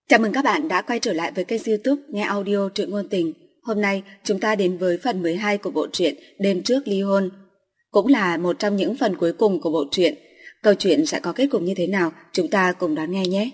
Chào mừng các bạn đã quay trở lại với kênh YouTube Nghe Audio Truyện Ngôn Tình. Hôm nay chúng ta đến với phần 12 của bộ truyện Đêm Trước Ly Hôn. Cũng là một trong những phần cuối cùng của bộ truyện. Câu chuyện sẽ có kết cục như thế nào, chúng ta cùng đón nghe nhé.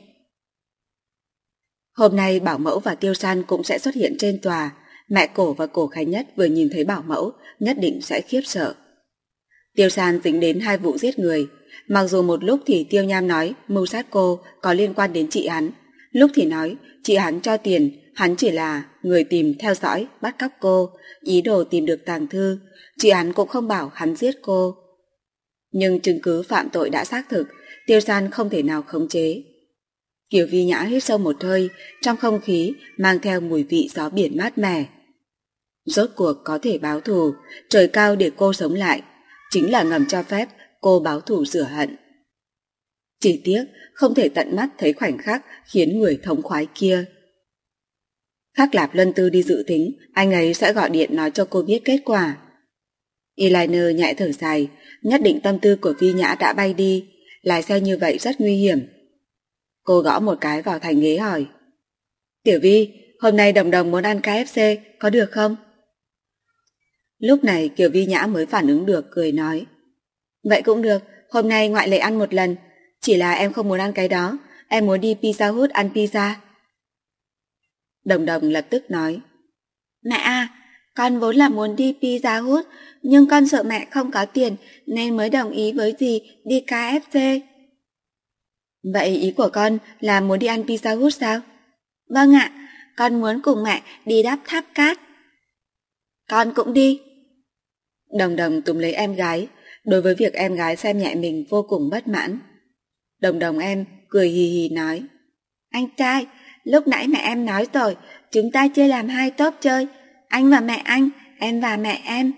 Hôm nay Bảo Mẫu và Tiêu San cũng sẽ xuất hiện trên tòa. Mẹ Cổ và Cổ Khánh Nhất vừa nhìn thấy Bảo Mẫu nhất định sẽ khiếp sợ. Tiêu San dính đến 2 vụ giết người. Mặc dù một lúc thì Tiêu Nham nói mưu sát cô có liên quan đến chị hắn, lúc thì nói chị hắn cho tiền, hắn chỉ là người tìm theo dõi, bắt cóc cô, ý đồ tìm được tàng thư, chị hắn cũng không bảo hắn giết cô. Nhưng chứng cứ phạm tội đã xác thực, Tiêu San không thể nào khống chế. Kiều Vi Nhã hít sâu một hơi, trong không khí mang theo mùi vị gió biển mát mẻ. Rốt cuộc có thể báo thù, trời cao để cô sống lại, chính là ngầm cho phép cô báo thù rửa hận. Chỉ tiếc không thể tận mắt thấy khoảnh khắc khiến người thống khoái kia. Khắc Lạp Luân Tư đi dự tính, anh ấy sẽ gọi điện nói cho cô biết kết quả. Eliner nhẹ thở dài, nhất định tâm tư của Vi Nhã đã bay đi, lái xe như vậy rất nguy hiểm. Cô gõ một cái vào thành ghế hỏi: Tiểu Vi, hôm nay Đồng Đồng muốn ăn KFC, có được không? Lúc này Kiều Vi Nhã mới phản ứng được, cười nói: Vậy cũng được, hôm nay ngoại lệ ăn một lần, chỉ là em không muốn ăn cái đó, em muốn đi Pizza Hut ăn pizza. Đồng Đồng lập tức nói: Mẹ à, con vốn là muốn đi Pizza Hut, nhưng con sợ mẹ không có tiền nên mới đồng ý với dì đi KFC. Vậy ý của con là muốn đi ăn Pizza Hut sao? Vâng ạ, con muốn cùng mẹ đi đắp tháp cát. Con cũng đi. Đồng Đồng túm lấy em gái, đối với việc em gái xem nhẹ mình vô cùng bất mãn. Đồng Đồng em cười hì hì nói: Anh trai, lúc nãy mẹ em nói rồi, chúng ta chia làm 2 tốp chơi, anh và mẹ anh, em và mẹ em.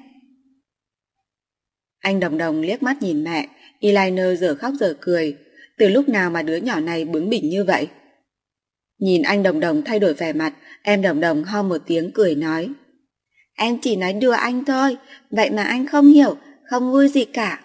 Anh Đồng Đồng liếc mắt nhìn mẹ, Eliner giờ khóc giờ cười, từ lúc nào mà đứa nhỏ này bướng bỉnh như vậy? Nhìn anh Đồng Đồng thay đổi vẻ mặt, em Đồng Đồng ho một tiếng cười nói: Em chỉ nói đùa anh thôi, vậy mà anh không hiểu, không vui gì cả.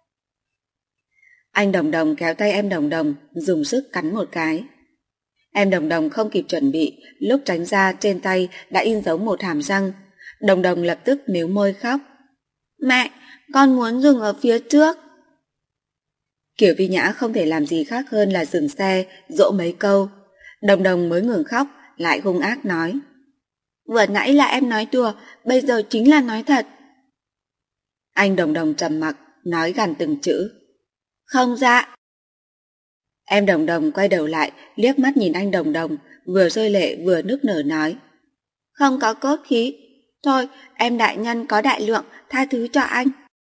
Anh Đồng Đồng kéo tay em Đồng Đồng, dùng sức cắn một cái. Em Đồng Đồng không kịp chuẩn bị, lúc tránh ra trên tay đã in dấu một hàm răng. Đồng Đồng lập tức mếu môi khóc: Mẹ, con muốn dừng ở phía trước. Kiều Vi Nhã không thể làm gì khác hơn là dừng xe, dỗ mấy câu. Đồng Đồng mới ngừng khóc, lại hung ác nói: Vừa nãy là em nói đùa, bây giờ chính là nói thật. Anh Đồng Đồng trầm mặc, nói gằn từng chữ: Không dạ. Em Đồng Đồng quay đầu lại, liếc mắt nhìn anh Đồng Đồng, vừa rơi lệ vừa nức nở nói: Không có cốt khí. Thôi, em đại nhân có đại lượng, tha thứ cho anh.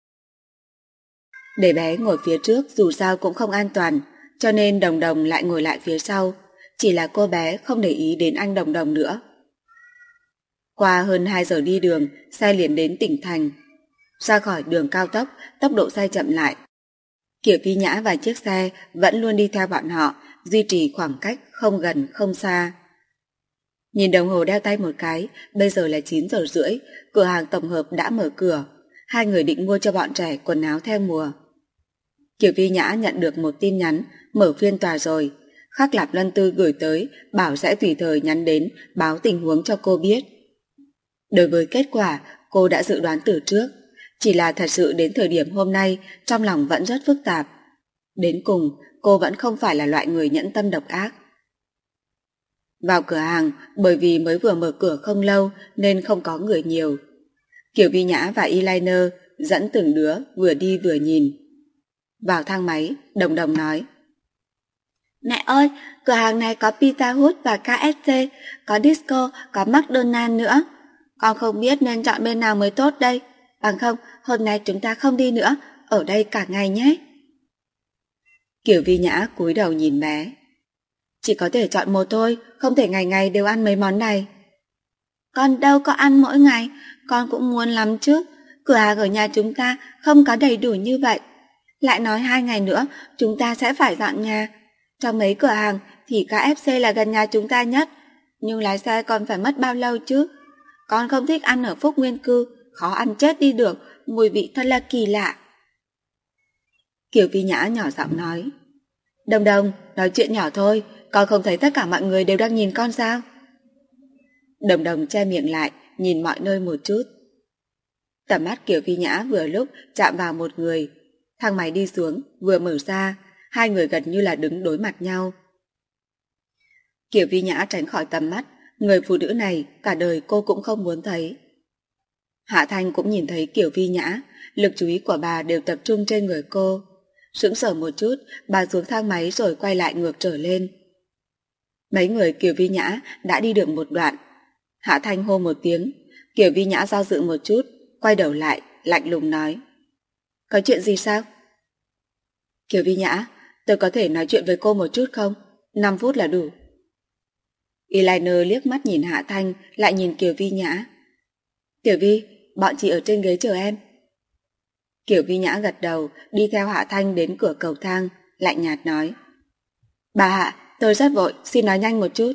Để bé ngồi phía trước dù sao cũng không an toàn, cho nên Đồng Đồng lại ngồi lại phía sau, chỉ là cô bé không để ý đến anh Đồng Đồng nữa. Qua hơn 2 giờ đi đường, xe liền đến tỉnh thành. Ra khỏi đường cao tốc, tốc độ xe chậm lại. Kiều Vi Nhã và chiếc xe vẫn luôn đi theo bọn họ, duy trì khoảng cách không gần không xa. Nhìn đồng hồ đeo tay một cái, bây giờ là 9 giờ rưỡi, cửa hàng tổng hợp đã mở cửa. 2 người định mua cho bọn trẻ quần áo theo mùa. Kiều Vi Nhã nhận được một tin nhắn, mở phiên tòa rồi. Khắc Lạp Luân Tư gửi tới, bảo sẽ tùy thời nhắn đến, báo tình huống cho cô biết. Đối với kết quả, cô đã dự đoán từ trước. Chỉ là thật sự đến thời điểm hôm nay, trong lòng vẫn rất phức tạp. Đến cùng, cô vẫn không phải là loại người nhẫn tâm độc ác. Vào cửa hàng, bởi vì mới vừa mở cửa không lâu nên không có người nhiều. Kiều Vi Nhã và Eliner dẫn từng đứa vừa đi vừa nhìn. Vào thang máy, Đồng Đồng nói: Mẹ ơi, cửa hàng này có Pizza Hut và KFC, có Disco, có McDonald's nữa. Con không biết nên chọn bên nào mới tốt đây. Bằng không, hôm nay chúng ta không đi nữa, ở đây cả ngày nhé. Kiều Vi Nhã cúi đầu nhìn bé: Chỉ có thể chọn một thôi, không thể ngày ngày đều ăn mấy món này. Con đâu có ăn mỗi ngày, con cũng muốn lắm chứ. Cửa hàng ở nhà chúng ta không có đầy đủ như vậy. Lại nói 2 ngày nữa chúng ta sẽ phải dọn nhà. Trong mấy cửa hàng thì KFC là gần nhà chúng ta nhất, nhưng lái xe còn phải mất bao lâu chứ. Con không thích ăn ở Phúc Nguyên Cư, khó ăn chết đi được, mùi vị thật là kỳ lạ. Kiều Vi Nhã nhỏ giọng nói: Đồng Đồng, nói chuyện nhỏ thôi, Con không thấy tất cả mọi người đều đang nhìn con sao? Đồng Đồng che miệng lại, nhìn mọi nơi một chút. Tầm mắt Kiều Vi Nhã vừa lúc chạm vào một người. Thang máy đi xuống, vừa mở ra, hai người gần như là đứng đối mặt nhau. Kiều Vi Nhã tránh khỏi tầm mắt, người phụ nữ này cả đời cô cũng không muốn thấy. Hạ Thanh cũng nhìn thấy Kiều Vi Nhã, lực chú ý của bà đều tập trung trên người cô. Sững sờ một chút, bà xuống thang máy rồi quay lại ngược trở lên. Mấy người Kiều Vi Nhã đã đi được một đoạn. Hạ Thanh hô một tiếng, Kiều Vi Nhã do dự một chút, quay đầu lại, lạnh lùng nói. Có chuyện gì sao? Kiều Vi Nhã, tôi có thể nói chuyện với cô một chút không? 5 phút là đủ. Eyeliner liếc mắt nhìn Hạ Thanh, lại nhìn Kiều Vi Nhã. Tiểu Vi, bọn chị ở trên ghế chờ em. Kiều Vi Nhã gật đầu, đi theo Hạ Thanh đến cửa cầu thang, lạnh nhạt nói. Bà Hạ, tôi rất vội, xin nói nhanh một chút.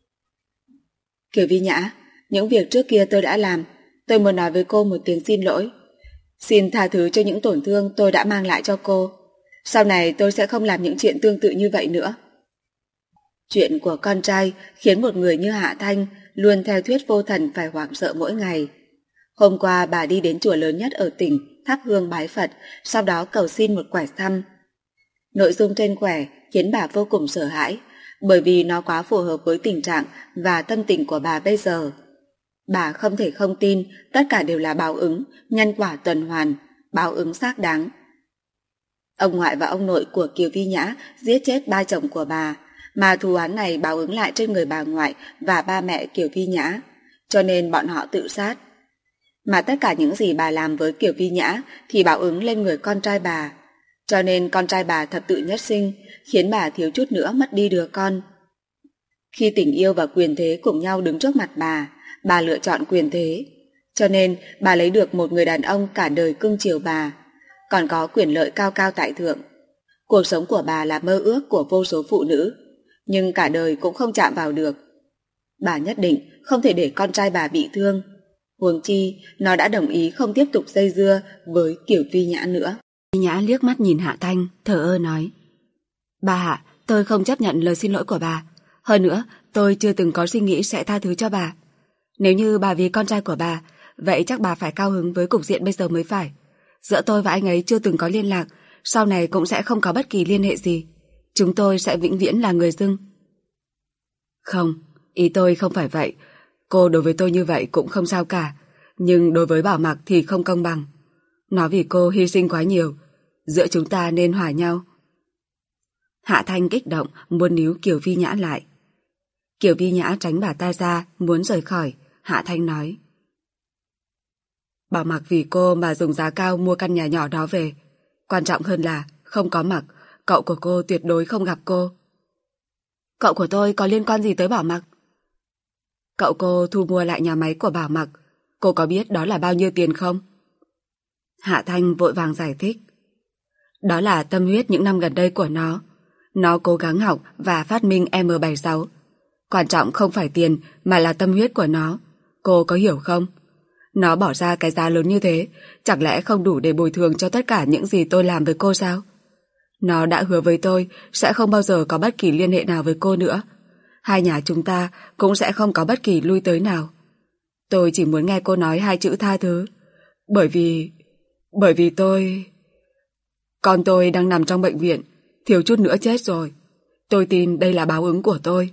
Kiều Vi Nhã, những việc trước kia tôi đã làm, tôi muốn nói với cô một tiếng xin lỗi. Xin tha thứ cho những tổn thương tôi đã mang lại cho cô. Sau này tôi sẽ không làm những chuyện tương tự như vậy nữa. Chuyện của con trai khiến một người như Hạ Thanh luôn theo thuyết vô thần phải hoảng sợ mỗi ngày. Hôm qua bà đi đến chùa lớn nhất ở tỉnh, thắp hương bái Phật, sau đó cầu xin một quẻ thăm. Nội dung trên quẻ khiến bà vô cùng sợ hãi, bởi vì nó quá phù hợp với tình trạng và tâm tình của bà bây giờ. Bà không thể không tin tất cả đều là báo ứng, nhân quả tuần hoàn, báo ứng xác đáng. Ông ngoại và ông nội của Kiều Vi Nhã giết chết ba chồng của bà, mà thù oán này báo ứng lại trên người bà ngoại và ba mẹ Kiều Vi Nhã, cho nên bọn họ tự sát. Mà tất cả những gì bà làm với Kiều Vi Nhã thì báo ứng lên người con trai bà, cho nên con trai bà thập tự nhất sinh, khiến bà thiếu chút nữa mất đi đứa con. Khi tình yêu và quyền thế cùng nhau đứng trước mặt bà lựa chọn quyền thế, cho nên bà lấy được một người đàn ông cả đời cưng chiều bà, còn có quyền lợi cao cao tại thượng. Cuộc sống của bà là mơ ước của vô số phụ nữ, nhưng cả đời cũng không chạm vào được. Bà nhất định không thể để con trai bà bị thương. Huống chi, nó đã đồng ý không tiếp tục dây dưa với Kiều Vi Nhã nữa. Vi Nhã liếc mắt nhìn Hạ Thanh, thờ ơ nói. Bà Hạ, tôi không chấp nhận lời xin lỗi của bà. Hơn nữa, tôi chưa từng có suy nghĩ sẽ tha thứ cho bà. Nếu như bà vì con trai của bà, vậy chắc bà phải cao hứng với cục diện bây giờ mới phải. Giữa tôi và anh ấy chưa từng có liên lạc, sau này cũng sẽ không có bất kỳ liên hệ gì. Chúng tôi sẽ vĩnh viễn là người dưng. Không, ý tôi không phải vậy. Cô đối với tôi như vậy cũng không sao cả, nhưng đối với Bảo Mặc thì không công bằng. Nó vì cô hy sinh quá nhiều, giữa chúng ta nên hòa nhau. Hạ Thanh kích động muốn níu Kiều Vi Nhã lại. Kiều Vi Nhã tránh bà ta ra, muốn rời khỏi. Hạ Thanh nói. Bảo Mặc vì cô mà dùng giá cao mua căn nhà nhỏ đó về. Quan trọng hơn là không có Mặc, cậu của cô tuyệt đối không gặp cô. Cậu của tôi có liên quan gì tới Bảo Mặc? Cậu cô thu mua lại nhà máy của Bảo Mặc. Cô có biết đó là bao nhiêu tiền không? Hạ Thanh vội vàng giải thích. Đó là tâm huyết những năm gần đây của nó. Nó cố gắng học và phát minh M76. Quan trọng không phải tiền mà là tâm huyết của nó. Cô có hiểu không? Nó bỏ ra cái giá lớn như thế, chẳng lẽ không đủ để bồi thường cho tất cả những gì tôi làm với cô sao? Nó đã hứa với tôi sẽ không bao giờ có bất kỳ liên hệ nào với cô nữa. Hai nhà chúng ta cũng sẽ không có bất kỳ lui tới nào. Tôi chỉ muốn nghe cô nói 2 chữ tha thứ. Bởi vì con tôi đang nằm trong bệnh viện, thiếu chút nữa chết rồi. Tôi tin đây là báo ứng của tôi.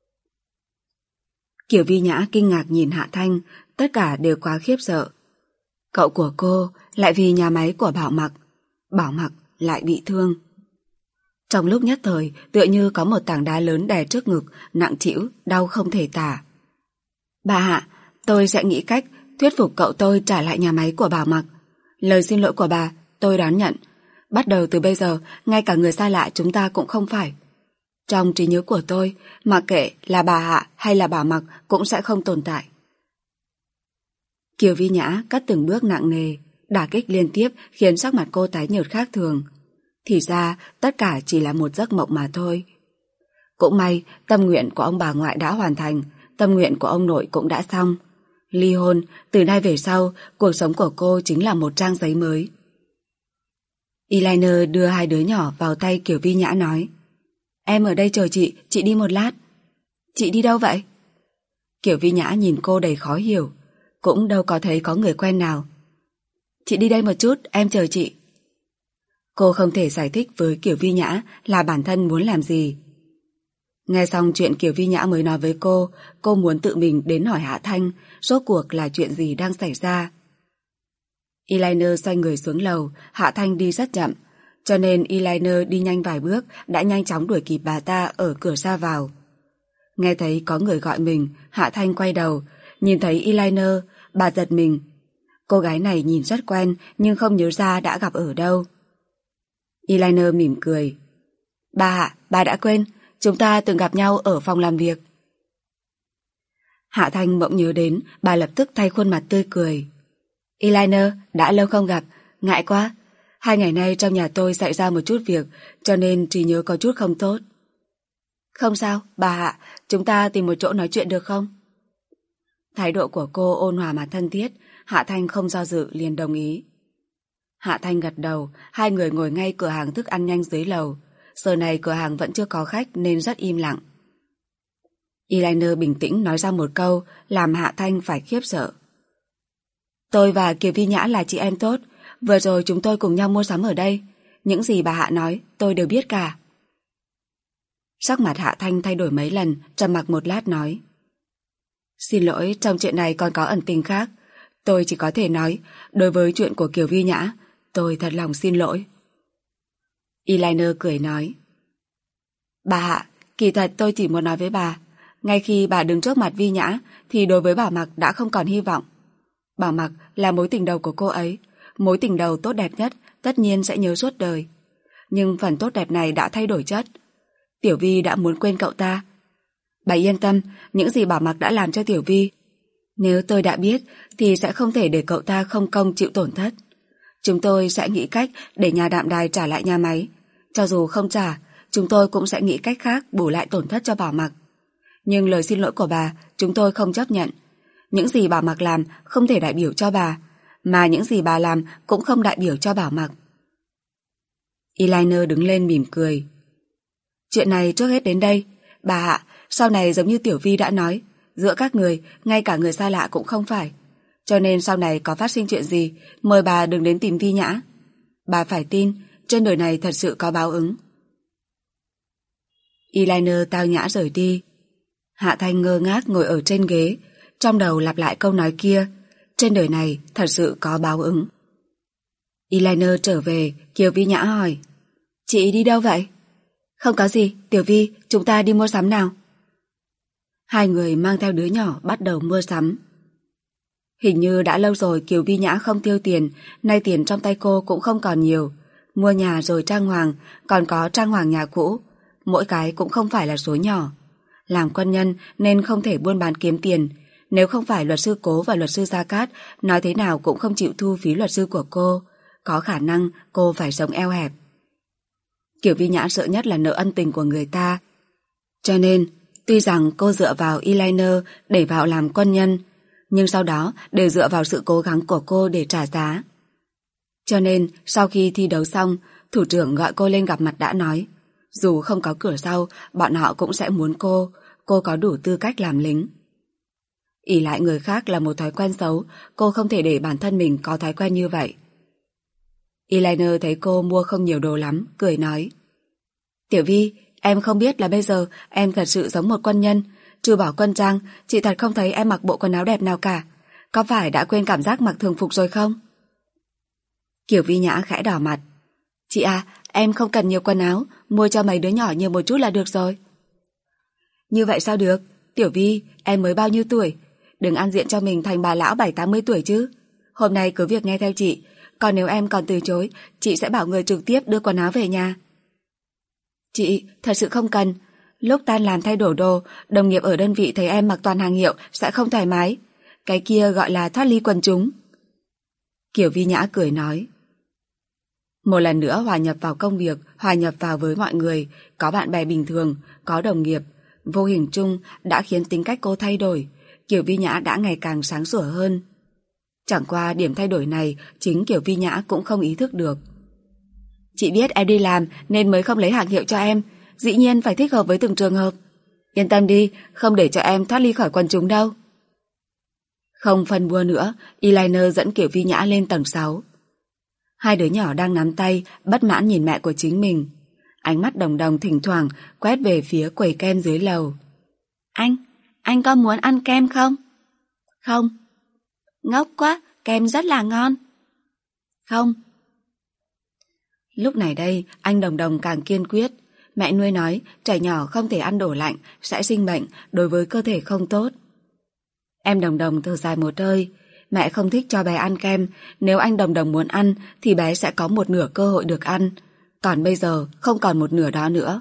Kiều Vi Nhã kinh ngạc nhìn Hạ Thanh, tất cả đều quá khiếp sợ. Cậu của cô lại vì nhà máy của Bảo Mặc lại bị thương. Trong lúc nhất thời, tựa như có một tảng đá lớn đè trước ngực, nặng trĩu, đau không thể tả. Bà Hạ, tôi sẽ nghĩ cách thuyết phục cậu tôi trả lại nhà máy của Bảo Mặc. Lời xin lỗi của bà, tôi đón nhận. Bắt đầu từ bây giờ, ngay cả người xa lạ chúng ta cũng không phải. Trong trí nhớ của tôi, mặc kệ là bà Hạ hay là Bảo Mặc cũng sẽ không tồn tại. Kiều Vi Nhã cắt từng bước nặng nề, đả kích liên tiếp khiến sắc mặt cô tái nhợt khác thường. Thì ra tất cả chỉ là một giấc mộng mà thôi. Cũng may tâm nguyện của ông bà ngoại đã hoàn thành, tâm nguyện của ông nội cũng đã xong. Ly hôn, từ nay về sau cuộc sống của cô chính là một trang giấy mới. Eyeliner đưa 2 đứa nhỏ vào tay Kiều Vi Nhã nói. Em ở đây chờ chị đi một lát. Chị đi đâu vậy? Kiều Vi Nhã nhìn cô đầy khó hiểu, cũng đâu có thấy có người quen nào. Chị đi đây một chút, em chờ chị. Cô không thể giải thích với Kiều Vi Nhã là bản thân muốn làm gì. Nghe xong chuyện Kiều Vi Nhã mới nói với cô muốn tự mình đến hỏi Hạ Thanh rốt cuộc là chuyện gì đang xảy ra. Eyeliner xoay người xuống lầu, Hạ Thanh đi rất chậm, cho nên Eyeliner đi nhanh vài bước đã nhanh chóng đuổi kịp bà ta ở cửa ra vào. Nghe thấy có người gọi mình, Hạ Thanh quay đầu, nhìn thấy Eyeliner, bà giật mình. Cô gái này nhìn rất quen nhưng không nhớ ra đã gặp ở đâu. Eyeliner mỉm cười. Bà Hạ, bà đã quên, chúng ta từng gặp nhau ở phòng làm việc. Hạ Thanh bỗng nhớ đến, bà lập tức thay khuôn mặt tươi cười. Eyeliner, đã lâu không gặp, ngại quá. 2 ngày nay trong nhà tôi xảy ra một chút việc, cho nên trí nhớ có chút không tốt. Không sao, bà Hạ, chúng ta tìm một chỗ nói chuyện được không? Thái độ của cô ôn hòa mà thân thiết, Hạ Thanh không do dự liền đồng ý. Hạ Thanh gật đầu, hai người ngồi ngay cửa hàng thức ăn nhanh dưới lầu. Giờ này cửa hàng vẫn chưa có khách nên rất im lặng. Eyeliner bình tĩnh nói ra một câu làm Hạ Thanh phải khiếp sợ. Tôi và Kiều Vi Nhã là chị em tốt, vừa rồi chúng tôi cùng nhau mua sắm ở đây. Những gì bà Hạ nói tôi đều biết cả. Sắc mặt Hạ Thanh thay đổi mấy lần, trầm mặc một lát nói. Xin lỗi, trong chuyện này còn có ẩn tình khác. Tôi chỉ có thể nói, đối với chuyện của Kiều Vi Nhã, tôi thật lòng xin lỗi. Eyeliner cười nói. Bà Hạ, kỳ thật tôi chỉ muốn nói với bà, ngay khi bà đứng trước mặt Vi Nhã thì đối với Bảo Mặc đã không còn hy vọng. Bảo Mặc là mối tình đầu của cô ấy, mối tình đầu tốt đẹp nhất, tất nhiên sẽ nhớ suốt đời. Nhưng phần tốt đẹp này đã thay đổi chất. Tiểu Vi đã muốn quên cậu ta. Bà yên tâm, những gì Bảo Mặc đã làm cho Tiểu Vi, nếu tôi đã biết thì sẽ không thể để cậu ta không công chịu tổn thất. Chúng tôi sẽ nghĩ cách để nhà đạm đài trả lại nhà máy. Cho dù không trả, chúng tôi cũng sẽ nghĩ cách khác bù lại tổn thất cho Bảo Mặc. Nhưng lời xin lỗi của bà chúng tôi không chấp nhận. Những gì Bảo Mặc làm không thể đại biểu cho bà, mà những gì bà làm cũng không đại biểu cho Bảo Mặc. Eyeliner đứng lên mỉm cười. Chuyện này trước hết đến đây. Bà Hạ, sau này giống như Tiểu Vi đã nói, giữa các người, ngay cả người xa lạ cũng không phải. Cho nên sau này có phát sinh chuyện gì, mời bà đừng đến tìm Vi Nhã. Bà phải tin, trên đời này thật sự có báo ứng. Eyeliner tao nhã rời đi. Hạ Thanh ngơ ngác ngồi ở trên ghế, trong đầu lặp lại câu nói kia, trên đời này thật sự có báo ứng. Eyeliner trở về, Kiều Vi Nhã hỏi. Chị đi đâu vậy? Không có gì, Tiểu Vi, chúng ta đi mua sắm nào. Hai người mang theo đứa nhỏ bắt đầu mua sắm. Hình như đã lâu rồi Kiều Vi Nhã không tiêu tiền, nay tiền trong tay cô cũng không còn nhiều. Mua nhà rồi trang hoàng, còn có trang hoàng nhà cũ, mỗi cái cũng không phải là số nhỏ. Làm quân nhân nên không thể buôn bán kiếm tiền, nếu không phải luật sư Cố và luật sư Gia Cát nói thế nào cũng không chịu thu phí luật sư của cô, có khả năng cô phải sống eo hẹp. Kiều Vi Nhã sợ nhất là nợ ân tình của người ta. Cho nên, tuy rằng cô dựa vào Eyeliner để vào làm quân nhân, nhưng sau đó đều dựa vào sự cố gắng của cô để trả giá. Cho nên, sau khi thi đấu xong, thủ trưởng gọi cô lên gặp mặt đã nói, dù không có cửa sau, bọn họ cũng sẽ muốn cô có đủ tư cách làm lính. Ỷ lại người khác là một thói quen xấu, cô không thể để bản thân mình có thói quen như vậy. Eyeliner thấy cô mua không nhiều đồ lắm, cười nói. Tiểu Vi, em không biết là bây giờ em thật sự giống một quân nhân, trừ bỏ quân trang, chị thật không thấy em mặc bộ quần áo đẹp nào cả. Có phải đã quên cảm giác mặc thường phục rồi không? Kiều Vi Nhã khẽ đỏ mặt. Chị à, em không cần nhiều quần áo, mua cho mấy đứa nhỏ nhiều một chút là được rồi. Như vậy sao được? Tiểu Vi, em mới bao nhiêu tuổi? Đừng ăn diện cho mình thành bà lão 70-80 tuổi chứ. Hôm nay cứ việc nghe theo chị, còn nếu em còn từ chối, chị sẽ bảo người trực tiếp đưa quần áo về nhà. Chị, thật sự không cần. Lúc tan làm thay đổi đồ, đồng nghiệp ở đơn vị thấy em mặc toàn hàng hiệu sẽ không thoải mái. Cái kia gọi là thoát ly quần chúng. Kiều Vi Nhã cười nói. Một lần nữa hòa nhập vào công việc, hòa nhập vào với mọi người, có bạn bè bình thường, có đồng nghiệp, vô hình chung đã khiến tính cách cô thay đổi. Kiều Vi Nhã đã ngày càng sáng sủa hơn. Chẳng qua điểm thay đổi này chính Kiều Vi Nhã cũng không ý thức được. Chị biết em đi làm nên mới không lấy hàng hiệu cho em, dĩ nhiên phải thích hợp với từng trường hợp. Yên tâm đi, không để cho em thoát ly khỏi quần chúng đâu. Không phân bua nữa, eyeliner dẫn Kiều Vi Nhã lên tầng 6. Hai đứa nhỏ đang nắm tay, bất mãn nhìn mẹ của chính mình. Ánh mắt Đồng Đồng thỉnh thoảng quét về phía quầy kem dưới lầu. Anh có muốn ăn kem không? Không. Ngốc quá, kem rất là ngon. Không. Lúc này đây, anh Đồng Đồng càng kiên quyết. Mẹ nuôi nói trẻ nhỏ không thể ăn đồ lạnh, sẽ sinh bệnh, đối với cơ thể không tốt. Em Đồng Đồng thở dài một hơi. Mẹ không thích cho bé ăn kem, nếu anh Đồng Đồng muốn ăn thì bé sẽ có một nửa cơ hội được ăn. Còn bây giờ không còn một nửa đó nữa.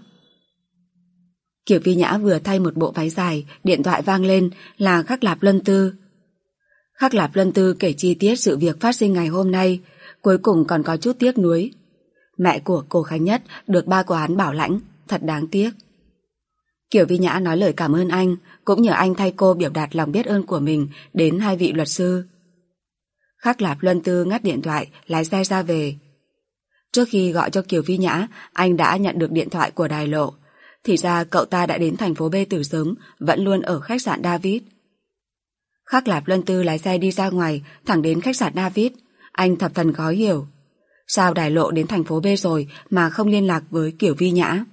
Kiều Vi Nhã vừa thay một bộ váy dài, điện thoại vang lên là Khắc Lạp Luân Tư. Khắc Lạp Luân Tư kể chi tiết sự việc phát sinh ngày hôm nay, cuối cùng còn có chút tiếc nuối. Mẹ của cô Khánh Nhất được ba của hắn bảo lãnh, thật đáng tiếc. Kiều Vi Nhã nói lời cảm ơn anh, cũng nhờ anh thay cô biểu đạt lòng biết ơn của mình đến hai vị luật sư. Khắc Lạp Luân Tư ngắt điện thoại, lái xe ra về. Trước khi gọi cho Kiều Vi Nhã, anh đã nhận được điện thoại của Đài Lộ. Thì ra cậu ta đã đến thành phố B từ sớm, vẫn luôn ở khách sạn David. Khắc Lạp Luân Tư lái xe đi ra ngoài, thẳng đến khách sạn David. Anh thập phần khó hiểu. Sao Đài Lộ đến thành phố B rồi mà không liên lạc với Kiều Vi Nhã?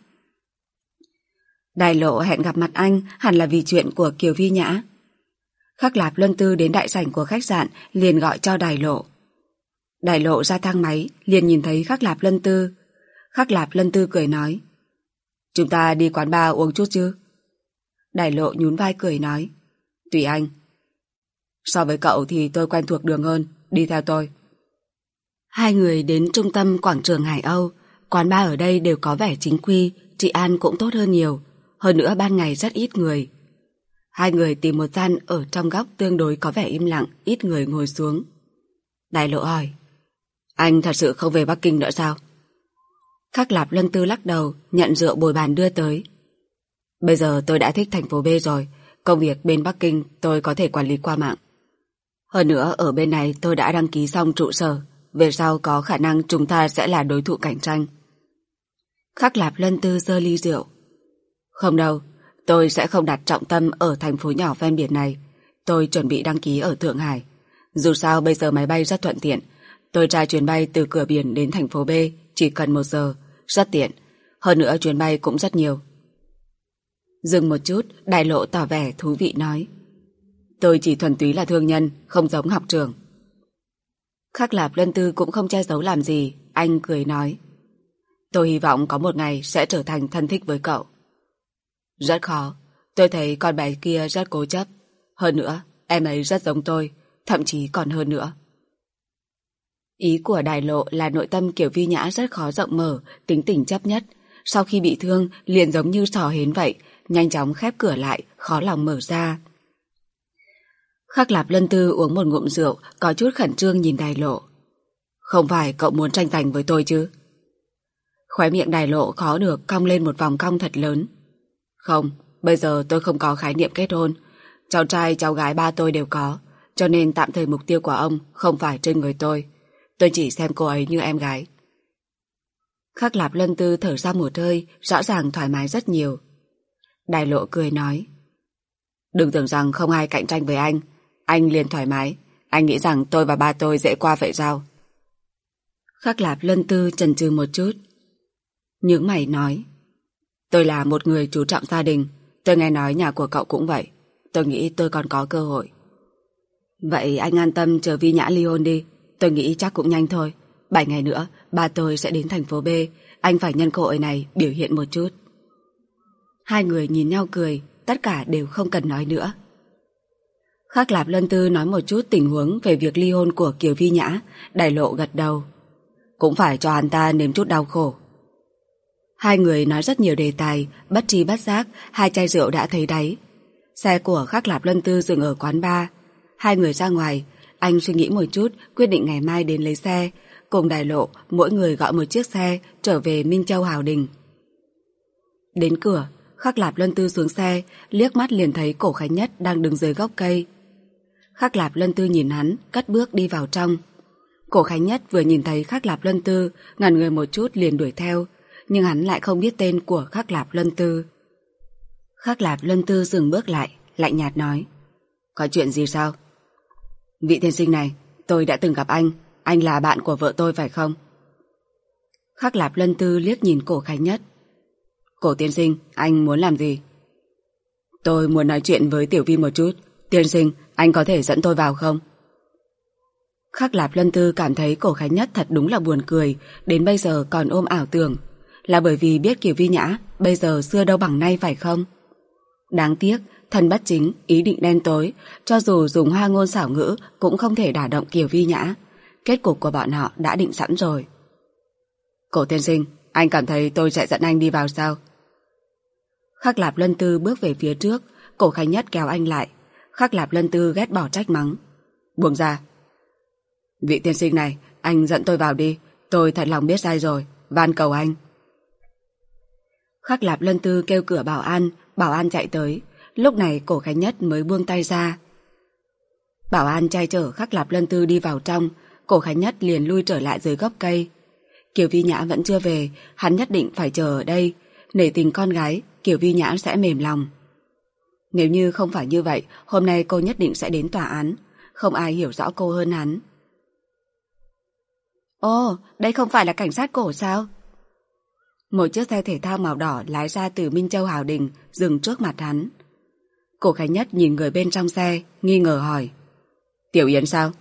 Đài Lộ hẹn gặp mặt anh hẳn là vì chuyện của Kiều Vi Nhã. Khắc Lạp Luân Tư đến đại sảnh của khách sạn liền gọi cho Đài Lộ. Đài Lộ ra thang máy liền nhìn thấy Khắc Lạp Luân Tư. Khắc Lạp Luân Tư cười nói: Chúng ta đi quán bar uống chút chứ? Đài Lộ nhún vai cười nói: Tùy anh. So với cậu thì tôi quen thuộc đường hơn, đi theo tôi. Hai người đến trung tâm quảng trường Hải Âu. Quán bar ở đây đều có vẻ chính quy, trị an cũng tốt hơn nhiều. Hơn nữa ban ngày rất ít người. Hai người tìm một gian ở trong góc tương đối có vẻ im lặng, ít người ngồi xuống. Đài Lộ hỏi: Anh thật sự không về Bắc Kinh nữa sao? Khắc Lạp Luân Tư lắc đầu, nhận rượu bồi bàn đưa tới. Bây giờ tôi đã thích thành phố B rồi, công việc bên Bắc Kinh tôi có thể quản lý qua mạng. Hơn nữa ở bên này tôi đã đăng ký xong trụ sở, về sau có khả năng chúng ta sẽ là đối thủ cạnh tranh. Khắc Lạp Luân Tư giơ ly rượu. Không đâu, tôi sẽ không đặt trọng tâm ở thành phố nhỏ ven biển này. Tôi chuẩn bị đăng ký ở Thượng Hải. Dù sao bây giờ máy bay rất thuận tiện. Tôi trả chuyến bay từ cửa biển đến thành phố B chỉ cần 1 giờ, rất tiện. Hơn nữa chuyến bay cũng rất nhiều. Dừng một chút, Đài Lộ tỏ vẻ thú vị nói: Tôi chỉ thuần túy là thương nhân, không giống học trường. Khắc Lạp Luân Tư cũng không che giấu làm gì, anh cười nói: Tôi hy vọng có một ngày sẽ trở thành thân thích với cậu. Rất khó, tôi thấy con bé kia rất cố chấp. Hơn nữa, em ấy rất giống tôi, thậm chí còn hơn nữa. Ý của Đài Lộ là nội tâm Kiều Vi Nhã rất khó rộng mở, tính tình chấp nhất. Sau khi bị thương, liền giống như sò hến vậy, nhanh chóng khép cửa lại, khó lòng mở ra. Khắc Lạp Luân Tư uống một ngụm rượu, có chút khẩn trương nhìn Đài Lộ. Không phải cậu muốn tranh giành với tôi chứ? Khóe miệng Đài Lộ khó được cong lên một vòng cong thật lớn. Không, bây giờ tôi không có khái niệm kết hôn. Cháu trai, cháu gái ba tôi đều có, cho nên tạm thời mục tiêu của ông không phải trên người tôi. Tôi chỉ xem cô ấy như em gái. Khắc Lạp Luân Tư thở ra một hơi, rõ ràng thoải mái rất nhiều. Đài Lộ cười nói: Đừng tưởng rằng không ai cạnh tranh với anh liền thoải mái. Anh nghĩ rằng tôi và ba tôi dễ qua vậy sao? Khắc Lạp Luân Tư chần chừ một chút, nhướng mày nói: Tôi là một người chú trọng gia đình. Tôi nghe nói nhà của cậu cũng vậy. Tôi nghĩ tôi còn có cơ hội. Vậy anh an tâm chờ Vi Nhã ly hôn đi. Tôi nghĩ chắc cũng nhanh thôi. 7 ngày nữa ba tôi sẽ đến thành phố B. Anh phải nhân cơ hội này biểu hiện một chút. Hai người nhìn nhau cười, tất cả đều không cần nói nữa. Khắc Lạp Luân Tư nói một chút tình huống về việc ly hôn của Kiều Vi Nhã. Đài Lộ gật đầu. Cũng phải cho hắn ta nếm chút đau khổ. Hai người nói rất nhiều đề tài, bất tri bất giác 2 chai rượu đã thấy đáy. Xe của Khắc Lạp Luân Tư dừng ở quán bar. Hai người ra ngoài, anh suy nghĩ một chút, quyết định ngày mai đến lấy xe, cùng Đài Lộ mỗi người gọi một chiếc xe trở về Minh Châu Hào Đình. Đến cửa, Khắc Lạp Luân Tư xuống xe, liếc mắt liền thấy Cổ Khánh Nhất đang đứng dưới gốc cây. Khắc Lạp Luân Tư nhìn hắn, cất bước đi vào trong. Cổ Khánh Nhất vừa nhìn thấy Khắc Lạp Luân Tư, ngẩn người một chút liền đuổi theo, nhưng hắn lại không biết tên của Khắc Lạp Luân Tư. Khắc Lạp Luân Tư dừng bước lại, lạnh nhạt nói: Có chuyện gì sao? Vị tiên sinh này, tôi đã từng gặp anh là bạn của vợ tôi phải không? Khắc Lạp Luân Tư liếc nhìn Cổ Khánh Nhất. Cổ tiên sinh, anh muốn làm gì? Tôi muốn nói chuyện với Tiểu Vi một chút. Tiên sinh, anh có thể dẫn tôi vào không? Khắc Lạp Luân Tư cảm thấy Cổ Khánh Nhất thật đúng là buồn cười, đến bây giờ còn ôm ảo tưởng. Là bởi vì biết Kiều Vi Nhã bây giờ xưa đâu bằng nay phải không? Đáng tiếc, thân bất chính, ý định đen tối, cho dù dùng hoa ngôn xảo ngữ cũng không thể đả động Kiều Vi Nhã. Kết cục của bọn họ đã định sẵn rồi. Cổ tiên sinh, anh cảm thấy tôi sẽ dẫn anh đi vào sao? Khắc Lạp Luân Tư bước về phía trước, Cổ Khánh Nhất kéo anh lại. Khắc Lạp Luân Tư ghét bỏ trách mắng. Buông ra. Vị tiên sinh này, anh dẫn tôi vào đi. Tôi thật lòng biết sai rồi, van cầu anh. Khắc Lạp Luân Tư kêu cửa bảo an chạy tới. Lúc này Cổ Khánh Nhất mới buông tay ra. Bảo an che chở Khắc Lạp Luân Tư đi vào trong. Cổ Khánh Nhất liền lui trở lại dưới gốc cây. Kiều Vi Nhã vẫn chưa về, hắn nhất định phải chờ ở đây. Nể tình con gái, Kiều Vi Nhã sẽ mềm lòng. Nếu như không phải như vậy, hôm nay cô nhất định sẽ đến tòa án. Không ai hiểu rõ cô hơn hắn. Ồ, đây không phải là cảnh sát Cổ sao? Một chiếc xe thể thao màu đỏ lái ra từ Minh Châu Hào Đình, dừng trước mặt hắn. Cổ Khánh Nhất nhìn người bên trong xe, nghi ngờ hỏi: Tiểu Yến sao?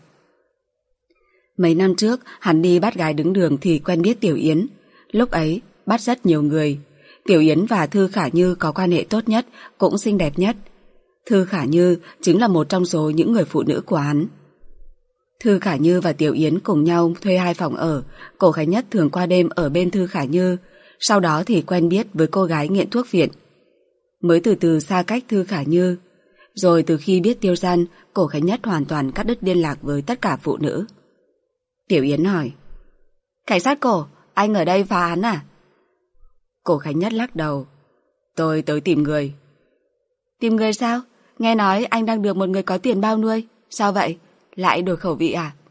Mấy năm trước, hắn đi bắt gái đứng đường thì quen biết Tiểu Yến. Lúc ấy, bắt rất nhiều người. Tiểu Yến và Thư Khả Như có quan hệ tốt nhất, cũng xinh đẹp nhất. Thư Khả Như chính là một trong số những người phụ nữ của hắn. Thư Khả Như và Tiểu Yến cùng nhau thuê 2 phòng ở. Cổ Khánh Nhất thường qua đêm ở bên Thư Khả Như, sau đó thì quen biết với cô gái nghiện thuốc viện. Mới từ từ xa cách Thư Khả Như. Rồi từ khi biết Tiêu San, Cổ Khánh Nhất hoàn toàn cắt đứt liên lạc với tất cả phụ nữ. Tiểu Yến hỏi: Cảnh sát Cổ, anh ở đây phá án à? Cổ Khánh Nhất lắc đầu: Tôi tới tìm người. Tìm người sao? Nghe nói anh đang được một người có tiền bao nuôi. Sao vậy? Lại đổi khẩu vị à?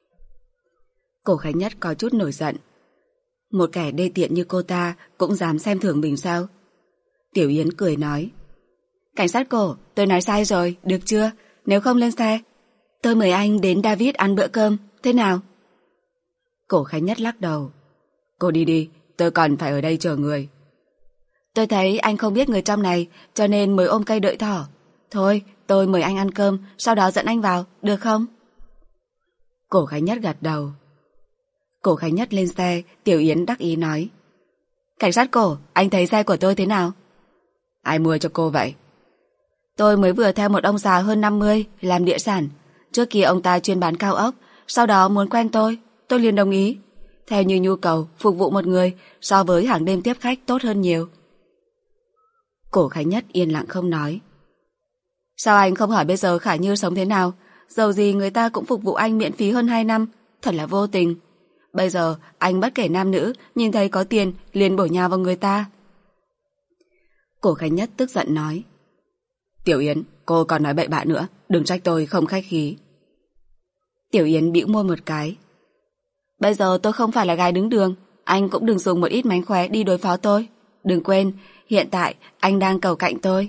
Cổ Khánh Nhất có chút nổi giận. Một kẻ đê tiện như cô ta cũng dám xem thường mình sao? Tiểu Yến cười nói: Cảnh sát Cổ, tôi nói sai rồi, được chưa? Nếu không lên xe, tôi mời anh đến David ăn bữa cơm, thế nào? Cổ Khánh Nhất lắc đầu: Cô đi đi, tôi còn phải ở đây chờ người. Tôi thấy anh không biết người trong này, cho nên mới ôm cây đợi thỏ. Thôi, tôi mời anh ăn cơm, sau đó dẫn anh vào, được không? Cổ Khánh Nhất gật đầu. Cổ Khánh Nhất lên xe, Tiểu Yến đắc ý nói: Cảnh sát Cổ, anh thấy xe của tôi thế nào? Ai mua cho cô vậy? Tôi mới vừa theo một ông già hơn 50 làm địa sản. Trước kia ông ta chuyên bán cao ốc, sau đó muốn quen tôi liền đồng ý. Theo như nhu cầu, phục vụ một người so với hàng đêm tiếp khách tốt hơn nhiều. Cổ Khánh Nhất yên lặng không nói. Sao anh không hỏi bây giờ Khả Như sống thế nào? Dầu gì người ta cũng phục vụ anh miễn phí hơn 2 năm. Thật là vô tình. Bây giờ anh bất kể nam nữ, nhìn thấy có tiền liền bổ nhào vào người ta. Cổ Khánh Nhất tức giận nói: Tiểu Yến, cô còn nói bậy bạ nữa, đừng trách tôi không khách khí. Tiểu Yến bĩu môi một cái: Bây giờ tôi không phải là gái đứng đường, anh cũng đừng dùng một ít mánh khóe đi đối phó tôi. Đừng quên, hiện tại anh đang cầu cạnh tôi.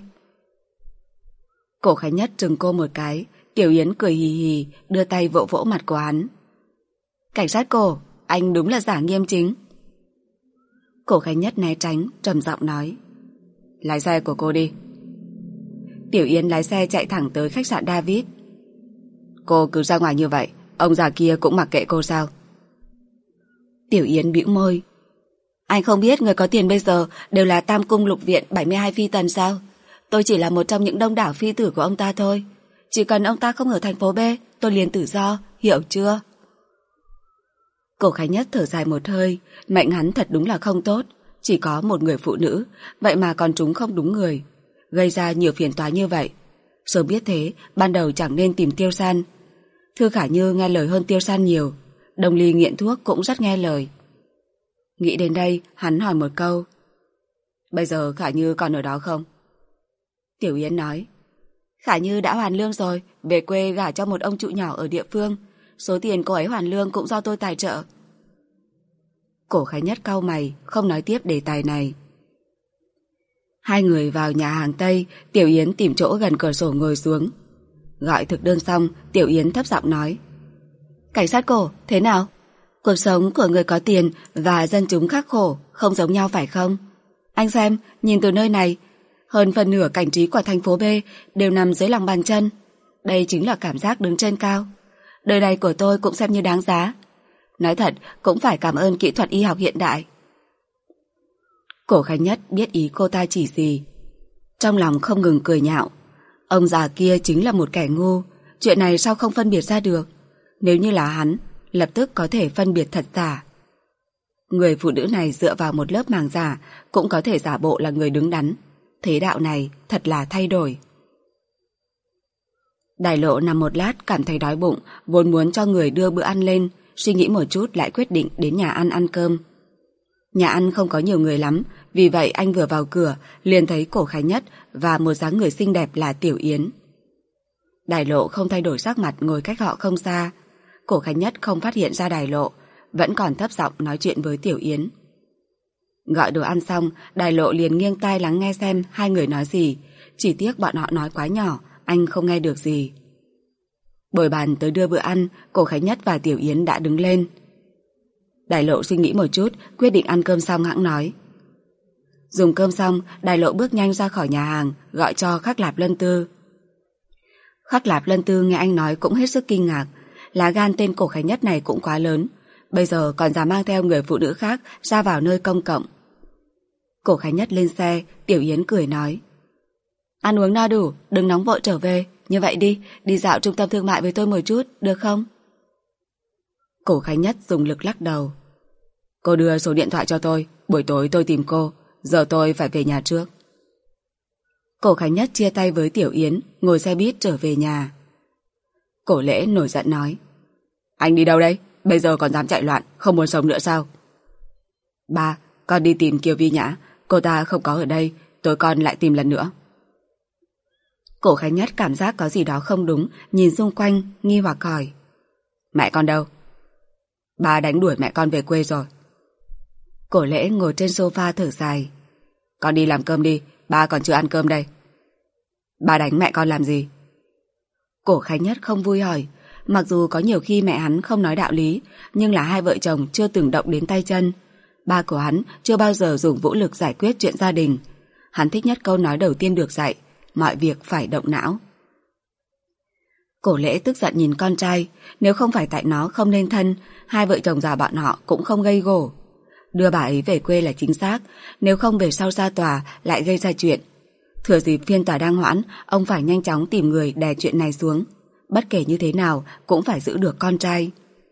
Cổ Khánh Nhất trừng cô một cái. Tiểu Yến cười hì hì, đưa tay vỗ vỗ mặt của hắn. Cảnh sát Cổ, anh đúng là giả nghiêm chính. Cổ Khánh Nhất né tránh, trầm giọng nói: Lái xe của cô đi. Tiểu Yến lái xe chạy thẳng tới khách sạn David. Cô cứ ra ngoài như vậy, ông già kia cũng mặc kệ cô sao? Tiểu Yến bĩu môi: Anh không biết người có tiền bây giờ đều là Tam Cung Lục Viện 72 phi tần sao? Tôi chỉ là một trong những đông đảo phi tử của ông ta thôi. Chỉ cần ông ta không ở thành phố B, tôi liền tự do, hiểu chưa? Cổ Khánh Nhất thở dài một hơi. Mệnh hắn thật đúng là không tốt. Chỉ có một người phụ nữ, vậy mà còn trúng không đúng người, gây ra nhiều phiền toái như vậy. Sớm biết thế, ban đầu chẳng nên tìm Tiêu San. Thư Khả Như nghe lời hơn Tiêu San nhiều. Đồng Ly nghiện thuốc cũng rất nghe lời. Nghĩ đến đây, hắn hỏi một câu: Bây giờ Khả Như còn ở đó không? Tiểu Yến nói: Khả Như đã hoàn lương rồi, về quê gả cho một ông trụ nhỏ ở địa phương. Số tiền cô ấy hoàn lương cũng do tôi tài trợ. Cổ Khánh Nhất cau mày, không nói tiếp đề tài này. Hai người vào nhà hàng Tây, Tiểu Yến tìm chỗ gần cửa sổ ngồi xuống. Gọi thực đơn xong, Tiểu Yến thấp giọng nói: Cảnh sát Cổ, thế nào? Cuộc sống của người có tiền và dân chúng khắc khổ không giống nhau phải không? Anh xem, nhìn từ nơi này, hơn phần nửa cảnh trí của thành phố B đều nằm dưới lòng bàn chân. Đây chính là cảm giác đứng trên cao. Đời này của tôi cũng xem như đáng giá. Nói thật, cũng phải cảm ơn kỹ thuật y học hiện đại. Cổ Khánh Nhất biết ý cô ta chỉ gì. Trong lòng không ngừng cười nhạo. Ông già kia chính là một kẻ ngu. Chuyện này sao không phân biệt ra được? Nếu như là hắn, lập tức có thể phân biệt thật giả. Người phụ nữ này dựa vào một lớp màng giả cũng có thể giả bộ là người đứng đắn. Thế đạo này thật là thay đổi. Đài Lộ nằm một lát cảm thấy đói bụng, vốn muốn cho người đưa bữa ăn lên, suy nghĩ một chút lại quyết định đến nhà ăn ăn cơm. Nhà ăn không có nhiều người lắm, vì vậy anh vừa vào cửa liền thấy Cổ Khánh Nhất và một dáng người xinh đẹp là Tiểu Yến. Đài Lộ không thay đổi sắc mặt ngồi cách họ không xa. Cổ Khánh Nhất không phát hiện ra Đài Lộ, vẫn còn thấp giọng nói chuyện với Tiểu Yến. Gọi đồ ăn xong, Đài Lộ liền nghiêng tai lắng nghe xem hai người nói gì. Chỉ tiếc bọn họ nói quá nhỏ, anh không nghe được gì. Bồi bàn tới đưa bữa ăn, Cổ Khánh Nhất và Tiểu Yến đã đứng lên. Đài Lộ suy nghĩ một chút, quyết định ăn cơm xong hẵng nói. Dùng cơm xong, Đài Lộ bước nhanh ra khỏi nhà hàng, gọi cho Khắc Lạp Lân Tư. Khắc Lạp Lân Tư nghe anh nói cũng hết sức kinh ngạc. Lá gan tên Cổ Khánh Nhất này cũng quá lớn, bây giờ còn dám mang theo người phụ nữ khác ra vào nơi công cộng. Cổ Khánh Nhất lên xe, Tiểu Yến cười nói: Ăn uống no đủ, đừng nóng vội trở về. Như vậy đi dạo trung tâm thương mại với tôi một chút, được không? Cổ Khánh Nhất dùng lực lắc đầu. Cô đưa số điện thoại cho tôi, buổi tối tôi tìm cô, giờ tôi phải về nhà trước. Cổ Khánh Nhất chia tay với Tiểu Yến, ngồi xe buýt trở về nhà. Cổ Lễ nổi giận nói: Anh đi đâu đấy? Bây giờ còn dám chạy loạn, không muốn sống nữa sao? Ba, con đi tìm Kiều Vi Nhã, cô ta không có ở đây, tối con lại tìm lần nữa. Cổ Khánh Nhất cảm giác có gì đó không đúng, nhìn xung quanh, nghi hoặc hỏi: Mẹ con đâu? Ba đánh đuổi mẹ con về quê rồi. Cổ Lễ ngồi trên sofa thở dài: Con đi làm cơm đi, ba còn chưa ăn cơm đây. Ba đánh mẹ con làm gì? Cổ Khánh Nhất không vui hỏi. Mặc dù có nhiều khi mẹ hắn không nói đạo lý, nhưng là hai vợ chồng chưa từng động đến tay chân. Ba của hắn chưa bao giờ dùng vũ lực giải quyết chuyện gia đình. Hắn thích nhất câu nói đầu tiên được dạy: mọi việc phải động não. Cổ Lễ tức giận nhìn con trai. Nếu không phải tại nó không nên thân, hai vợ chồng già bọn họ cũng không gây gổ. Đưa bà ấy về quê là chính xác, nếu không về sau ra tòa lại gây ra chuyện. Thừa dịp phiên tòa đang hoãn, ông phải nhanh chóng tìm người đè chuyện này xuống. Bất kể như thế nào cũng phải giữ được con trai.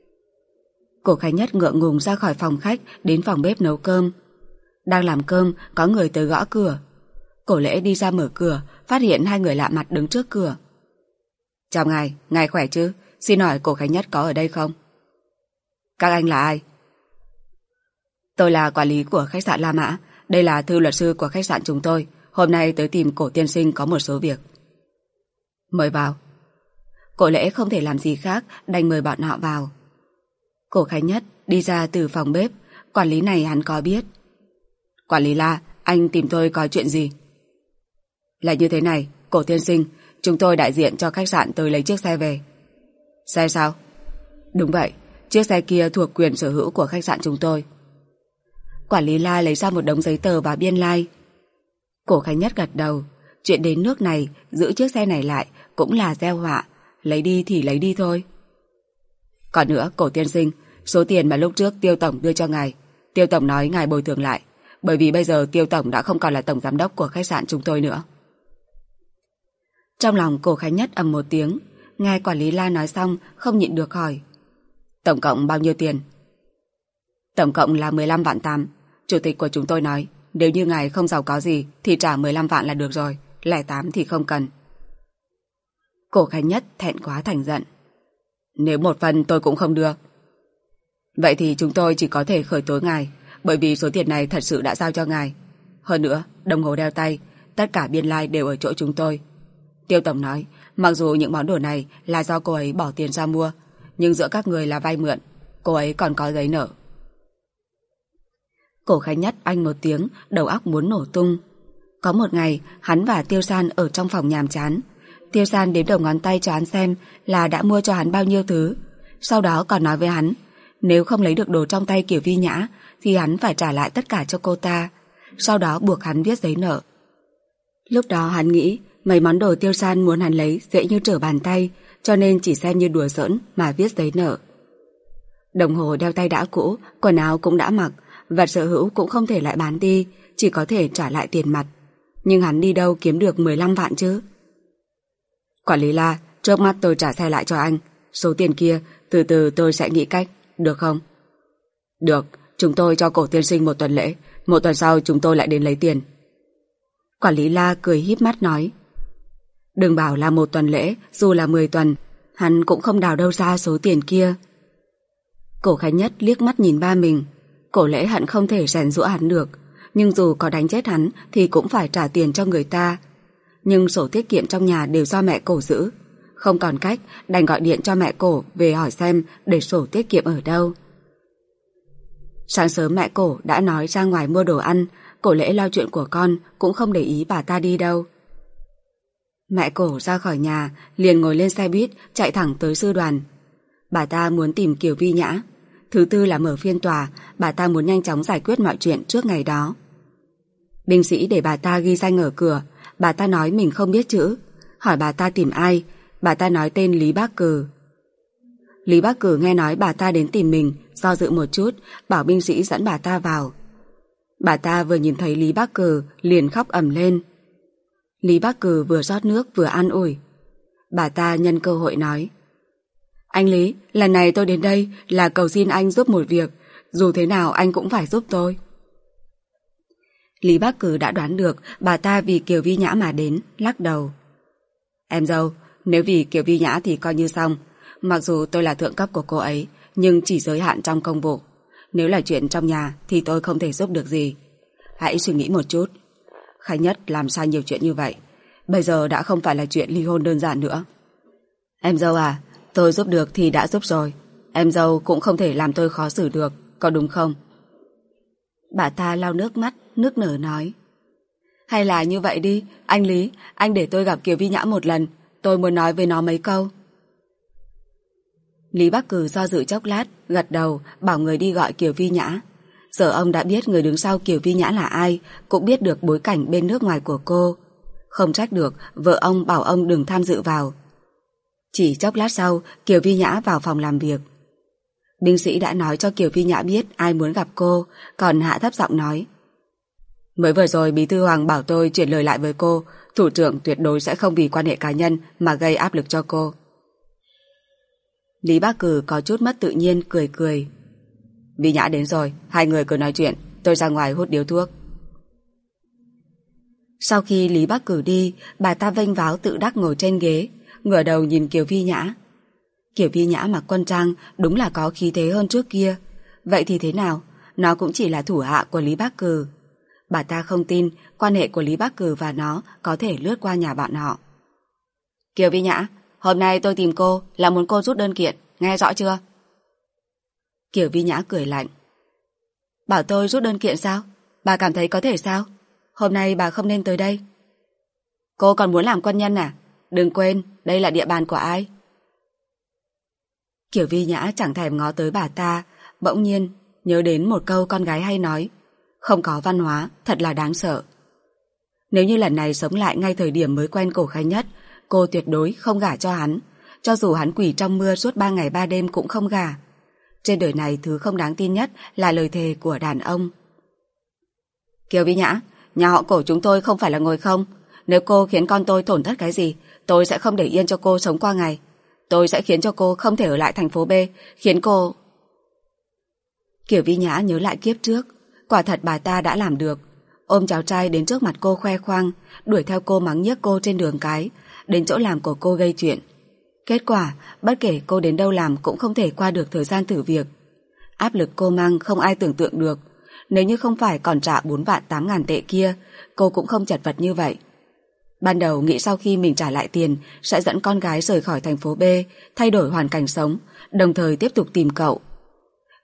Cổ Khánh Nhất ngượng ngùng ra khỏi phòng khách, đến phòng bếp nấu cơm. Đang làm cơm, có người tới gõ cửa. Cổ Lễ đi ra mở cửa, phát hiện hai người lạ mặt đứng trước cửa. Chào ngài khỏe chứ? Xin hỏi Cổ Khánh Nhất có ở đây không? Các anh là ai? Tôi là quản lý của khách sạn La Mã. Đây là thư luật sư của khách sạn chúng tôi. Hôm nay tới tìm Cổ tiên sinh có một số việc. Mời vào. Cổ Lễ không thể làm gì khác, đành mời bọn họ vào. Cổ Khánh Nhất đi ra từ phòng bếp. Quản lý này hắn có biết. Quản lý La, anh tìm tôi có chuyện gì? Là như thế này, Cổ tiên sinh, chúng tôi đại diện cho khách sạn tới lấy chiếc xe về. Xe sao? Đúng vậy, chiếc xe kia thuộc quyền sở hữu của khách sạn chúng tôi. Quản lý La lấy ra một đống giấy tờ và biên lai. Cổ Khánh Nhất gật đầu. Chuyện đến nước này, giữ chiếc xe này lại cũng là gieo họa. Lấy đi thì lấy đi thôi. Còn nữa, Cổ tiên sinh, số tiền mà lúc trước Tiêu tổng đưa cho ngài, Tiêu tổng nói ngài bồi thường lại, bởi vì bây giờ Tiêu tổng đã không còn là tổng giám đốc của khách sạn chúng tôi nữa. Trong lòng Cổ Khánh Nhất ầm một tiếng. Nghe quản lý La nói xong, không nhịn được hỏi: Tổng cộng bao nhiêu tiền? Tổng cộng là 15 vạn 8. Chủ tịch của chúng tôi nói, nếu như ngài không giàu có gì thì trả 15 vạn là được rồi, lẻ 8 thì không cần. Cổ Khánh Nhất thẹn quá thành giận. Nếu một phần tôi cũng không đưa, vậy thì chúng tôi chỉ có thể khởi tố ngài, bởi vì số tiền này thật sự đã giao cho ngài. Hơn nữa, đồng hồ đeo tay, tất cả biên lai đều ở chỗ chúng tôi. Tiêu tổng nói, mặc dù những món đồ này là do cô ấy bỏ tiền ra mua, nhưng giữa các người là vay mượn, cô ấy còn có giấy nợ. Cổ Khánh Nhất oanh một tiếng, đầu óc muốn nổ tung. Có một ngày, hắn và Tiêu San ở trong phòng nhàm chán. Tiêu San đếm đầu ngón tay cho hắn xem là đã mua cho hắn bao nhiêu thứ. Sau đó còn nói với hắn, nếu không lấy được đồ trong tay Kiều Vi Nhã thì hắn phải trả lại tất cả cho cô ta. Sau đó buộc hắn viết giấy nợ. Lúc đó hắn nghĩ mấy món đồ Tiêu San muốn hắn lấy dễ như trở bàn tay, cho nên chỉ xem như đùa giỡn mà viết giấy nợ. Đồng hồ đeo tay đã cũ, quần áo cũng đã mặc, vật sở hữu cũng không thể lại bán đi, chỉ có thể trả lại tiền mặt. Nhưng hắn đi đâu kiếm được 15 vạn chứ? Quản lý La, trước mắt tôi trả xe lại cho anh. Số tiền kia, từ từ tôi sẽ nghĩ cách, được không? Được, chúng tôi cho Cổ tiên sinh 1 tuần lễ, 1 tuần sau chúng tôi lại đến lấy tiền. Quản lý La cười híp mắt nói. Đừng bảo là 1 tuần lễ, dù là 10 tuần, hắn cũng không đào đâu ra số tiền kia. Cổ Khánh Nhất liếc mắt nhìn ba mình. Cổ Lễ hận không thể rèn giũa hắn được, nhưng dù có đánh chết hắn thì cũng phải trả tiền cho người ta. Nhưng sổ tiết kiệm trong nhà đều do mẹ Cổ giữ, không còn cách đành gọi điện cho mẹ Cổ về hỏi xem để sổ tiết kiệm ở đâu. Sáng sớm mẹ Cổ đã nói ra ngoài mua đồ ăn, Cổ Lễ lo chuyện của con cũng không để ý bà ta đi đâu. Mẹ Cổ ra khỏi nhà liền ngồi lên xe buýt chạy thẳng tới sư đoàn. Bà ta muốn tìm Kiều Vi Nhã. Thứ tư là mở phiên tòa, bà ta muốn nhanh chóng giải quyết mọi chuyện trước ngày đó. Binh sĩ để bà ta ghi danh ở cửa, bà ta nói mình không biết chữ. Hỏi bà ta tìm ai, bà ta nói tên Lý Bác Cừ. Lý Bác Cừ nghe nói bà ta đến tìm mình, do dự một chút, bảo binh sĩ dẫn bà ta vào. Bà ta vừa nhìn thấy Lý Bác Cừ liền khóc ầm lên. Lý Bác Cừ vừa rót nước vừa an ủi. Bà ta nhân cơ hội nói: Anh Lý, lần này tôi đến đây là cầu xin anh giúp một việc, dù thế nào anh cũng phải giúp tôi. Lý Bác Cừ đã đoán được bà ta vì Kiều Vi Nhã mà đến, lắc đầu. Em dâu, nếu vì Kiều Vi Nhã thì coi như xong. Mặc dù tôi là thượng cấp của cô ấy, nhưng chỉ giới hạn trong công vụ. Nếu là chuyện trong nhà thì tôi không thể giúp được gì. Hãy suy nghĩ một chút. Khánh Nhất làm sai nhiều chuyện như vậy, bây giờ đã không phải là chuyện ly hôn đơn giản nữa. Em dâu à, tôi giúp được thì đã giúp rồi. Em dâu cũng không thể làm tôi khó xử được, có đúng không? Bà ta lau nước mắt, nức nở nói. Hay là như vậy đi, anh Lý, anh để tôi gặp Kiều Vi Nhã một lần, tôi muốn nói với nó mấy câu. Lý Bác Cừ do dự chốc lát, gật đầu, bảo người đi gọi Kiều Vi Nhã. Giờ ông đã biết người đứng sau Kiều Vi Nhã là ai, cũng biết được bối cảnh bên nước ngoài của cô. Không trách được vợ ông bảo ông đừng tham dự vào. Chỉ chốc lát sau, Kiều Vi Nhã vào phòng làm việc. Binh sĩ đã nói cho Kiều Vi Nhã biết ai muốn gặp cô, còn hạ thấp giọng nói. Mới vừa rồi Bí thư Hoàng bảo tôi chuyển lời lại với cô, thủ trưởng tuyệt đối sẽ không vì quan hệ cá nhân mà gây áp lực cho cô. Lý Bác Cừ có chút mất tự nhiên, cười cười. Vi Nhã đến rồi, hai người cứ nói chuyện, tôi ra ngoài hút điếu thuốc. Sau khi Lý Bác Cừ đi, bà ta vênh váo tự đắc ngồi trên ghế, ngửa đầu nhìn Kiều Vi Nhã. Kiều Vi Nhã mặc quân trang đúng là có khí thế hơn trước kia. Vậy thì thế nào? Nó cũng chỉ là thủ hạ của Lý Bác Cừ. Bà ta không tin quan hệ của Lý Bác Cừ và nó có thể lướt qua nhà bọn họ. Kiều Vi Nhã, hôm nay tôi tìm cô là muốn cô rút đơn kiện, nghe rõ chưa? Kiều Vi Nhã cười lạnh. Bảo tôi rút đơn kiện sao? Bà cảm thấy có thể sao? Hôm nay bà không nên tới đây. Cô còn muốn làm quân nhân à? Đừng quên, đây là địa bàn của ai? Kiều Vi Nhã chẳng thèm ngó tới bà ta, bỗng nhiên nhớ đến một câu con gái hay nói. Không có văn hóa, thật là đáng sợ. Nếu như lần này sống lại ngay thời điểm mới quen Cổ Khánh Nhất, cô tuyệt đối không gả cho hắn. Cho dù hắn quỳ trong mưa suốt 3 ngày 3 đêm cũng không gả. Trên đời này thứ không đáng tin nhất là lời thề của đàn ông. Kiều Vi Nhã, nhà họ Cổ chúng tôi không phải là ngồi không. Nếu cô khiến con tôi tổn thất cái gì, tôi sẽ không để yên cho cô sống qua ngày. Tôi sẽ khiến cho cô không thể ở lại thành phố B, khiến cô... Kiều Vi Nhã nhớ lại kiếp trước. Quả thật bà ta đã làm được. Ôm cháu trai đến trước mặt cô khoe khoang, đuổi theo cô mắng nhiếc cô trên đường cái, đến chỗ làm của cô gây chuyện. Kết quả, bất kể cô đến đâu làm cũng không thể qua được thời gian thử việc. Áp lực cô mang không ai tưởng tượng được. Nếu như không phải còn trả 4 vạn 8 ngàn tệ kia, cô cũng không chật vật như vậy. Ban đầu nghĩ sau khi mình trả lại tiền sẽ dẫn con gái rời khỏi thành phố B, thay đổi hoàn cảnh sống, đồng thời tiếp tục tìm cậu.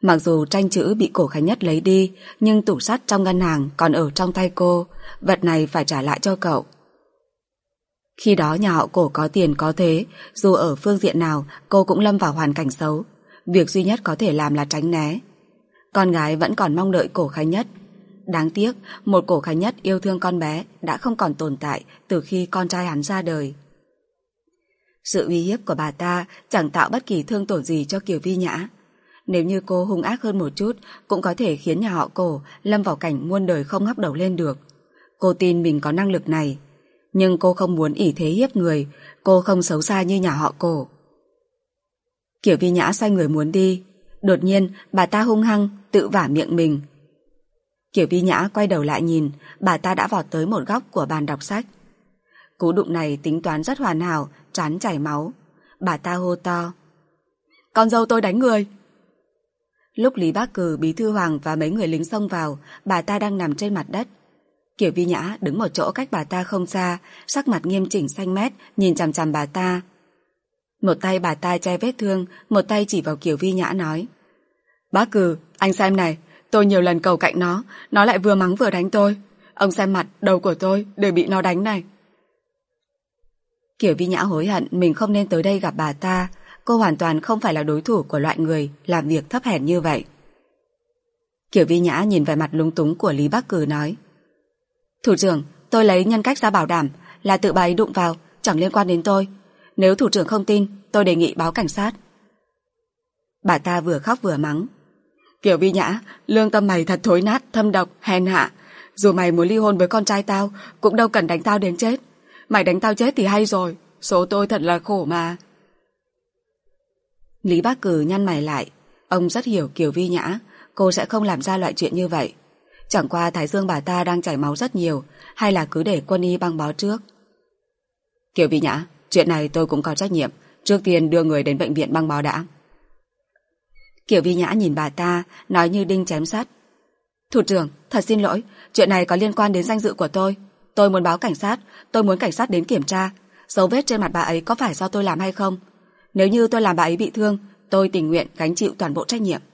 Mặc dù tranh chữ bị Cổ Khánh Nhất lấy đi, nhưng tủ sắt trong ngân hàng còn ở trong tay cô, vật này phải trả lại cho cậu. Khi đó nhà họ Cổ có tiền có thế, dù ở phương diện nào cô cũng lâm vào hoàn cảnh xấu. Việc duy nhất có thể làm là tránh né. Con gái vẫn còn mong đợi Cổ Khánh Nhất. Đáng tiếc, một Cổ Khánh Nhất yêu thương con bé đã không còn tồn tại từ khi con trai hắn ra đời. Sự uy hiếp của bà ta chẳng tạo bất kỳ thương tổn gì cho Kiều Vi Nhã. Nếu như cô hung ác hơn một chút, cũng có thể khiến nhà họ Cổ lâm vào cảnh muôn đời không ngóc đầu lên được. Cô tin mình có năng lực này. Nhưng cô không muốn ỷ thế hiếp người, cô không xấu xa như nhà họ Cổ. Kiều Vi Nhã xoay người muốn đi. Đột nhiên, bà ta hung hăng, tự vả miệng mình. Kiều Vi Nhã quay đầu lại nhìn, bà ta đã vọt tới một góc của bàn đọc sách. Cú đụng này tính toán rất hoàn hảo, trán chảy máu. Bà ta hô to: "Con dâu tôi đánh người!" Lúc Lý Bác Cừ, Bí thư Hoàng và mấy người lính xông vào, bà ta đang nằm trên mặt đất. Kiều Vi Nhã đứng một chỗ cách bà ta không xa, sắc mặt nghiêm chỉnh xanh mét, nhìn chằm chằm bà ta. Một tay bà ta che vết thương, một tay chỉ vào Kiều Vi Nhã nói: "Bác Cừ, anh xem này, tôi nhiều lần cầu cạnh nó lại vừa mắng vừa đánh tôi. Ông xem mặt, đầu của tôi đều bị nó đánh này." Kiều Vi Nhã hối hận mình không nên tới đây gặp bà ta. Cô hoàn toàn không phải là đối thủ của loại người làm việc thấp hèn như vậy. Kiều Vi Nhã nhìn vẻ mặt lúng túng của Lý Bác Cừ nói: "Thủ trưởng, tôi lấy nhân cách ra bảo đảm là tự bà ấy đụng vào, chẳng liên quan đến tôi. Nếu thủ trưởng không tin, tôi đề nghị báo cảnh sát." Bà ta vừa khóc vừa mắng: "Kiều Vi Nhã, lương tâm mày thật thối nát, thâm độc, hèn hạ. Dù mày muốn ly hôn với con trai tao, cũng đâu cần đánh tao đến chết. Mày đánh tao chết thì hay rồi, số tôi thật là khổ mà." Lý Bác Cừ nhăn mày lại. Ông rất hiểu Kiều Vi Nhã, cô sẽ không làm ra loại chuyện như vậy. Chẳng qua thái dương bà ta đang chảy máu rất nhiều, hay là cứ để quân y băng bó trước. "Kiều Vi Nhã, chuyện này tôi cũng có trách nhiệm. Trước tiên đưa người đến bệnh viện băng bó đã." Kiều Vi Nhã nhìn bà ta, nói như đinh chém sắt: "Thủ trưởng, thật xin lỗi, chuyện này có liên quan đến danh dự của tôi. Tôi muốn báo cảnh sát, tôi muốn cảnh sát đến kiểm tra. Dấu vết trên mặt bà ấy có phải do tôi làm hay không? Nếu như tôi làm bà ấy bị thương, tôi tình nguyện gánh chịu toàn bộ trách nhiệm."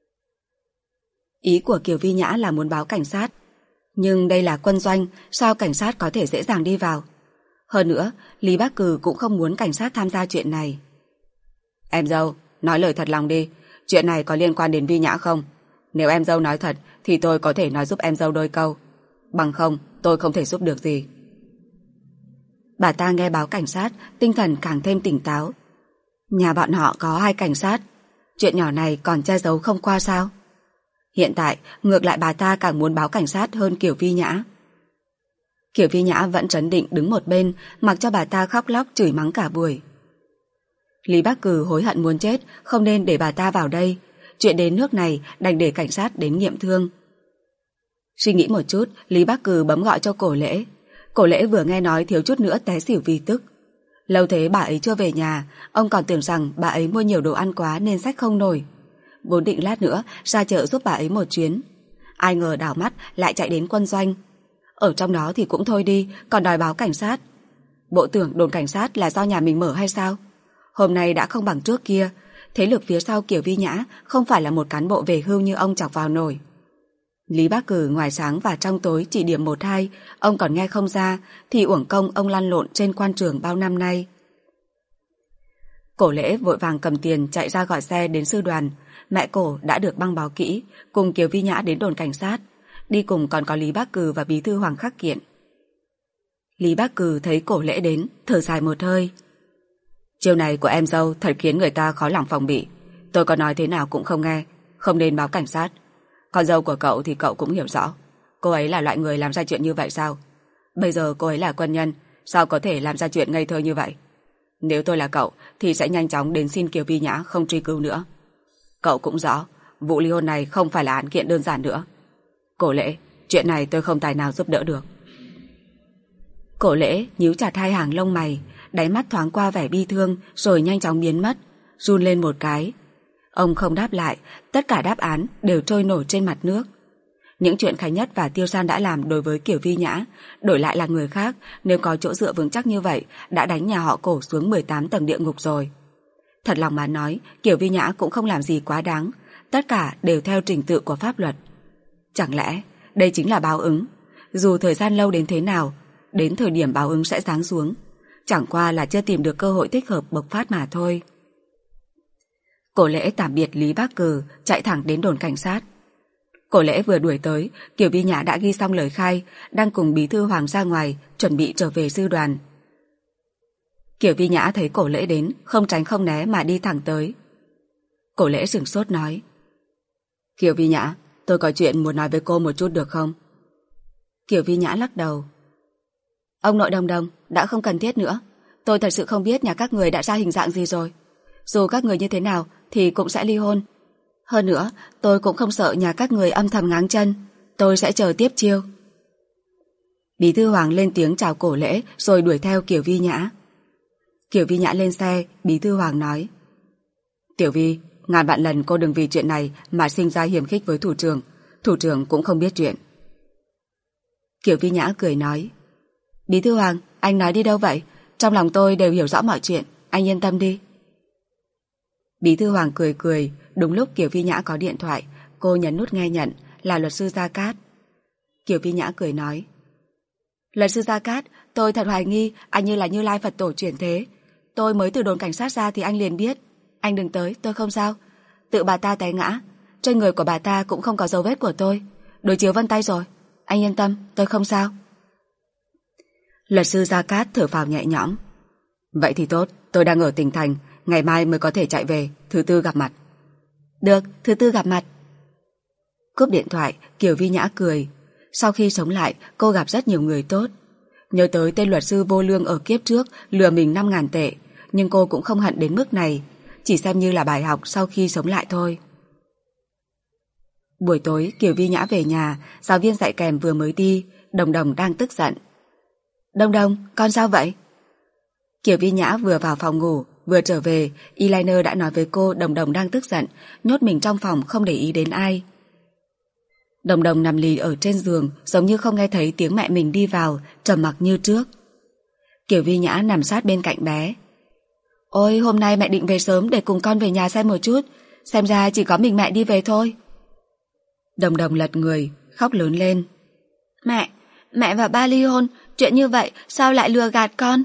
Ý của Kiều Vi Nhã là muốn báo cảnh sát. Nhưng đây là quân doanh, sao cảnh sát có thể dễ dàng đi vào? Hơn nữa, Lý Bác Cừ cũng không muốn cảnh sát tham gia chuyện này. "Em dâu, nói lời thật lòng đi. Chuyện này có liên quan đến Vi Nhã không? Nếu em dâu nói thật thì tôi có thể nói giúp em dâu đôi câu. Bằng không, tôi không thể giúp được gì." Bà ta nghe báo cảnh sát, tinh thần càng thêm tỉnh táo. Nhà bọn họ có 2 cảnh sát. Chuyện nhỏ này còn che giấu không qua sao? Hiện tại, ngược lại bà ta càng muốn báo cảnh sát hơn Kiều Vi Nhã. Kiều Vi Nhã vẫn trấn định đứng một bên, mặc cho bà ta khóc lóc chửi mắng cả buổi. Lý Bác Cừ hối hận muốn chết, không nên để bà ta vào đây. Chuyện đến nước này đành để cảnh sát đến nghiệm thương. Suy nghĩ một chút, Lý Bác Cừ bấm gọi cho Cổ Lễ. Cổ Lễ vừa nghe nói thiếu chút nữa té xỉu vì tức. Lâu thế bà ấy chưa về nhà, ông còn tưởng rằng bà ấy mua nhiều đồ ăn quá nên xách không nổi. Vốn định lát nữa ra chợ giúp bà ấy một chuyến. Ai ngờ đảo mắt lại chạy đến quân doanh. Ở trong đó thì cũng thôi đi, còn đòi báo cảnh sát. Bộ tưởng đồn cảnh sát là do nhà mình mở hay sao? Hôm nay đã không bằng trước kia. Thế lực phía sau Kiều Vi Nhã không phải là một cán bộ về hưu như ông chọc vào nổi. Lý Bác Cừ ngoài sáng và trong tối chỉ điểm 1-2, ông còn nghe không ra, thì uổng công ông lăn lộn trên quan trường bao năm nay. Cổ Lễ vội vàng cầm tiền chạy ra gọi xe đến sư đoàn. Mẹ Cổ đã được băng bó kỹ, cùng Kiều Vi Nhã đến đồn cảnh sát. Đi cùng còn có Lý Bác Cừ và Bí thư Hoàng Khắc Kiện. Lý Bác Cừ thấy Cổ Lễ đến, thở dài một hơi. "Chiêu này của em dâu thật khiến người ta khó lòng phòng bị. Tôi có nói thế nào cũng không nghe, không nên báo cảnh sát. Con dâu của cậu thì cậu cũng hiểu rõ. Cô ấy là loại người làm ra chuyện như vậy sao? Bây giờ cô ấy là quân nhân, sao có thể làm ra chuyện ngây thơ như vậy? Nếu tôi là cậu thì sẽ nhanh chóng đến xin Kiều Vi Nhã không truy cứu nữa. Cậu cũng rõ, vụ ly hôn này không phải là án kiện đơn giản nữa. Cổ Lễ, chuyện này tôi không tài nào giúp đỡ được." Cổ Lễ nhíu chặt 2 hàng lông mày, đáy mắt thoáng qua vẻ bi thương rồi nhanh chóng biến mất, run lên một cái. Ông không đáp lại, tất cả đáp án đều trôi nổi trên mặt nước. Những chuyện Khánh Nhất và Tiêu San đã làm đối với Kiều Vi Nhã, đổi lại là người khác, nếu có chỗ dựa vững chắc như vậy, đã đánh nhà họ Cổ xuống 18 tầng địa ngục rồi. Thật lòng mà nói, Kiều Vi Nhã cũng không làm gì quá đáng, Tất cả đều theo trình tự của pháp luật. Chẳng lẽ đây chính là báo ứng? Dù thời gian lâu đến thế nào, đến thời điểm báo ứng sẽ giáng xuống. Chẳng qua là chưa tìm được cơ hội thích hợp bộc phát mà thôi. Cổ Lễ tạm biệt Lý Bác Cừ, chạy thẳng đến đồn cảnh sát. Cổ Lễ vừa đuổi tới, Kiều Vi Nhã đã ghi xong lời khai, đang cùng bí thư Hoàng ra ngoài, chuẩn bị trở về sư đoàn. Kiều Vi Nhã thấy Cổ Lễ đến, không tránh không né mà đi thẳng tới. Cổ Lễ sửng sốt nói: Kiều Vi Nhã, tôi có chuyện muốn nói với cô một chút được không? Kiều Vi Nhã lắc đầu: Ông nội Đồng Đồng, đã không cần thiết nữa. Tôi thật sự không biết nhà các người đã ra hình dạng gì rồi. Dù các người như thế nào thì cũng sẽ ly hôn. Hơn nữa, tôi cũng không sợ nhà các người âm thầm ngáng chân. Tôi sẽ chờ tiếp chiêu. Bí thư Hoàng lên tiếng chào Cổ Lễ rồi đuổi theo Kiều Vi Nhã. Kiều Vi Nhã lên xe, bí thư Hoàng nói: Tiểu Vi, ngàn vạn lần cô đừng vì chuyện này mà sinh ra hiềm khích với thủ trưởng. Thủ trưởng cũng không biết chuyện. Kiều Vi Nhã cười nói: Bí thư Hoàng, anh nói đi đâu vậy? Trong lòng tôi đều hiểu rõ mọi chuyện, anh yên tâm đi. Bí thư Hoàng cười cười. Đúng lúc Kiều Vi Nhã có điện thoại, cô nhấn nút nghe nhận, là luật sư Gia Cát. Kiều Vi Nhã cười nói: Luật sư Gia Cát, tôi thật hoài nghi anh như là Như Lai Phật Tổ chuyển thế. Tôi mới từ đồn cảnh sát ra thì anh liền biết. Anh đừng tới, tôi không sao. Tự bà ta té ngã, trên người của bà ta cũng không có dấu vết của tôi. Đối chiếu vân tay rồi. Anh yên tâm, tôi không sao. Luật sư Gia Cát thở phào nhẹ nhõm. Vậy thì tốt, tôi đang ở tỉnh thành, ngày mai mới có thể chạy về, thứ tư gặp mặt. Được, thứ tư gặp mặt. Cúp điện thoại, Kiều Vi Nhã cười. Sau khi sống lại, cô gặp rất nhiều người tốt. Nhớ tới tên luật sư vô lương ở kiếp trước lừa mình 5.000 tệ, nhưng cô cũng không hận đến mức này, chỉ xem như là bài học sau khi sống lại thôi. Buổi tối, Kiều Vi Nhã về nhà, giáo viên dạy kèm vừa mới đi, Đồng Đồng đang tức giận. Đồng Đồng, con sao vậy? Kiều Vi Nhã vừa vào phòng ngủ, vừa trở về, eyeliner đã nói với cô Đồng Đồng đang tức giận, nhốt mình trong phòng không để ý đến ai. Đồng Đồng nằm lì ở trên giường, giống như không nghe thấy tiếng mẹ mình đi vào, trầm mặc như trước. Kiều Vi Nhã nằm sát bên cạnh bé. Ôi, hôm nay mẹ định về sớm để cùng con về nhà xem một chút, xem ra chỉ có mình mẹ đi về thôi. Đồng Đồng lật người, khóc lớn lên. Mẹ và ba ly hôn, chuyện như vậy sao lại lừa gạt con?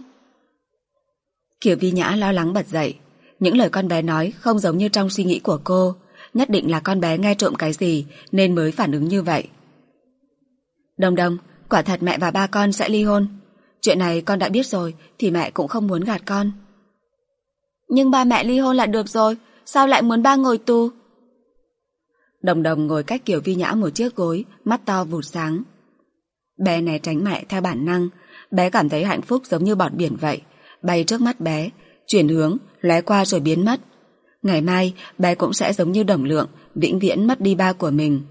Kiều Vi Nhã lo lắng bật dậy. Những lời con bé nói không giống như trong suy nghĩ của cô. Nhất định là con bé nghe trộm cái gì nên mới phản ứng như vậy. Đồng Đồng, quả thật mẹ và ba con sẽ ly hôn. Chuyện này con đã biết rồi thì mẹ cũng không muốn gạt con. Nhưng ba mẹ ly hôn là được rồi, sao lại muốn ba ngồi tù? Đồng Đồng ngồi cách Kiều Vi Nhã một chiếc gối, mắt to vụt sáng. Bé né tránh mẹ theo bản năng. Bé cảm thấy hạnh phúc giống như bọt biển vậy, bay trước mắt bé, chuyển hướng, lóe qua rồi biến mất. Ngày mai bé cũng sẽ giống như Đồng Lượng, vĩnh viễn mất đi ba của mình.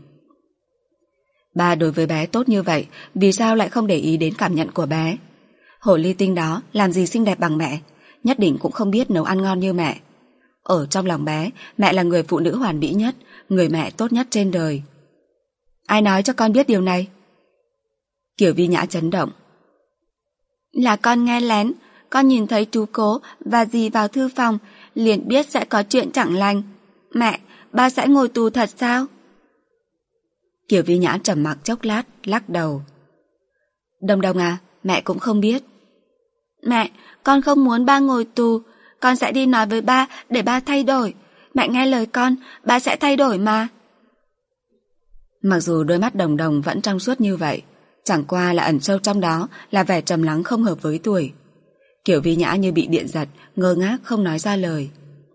Ba đối với bé tốt như vậy, vì sao lại không để ý đến cảm nhận của bé? Hồ ly tinh đó làm gì xinh đẹp bằng mẹ, nhất định cũng không biết nấu ăn ngon như mẹ. Ở trong lòng bé, mẹ là người phụ nữ hoàn mỹ nhất, người mẹ tốt nhất trên đời. Ai nói cho con biết điều này? Kiều Vi Nhã chấn động. Là con nghe lén, con nhìn thấy chú Cố và dì vào thư phòng, liền biết sẽ có chuyện chẳng lành. Mẹ, ba sẽ ngồi tù thật sao? Kiều Vi Nhã trầm mặc chốc lát, lắc đầu. Đồng Đồng à, mẹ cũng không biết. Mẹ, con không muốn ba ngồi tù, con sẽ đi nói với ba để ba thay đổi. Mẹ nghe lời con, ba sẽ thay đổi mà. Mặc dù đôi mắt Đồng Đồng vẫn trong suốt như vậy, chẳng qua là ẩn sâu trong đó là vẻ trầm lắng không hợp với tuổi. Kiều Vi Nhã như bị điện giật, ngơ ngác không nói ra lời.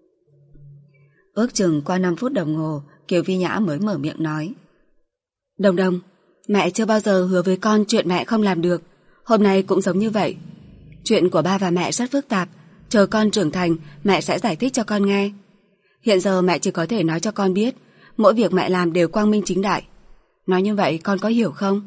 Ước chừng qua 5 phút đồng hồ, Kiều Vi Nhã mới mở miệng nói. Đồng Đồng, mẹ chưa bao giờ hứa với con chuyện mẹ không làm được. Hôm nay cũng giống như vậy. Chuyện của ba và mẹ rất phức tạp, chờ con trưởng thành mẹ sẽ giải thích cho con nghe. Hiện giờ mẹ chỉ có thể nói cho con biết mỗi việc mẹ làm đều quang minh chính đại. Nói như vậy con có hiểu không?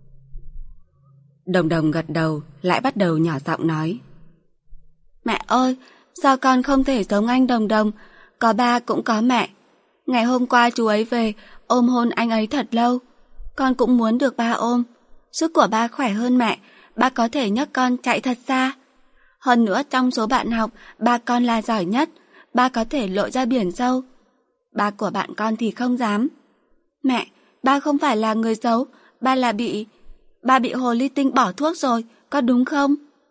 Đồng Đồng gật đầu, lại bắt đầu nhỏ giọng nói. Mẹ ơi, sao con không thể giống anh Đồng Đồng, có ba cũng có mẹ. Ngày hôm qua chú ấy về, ôm hôn anh ấy thật lâu. Con cũng muốn được ba ôm. Sức của ba khỏe hơn mẹ, ba có thể nhấc con chạy thật xa. Hơn nữa trong số bạn học, ba con là giỏi nhất, ba có thể lội ra biển sâu. Ba của bạn con thì không dám. Mẹ, ba không phải là người xấu, ba bị hồ ly tinh bỏ thuốc rồi, có đúng không?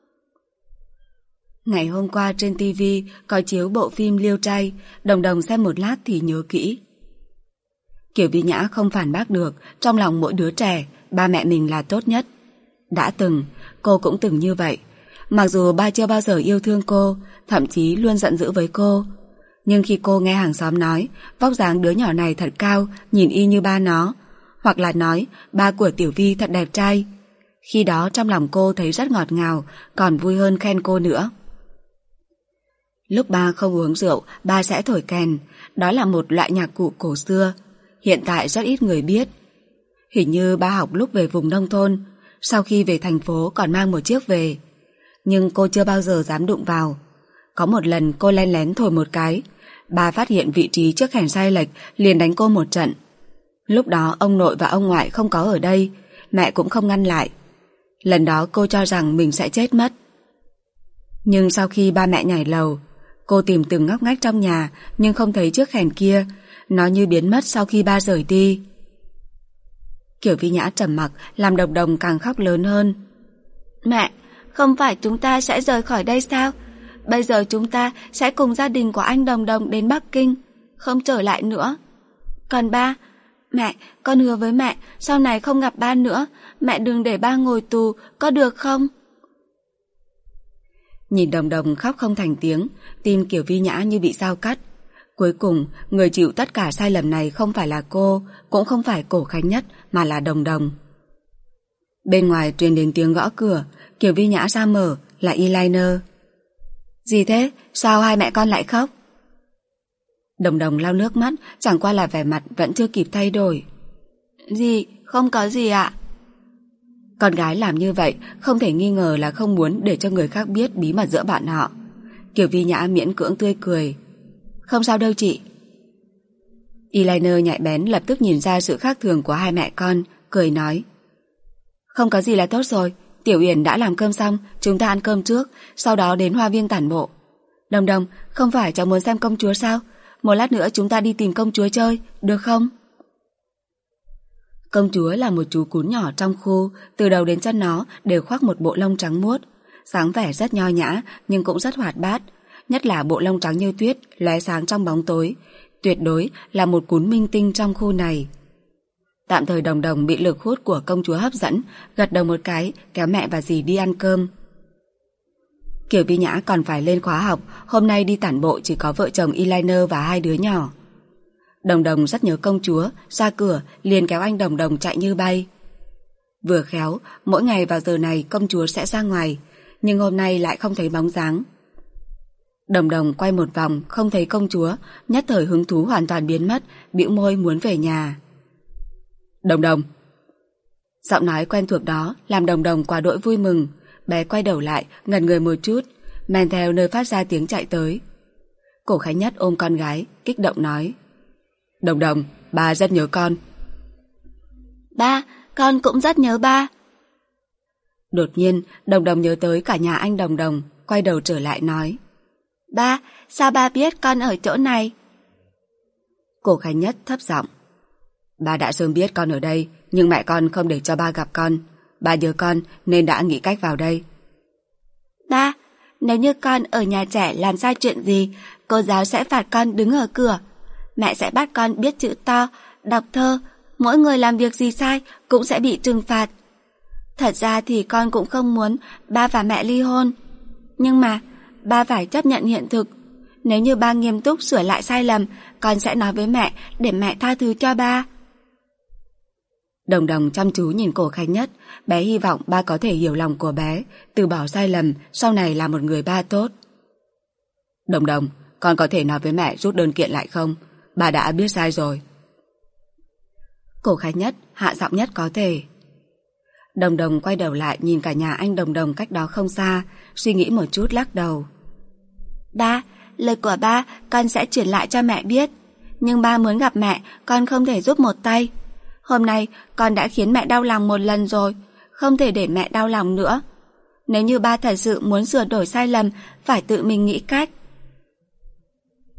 Ngày hôm qua trên TV có chiếu bộ phim Liêu Trai, Đồng Đồng xem một lát thì nhớ kỹ. Kiều Vi Nhã không phản bác được, trong lòng mỗi đứa trẻ, ba mẹ mình là tốt nhất. Đã từng, cô cũng từng như vậy. Mặc dù ba chưa bao giờ yêu thương cô, thậm chí luôn giận dữ với cô, nhưng khi cô nghe hàng xóm nói vóc dáng đứa nhỏ này thật cao, nhìn y như ba nó, hoặc là nói ba của Tiểu Vi thật đẹp trai, khi đó trong lòng cô thấy rất ngọt ngào, còn vui hơn khen cô nữa. Lúc ba không uống rượu, ba sẽ thổi kèn. Đó là một loại nhạc cụ cổ xưa, hiện tại rất ít người biết. Hình như ba học lúc về vùng nông thôn, sau khi về thành phố còn mang một chiếc về, nhưng cô chưa bao giờ dám đụng vào. Có một lần cô len lén thổi một cái, ba phát hiện vị trí chiếc kèn sai lệch, liền đánh cô một trận. Lúc đó ông nội và ông ngoại không có ở đây, mẹ cũng không ngăn lại. Lần đó cô cho rằng mình sẽ chết mất. Nhưng sau khi ba mẹ nhảy lầu, cô tìm từng ngóc ngách trong nhà nhưng không thấy chiếc kèn kia, nó như biến mất sau khi ba rời đi. Kiều Vi Nhã trầm mặc làm Đồng Đồng càng khóc lớn hơn. Mẹ, không phải chúng ta sẽ rời khỏi đây sao? Bây giờ chúng ta sẽ cùng gia đình của anh Đồng Đồng đến Bắc Kinh, không trở lại nữa. Còn ba, mẹ, con hứa với mẹ sau này không gặp ba nữa. Mẹ đừng để ba ngồi tù, có được không? Nhìn Đồng Đồng khóc không thành tiếng, tim Kiều Vi Nhã như bị dao cắt. Cuối cùng, người chịu tất cả sai lầm này không phải là cô, cũng không phải Cổ Khánh Nhất, mà là Đồng Đồng. Bên ngoài truyền đến tiếng gõ cửa, Kiều Vi Nhã ra mở, là Eyeliner. Gì thế? Sao hai mẹ con lại khóc? Đồng Đồng lau nước mắt, chẳng qua là vẻ mặt vẫn chưa kịp thay đổi. Gì? Không có gì ạ. Con gái làm như vậy không thể nghi ngờ là không muốn để cho người khác biết bí mật giữa bọn họ. Kiều Vi Nhã miễn cưỡng tươi cười. Không sao đâu chị. Eyeliner nhạy bén lập tức nhìn ra sự khác thường của hai mẹ con, cười nói. Không có gì là tốt rồi, Tiểu Uyển đã làm cơm xong, chúng ta ăn cơm trước, sau đó đến Hoa Viên tản bộ. Đồng Đồng, không phải cháu muốn xem công chúa sao? Một lát nữa chúng ta đi tìm công chúa chơi, được không? Công chúa là một chú cún nhỏ trong khu, từ đầu đến chân nó đều khoác một bộ lông trắng muốt, dáng vẻ rất nho nhã nhưng cũng rất hoạt bát, nhất là bộ lông trắng như tuyết, lóe sáng trong bóng tối, tuyệt đối là một cún minh tinh trong khu này. Tạm thời Đồng Đồng bị lực hút của công chúa hấp dẫn, gật đầu một cái, kéo mẹ và dì đi ăn cơm. Kiều Vi Nhã còn phải lên khóa học, hôm nay đi tản bộ chỉ có vợ chồng Eyeliner và hai đứa nhỏ. Đồng Đồng rất nhớ công chúa, ra cửa liền kéo anh Đồng Đồng chạy như bay. Vừa khéo, mỗi ngày vào giờ này công chúa sẽ ra ngoài, nhưng hôm nay lại không thấy bóng dáng. Đồng Đồng quay một vòng, không thấy công chúa, nhất thời hứng thú hoàn toàn biến mất, bĩu môi muốn về nhà. Đồng Đồng. Giọng nói quen thuộc đó làm Đồng Đồng quá đỗi vui mừng. Bé quay đầu lại, ngẩn người một chút, men theo nơi phát ra tiếng chạy tới. Cổ Khánh Nhất ôm con gái, kích động nói. Đồng Đồng, ba rất nhớ con. Ba, con cũng rất nhớ ba. Đột nhiên, Đồng Đồng nhớ tới cả nhà anh Đồng Đồng, quay đầu trở lại nói. Ba, sao ba biết con ở chỗ này? Cổ Khánh Nhất thấp giọng. Ba đã sớm biết con ở đây, nhưng mẹ con không để cho ba gặp con. Ba nhớ con nên đã nghĩ cách vào đây. Ba, nếu như con ở nhà trẻ làm sai chuyện gì, cô giáo sẽ phạt con đứng ở cửa. Mẹ sẽ bắt con biết chữ to, đọc thơ. Mỗi người làm việc gì sai cũng sẽ bị trừng phạt. Thật ra thì con cũng không muốn ba và mẹ ly hôn. Nhưng mà ba phải chấp nhận hiện thực. Nếu như ba nghiêm túc sửa lại sai lầm, con sẽ nói với mẹ để mẹ tha thứ cho ba. Đồng Đồng chăm chú nhìn Cổ Khánh Nhất, bé hy vọng ba có thể hiểu lòng của bé, từ bỏ sai lầm, sau này là một người ba tốt. Đồng Đồng, con có thể nói với mẹ rút đơn kiện lại không? Ba đã biết sai rồi. Cổ Khánh Nhất hạ giọng nhất có thể. Đồng Đồng quay đầu lại nhìn cả nhà anh Đồng Đồng cách đó không xa, suy nghĩ một chút lắc đầu. Ba, lời của ba con sẽ chuyển lại cho mẹ biết, nhưng ba muốn gặp mẹ, con không thể giúp một tay. Hôm nay con đã khiến mẹ đau lòng một lần rồi, không thể để mẹ đau lòng nữa. Nếu như ba thật sự muốn sửa đổi sai lầm, phải tự mình nghĩ cách.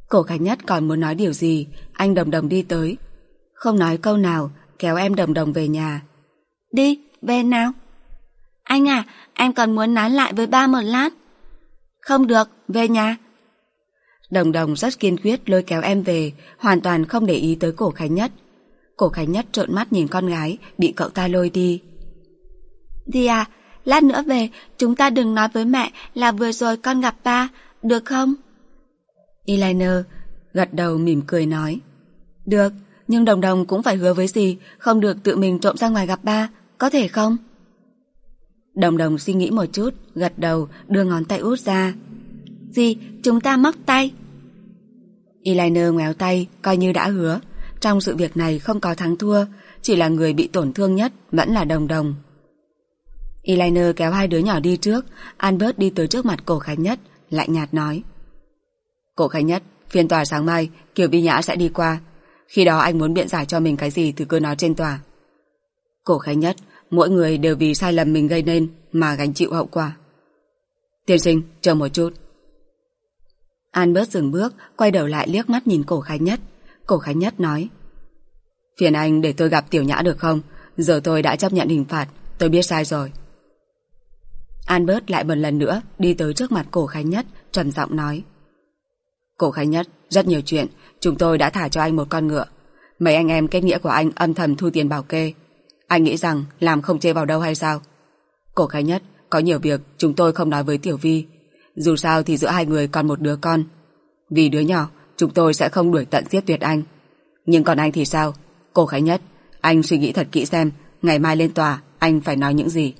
Cổ Khánh Nhất còn muốn nói điều gì, anh Đồng Đồng đi tới. Không nói câu nào, kéo em Đồng Đồng về nhà. Đi, về nào. Anh à, em còn muốn nói lại với ba một lát. Không được, về nhà. Đồng Đồng rất kiên quyết lôi kéo em về, hoàn toàn không để ý tới Cổ Khánh Nhất. Cổ Khánh Nhất trợn mắt nhìn con gái, bị cậu ta lôi đi. Dì à, lát nữa về, chúng ta đừng nói với mẹ là vừa rồi con gặp ba, được không? Eyeliner gật đầu mỉm cười nói. Được, nhưng Đồng Đồng cũng phải hứa với dì không được tự mình trộm ra ngoài gặp ba, có thể không? Đồng Đồng suy nghĩ một chút, gật đầu, đưa ngón tay út ra. Dì, chúng ta móc tay. Eyeliner ngoéo tay, coi như đã hứa. Trong sự việc này không có thắng thua, chỉ là người bị tổn thương nhất vẫn là Đồng Đồng. Eyeliner kéo hai đứa nhỏ đi trước, Albert đi tới trước mặt Cổ Khánh Nhất, lạnh nhạt nói. Cổ Khánh Nhất, phiên tòa sáng mai, Kiều Vi Nhã sẽ đi qua. Khi đó anh muốn biện giải cho mình cái gì thì cứ nói trên tòa. Cổ Khánh Nhất, mỗi người đều vì sai lầm mình gây nên mà gánh chịu hậu quả. Tiên sinh, chờ một chút. Albert dừng bước, quay đầu lại liếc mắt nhìn Cổ Khánh Nhất. Cổ Khánh Nhất nói. Phiền anh để tôi gặp Tiểu Nhã được không? Giờ tôi đã chấp nhận hình phạt, tôi biết sai rồi. Albert lại một lần nữa đi tới trước mặt Cổ Khánh Nhất, trầm giọng nói. Cổ Khánh Nhất, rất nhiều chuyện, chúng tôi đã thả cho anh một con ngựa. Mấy anh em kết nghĩa của anh âm thầm thu tiền bảo kê. Anh nghĩ rằng làm không chê vào đâu hay sao? Cổ Khánh Nhất, có nhiều việc chúng tôi không nói với Tiểu Vi. Dù sao thì giữa hai người còn một đứa con. Vì đứa nhỏ, chúng tôi sẽ không đuổi tận giết tuyệt anh. Nhưng còn anh thì sao? Cổ Khánh Nhất, anh suy nghĩ thật kỹ xem, ngày mai lên tòa, anh phải nói những gì.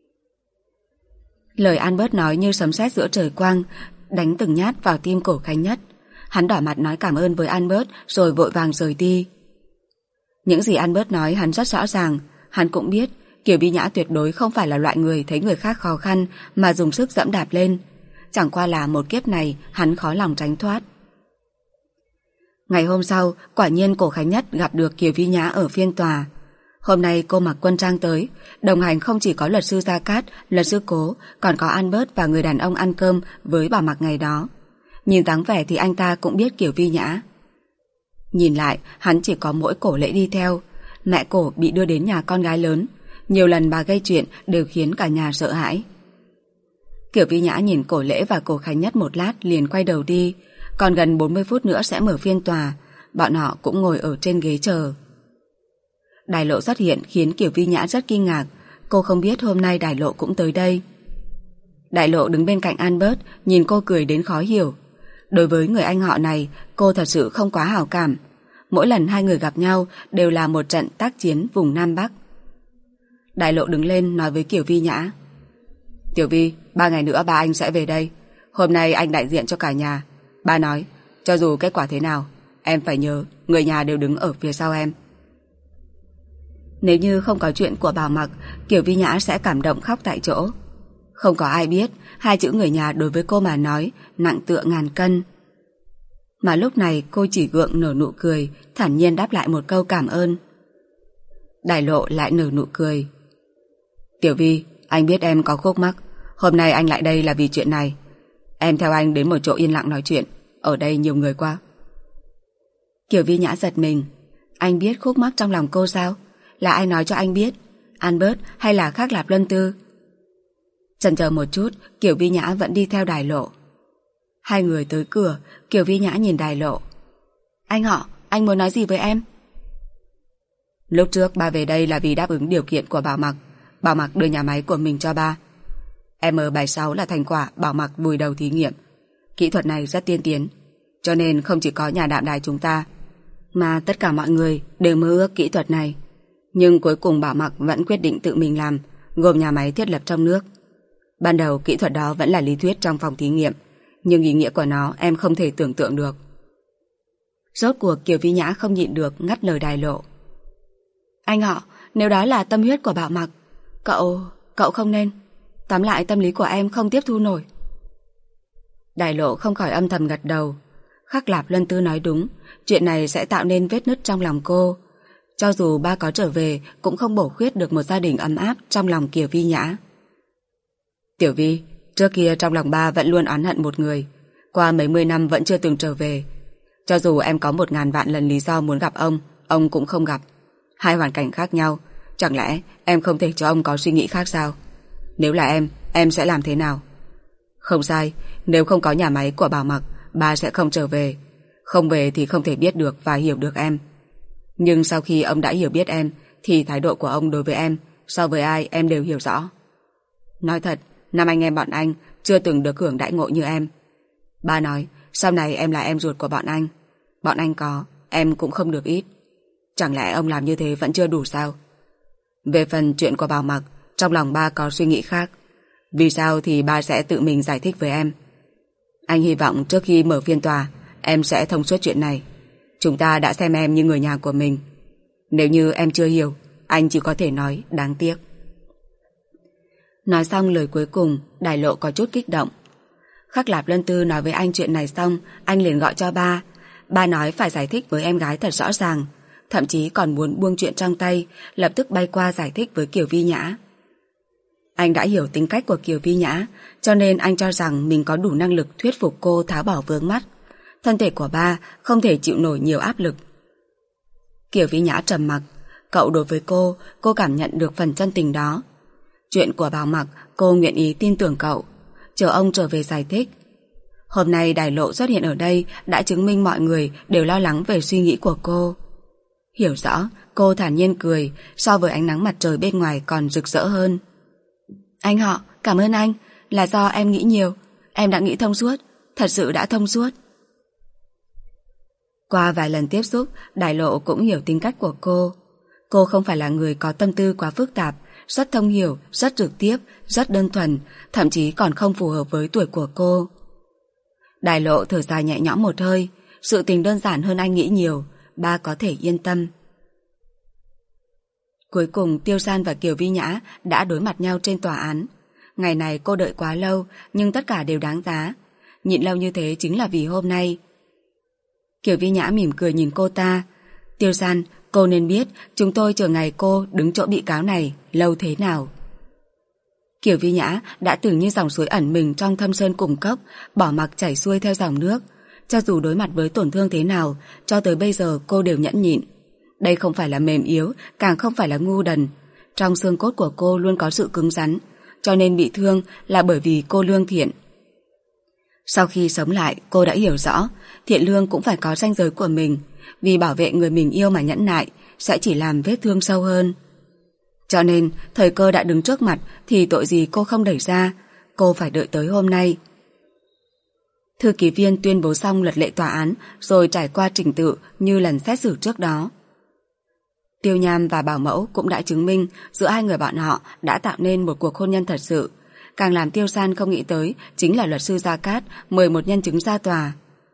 Lời Albert nói như sấm sét giữa trời quang, đánh từng nhát vào tim Cổ Khánh Nhất. Hắn đỏ mặt nói cảm ơn với Albert rồi vội vàng rời đi. Những gì Albert nói hắn rất rõ ràng. Hắn cũng biết Kiều Vi Nhã tuyệt đối không phải là loại người thấy người khác khó khăn mà dùng sức dẫm đạp lên. Chẳng qua là một kiếp này hắn khó lòng tránh thoát. Ngày hôm sau, quả nhiên Cổ Khánh Nhất gặp được Kiều Vi Nhã ở phiên tòa. Hôm nay cô mặc quân trang tới, đồng hành không chỉ có luật sư Gia Cát, luật sư Cố, còn có Albert và người đàn ông ăn cơm với Bảo Mặc ngày đó. Nhìn dáng vẻ thì anh ta cũng biết Kiều Vi Nhã. Nhìn lại, hắn chỉ có mỗi Cổ Lễ đi theo. Mẹ Cổ bị đưa đến nhà con gái lớn. Nhiều lần bà gây chuyện đều khiến cả nhà sợ hãi. Kiều Vi Nhã nhìn Cổ Lễ và Cổ Khánh Nhất một lát liền quay đầu đi. Còn gần 40 phút nữa sẽ mở phiên tòa. Bọn họ cũng ngồi ở trên ghế chờ. Đài Lộ xuất hiện khiến Kiều Vi Nhã rất kinh ngạc. Cô không biết hôm nay Đài Lộ cũng tới đây. Đài Lộ đứng bên cạnh Albert, nhìn cô cười đến khó hiểu. Đối với người anh họ này, cô thật sự không quá hảo cảm. Mỗi lần hai người gặp nhau đều là một trận tác chiến vùng Nam Bắc. Đài Lộ đứng lên nói với Kiều Vi Nhã. Tiểu Vi, 3 ngày nữa ba anh sẽ về đây. Hôm nay anh đại diện cho cả nhà. Ba nói, cho dù kết quả thế nào, em phải nhớ, người nhà đều đứng ở phía sau em. Nếu như không có chuyện của Bảo Mặc, Kiều Vi Nhã sẽ cảm động khóc tại chỗ. Không có ai biết, hai chữ người nhà đối với cô mà nói nặng tựa ngàn cân. Mà lúc này cô chỉ gượng nở nụ cười, thản nhiên đáp lại một câu cảm ơn. Đài Lộ lại nở nụ cười. Tiểu Vi, anh biết em có khúc mắc. Hôm nay anh lại đây là vì chuyện này. Em theo anh đến một chỗ yên lặng nói chuyện. Ở đây nhiều người quá. Kiều Vi Nhã giật mình. Anh biết khúc mắc trong lòng cô sao? Là ai nói cho anh biết? Albert hay là Khắc Lạp Luân Tư? Chần chờ một chút, Kiều Vi Nhã vẫn đi theo Đài Lộ. Hai người tới cửa, Kiều Vi Nhã nhìn Đài Lộ. Anh họ, anh muốn nói gì với em? Lúc trước ba về đây là vì đáp ứng điều kiện của Bảo Mặc. Bảo Mặc đưa nhà máy của mình cho ba. M76 là thành quả Bảo Mặc vùi đầu thí nghiệm. Kỹ thuật này rất tiên tiến, cho nên không chỉ có nhà đạm đài chúng ta, mà tất cả mọi người đều mơ ước kỹ thuật này. Nhưng cuối cùng Bảo Mặc vẫn quyết định tự mình làm, gồm nhà máy thiết lập trong nước. Ban đầu kỹ thuật đó vẫn là lý thuyết trong phòng thí nghiệm, nhưng ý nghĩa của nó em không thể tưởng tượng được. Rốt cuộc Kiều Vi Nhã không nhịn được ngắt lời Đài Lộ. Anh họ, nếu đó là tâm huyết của Bảo Mặc, cậu không nên. Tóm lại tâm lý của em không tiếp thu nổi. Đài Lộ không khỏi âm thầm gật đầu. Khắc Lạp Luân Tư nói đúng, chuyện này sẽ tạo nên vết nứt trong lòng cô. Cho dù ba có trở về cũng không bổ khuyết được một gia đình ấm áp trong lòng Kiều Vi Nhã. Tiểu Vi, trước kia trong lòng ba vẫn luôn oán hận một người, qua mấy mươi năm vẫn chưa từng trở về. Cho dù em có 1000 vạn lần lý do muốn gặp ông cũng không gặp. Hai hoàn cảnh khác nhau, chẳng lẽ em không thể cho ông có suy nghĩ khác sao? Nếu là em sẽ làm thế nào? Không sai, nếu không có nhà máy của Bảo Mặc, ba sẽ không trở về. Không về thì không thể biết được và hiểu được em. Nhưng sau khi ông đã hiểu biết em, thì thái độ của ông đối với em, so với ai em đều hiểu rõ. Nói thật, năm anh em bọn anh chưa từng được hưởng đãi ngộ như em. Ba nói, sau này em là em ruột của bọn anh. Bọn anh có, em cũng không được ít. Chẳng lẽ ông làm như thế vẫn chưa đủ sao? Về phần chuyện của Bảo Mặc, trong lòng ba có suy nghĩ khác. Vì sao thì ba sẽ tự mình giải thích với em. Anh hy vọng trước khi mở phiên tòa, em sẽ thông suốt chuyện này. Chúng ta đã xem em như người nhà của mình. Nếu như em chưa hiểu, anh chỉ có thể nói đáng tiếc. Nói xong lời cuối cùng, Đài Lộ có chút kích động. Khắc Lạp Lân Tư nói với anh chuyện này xong, anh liền gọi cho ba. Ba nói phải giải thích với em gái thật rõ ràng, thậm chí còn muốn buông chuyện trong tay, lập tức bay qua giải thích với Kiều Vi Nhã. Anh đã hiểu tính cách của Kiều Vi Nhã, cho nên anh cho rằng mình có đủ năng lực thuyết phục cô tháo bỏ vướng mắc. Thân thể của ba không thể chịu nổi nhiều áp lực. Kiều Vi Nhã trầm mặc. Cậu đối với cô cảm nhận được phần chân tình đó. Chuyện của Bảo Mặc, cô nguyện ý tin tưởng cậu, chờ ông trở về giải thích. Hôm nay Đài Lộ xuất hiện ở đây đã chứng minh mọi người đều lo lắng về suy nghĩ của cô. Hiểu rõ, cô thản nhiên cười, so với ánh nắng mặt trời bên ngoài còn rực rỡ hơn. Anh họ, cảm ơn anh, là do em nghĩ nhiều. Em đã nghĩ thông suốt, thật sự đã thông suốt. Qua vài lần tiếp xúc, Đài Lộ cũng hiểu tính cách của cô. Cô không phải là người có tâm tư quá phức tạp, rất thông hiểu, rất trực tiếp, rất đơn thuần, thậm chí còn không phù hợp với tuổi của cô. Đài Lộ thở dài nhẹ nhõm một hơi, sự tình đơn giản hơn anh nghĩ nhiều, ba có thể yên tâm. Cuối cùng Tiêu San và Kiều Vi Nhã đã đối mặt nhau trên tòa án. Ngày này cô đợi quá lâu, nhưng tất cả đều đáng giá. Nhịn lâu như thế chính là vì hôm nay. Kiều Vi Nhã mỉm cười nhìn cô ta. Tiêu San, cô nên biết chúng tôi chờ ngày cô đứng chỗ bị cáo này lâu thế nào. Kiều Vi Nhã đã tưởng như dòng suối ẩn mình trong thâm sơn cùng cốc, bỏ mặc chảy xuôi theo dòng nước. Cho dù đối mặt với tổn thương thế nào, cho tới bây giờ cô đều nhẫn nhịn. Đây không phải là mềm yếu, càng không phải là ngu đần. Trong xương cốt của cô luôn có sự cứng rắn, cho nên bị thương là bởi vì cô lương thiện. Sau khi sống lại, cô đã hiểu rõ, thiện lương cũng phải có ranh giới của mình, vì bảo vệ người mình yêu mà nhẫn nại sẽ chỉ làm vết thương sâu hơn. Cho nên, thời cơ đã đứng trước mặt thì tội gì cô không đẩy ra, cô phải đợi tới hôm nay. Thư ký viên tuyên bố xong luật lệ tòa án rồi trải qua trình tự như lần xét xử trước đó. Tiêu Nham và Bảo Mẫu cũng đã chứng minh giữa hai người bọn họ đã tạo nên một cuộc hôn nhân thật sự. Càng làm Tiêu San không nghĩ tới chính là luật sư Gia Cát mời một nhân chứng ra tòa.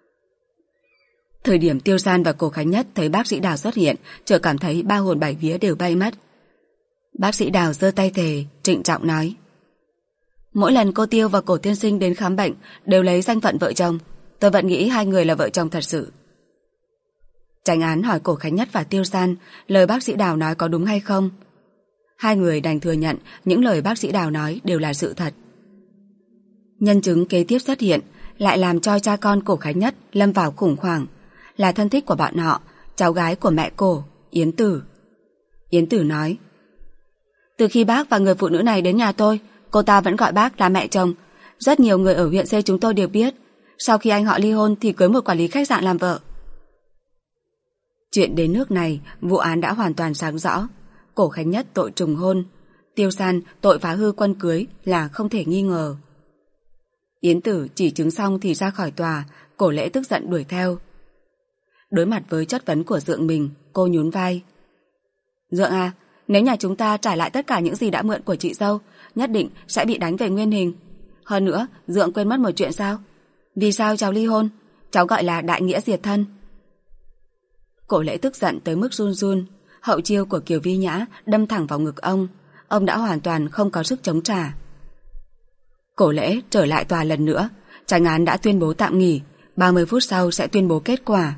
Thời điểm Tiêu San và Cổ Khánh Nhất thấy bác sĩ Đào xuất hiện, chợt cảm thấy ba hồn bảy vía đều bay mất. Bác sĩ Đào giơ tay thề, trịnh trọng nói: mỗi lần cô Tiêu và Cổ tiên sinh đến khám bệnh đều lấy danh phận vợ chồng, tôi vẫn nghĩ hai người là vợ chồng thật sự. Chánh án hỏi Cổ Khánh Nhất và Tiêu San lời bác sĩ Đào nói có đúng hay không. Hai người đành thừa nhận những lời bác sĩ Đào nói đều là sự thật. Nhân chứng kế tiếp xuất hiện lại làm cho cha con Cổ Khánh Nhất lâm vào khủng hoảng, là thân thích của bọn họ, cháu gái của mẹ Cổ, Yến Tử. Yến Tử nói: từ khi bác và người phụ nữ này đến nhà tôi, cô ta vẫn gọi bác là mẹ chồng. Rất nhiều người ở huyện C chúng tôi đều biết. Sau khi anh họ ly hôn thì cưới một quản lý khách sạn làm vợ. Chuyện đến nước này, vụ án đã hoàn toàn sáng rõ. Cổ Khánh Nhất tội trùng hôn, Tiêu San tội phá hư quân cưới là không thể nghi ngờ. Yến Tử chỉ chứng xong thì ra khỏi tòa, Cổ Lễ tức giận đuổi theo. Đối mặt với chất vấn của Dượng mình, cô nhún vai: Dượng à, nếu nhà chúng ta trả lại tất cả những gì đã mượn của chị dâu, nhất định sẽ bị đánh về nguyên hình. Hơn nữa, Dượng quên mất một chuyện sao? Vì sao cháu ly hôn? Cháu gọi là đại nghĩa diệt thân. Cổ Lễ tức giận tới mức run run. Hậu chiêu của Kiều Vi Nhã đâm thẳng vào ngực ông đã hoàn toàn không có sức chống trả. Cổ Lễ trở lại tòa lần nữa, chánh án đã tuyên bố tạm nghỉ, 30 phút sau sẽ tuyên bố kết quả.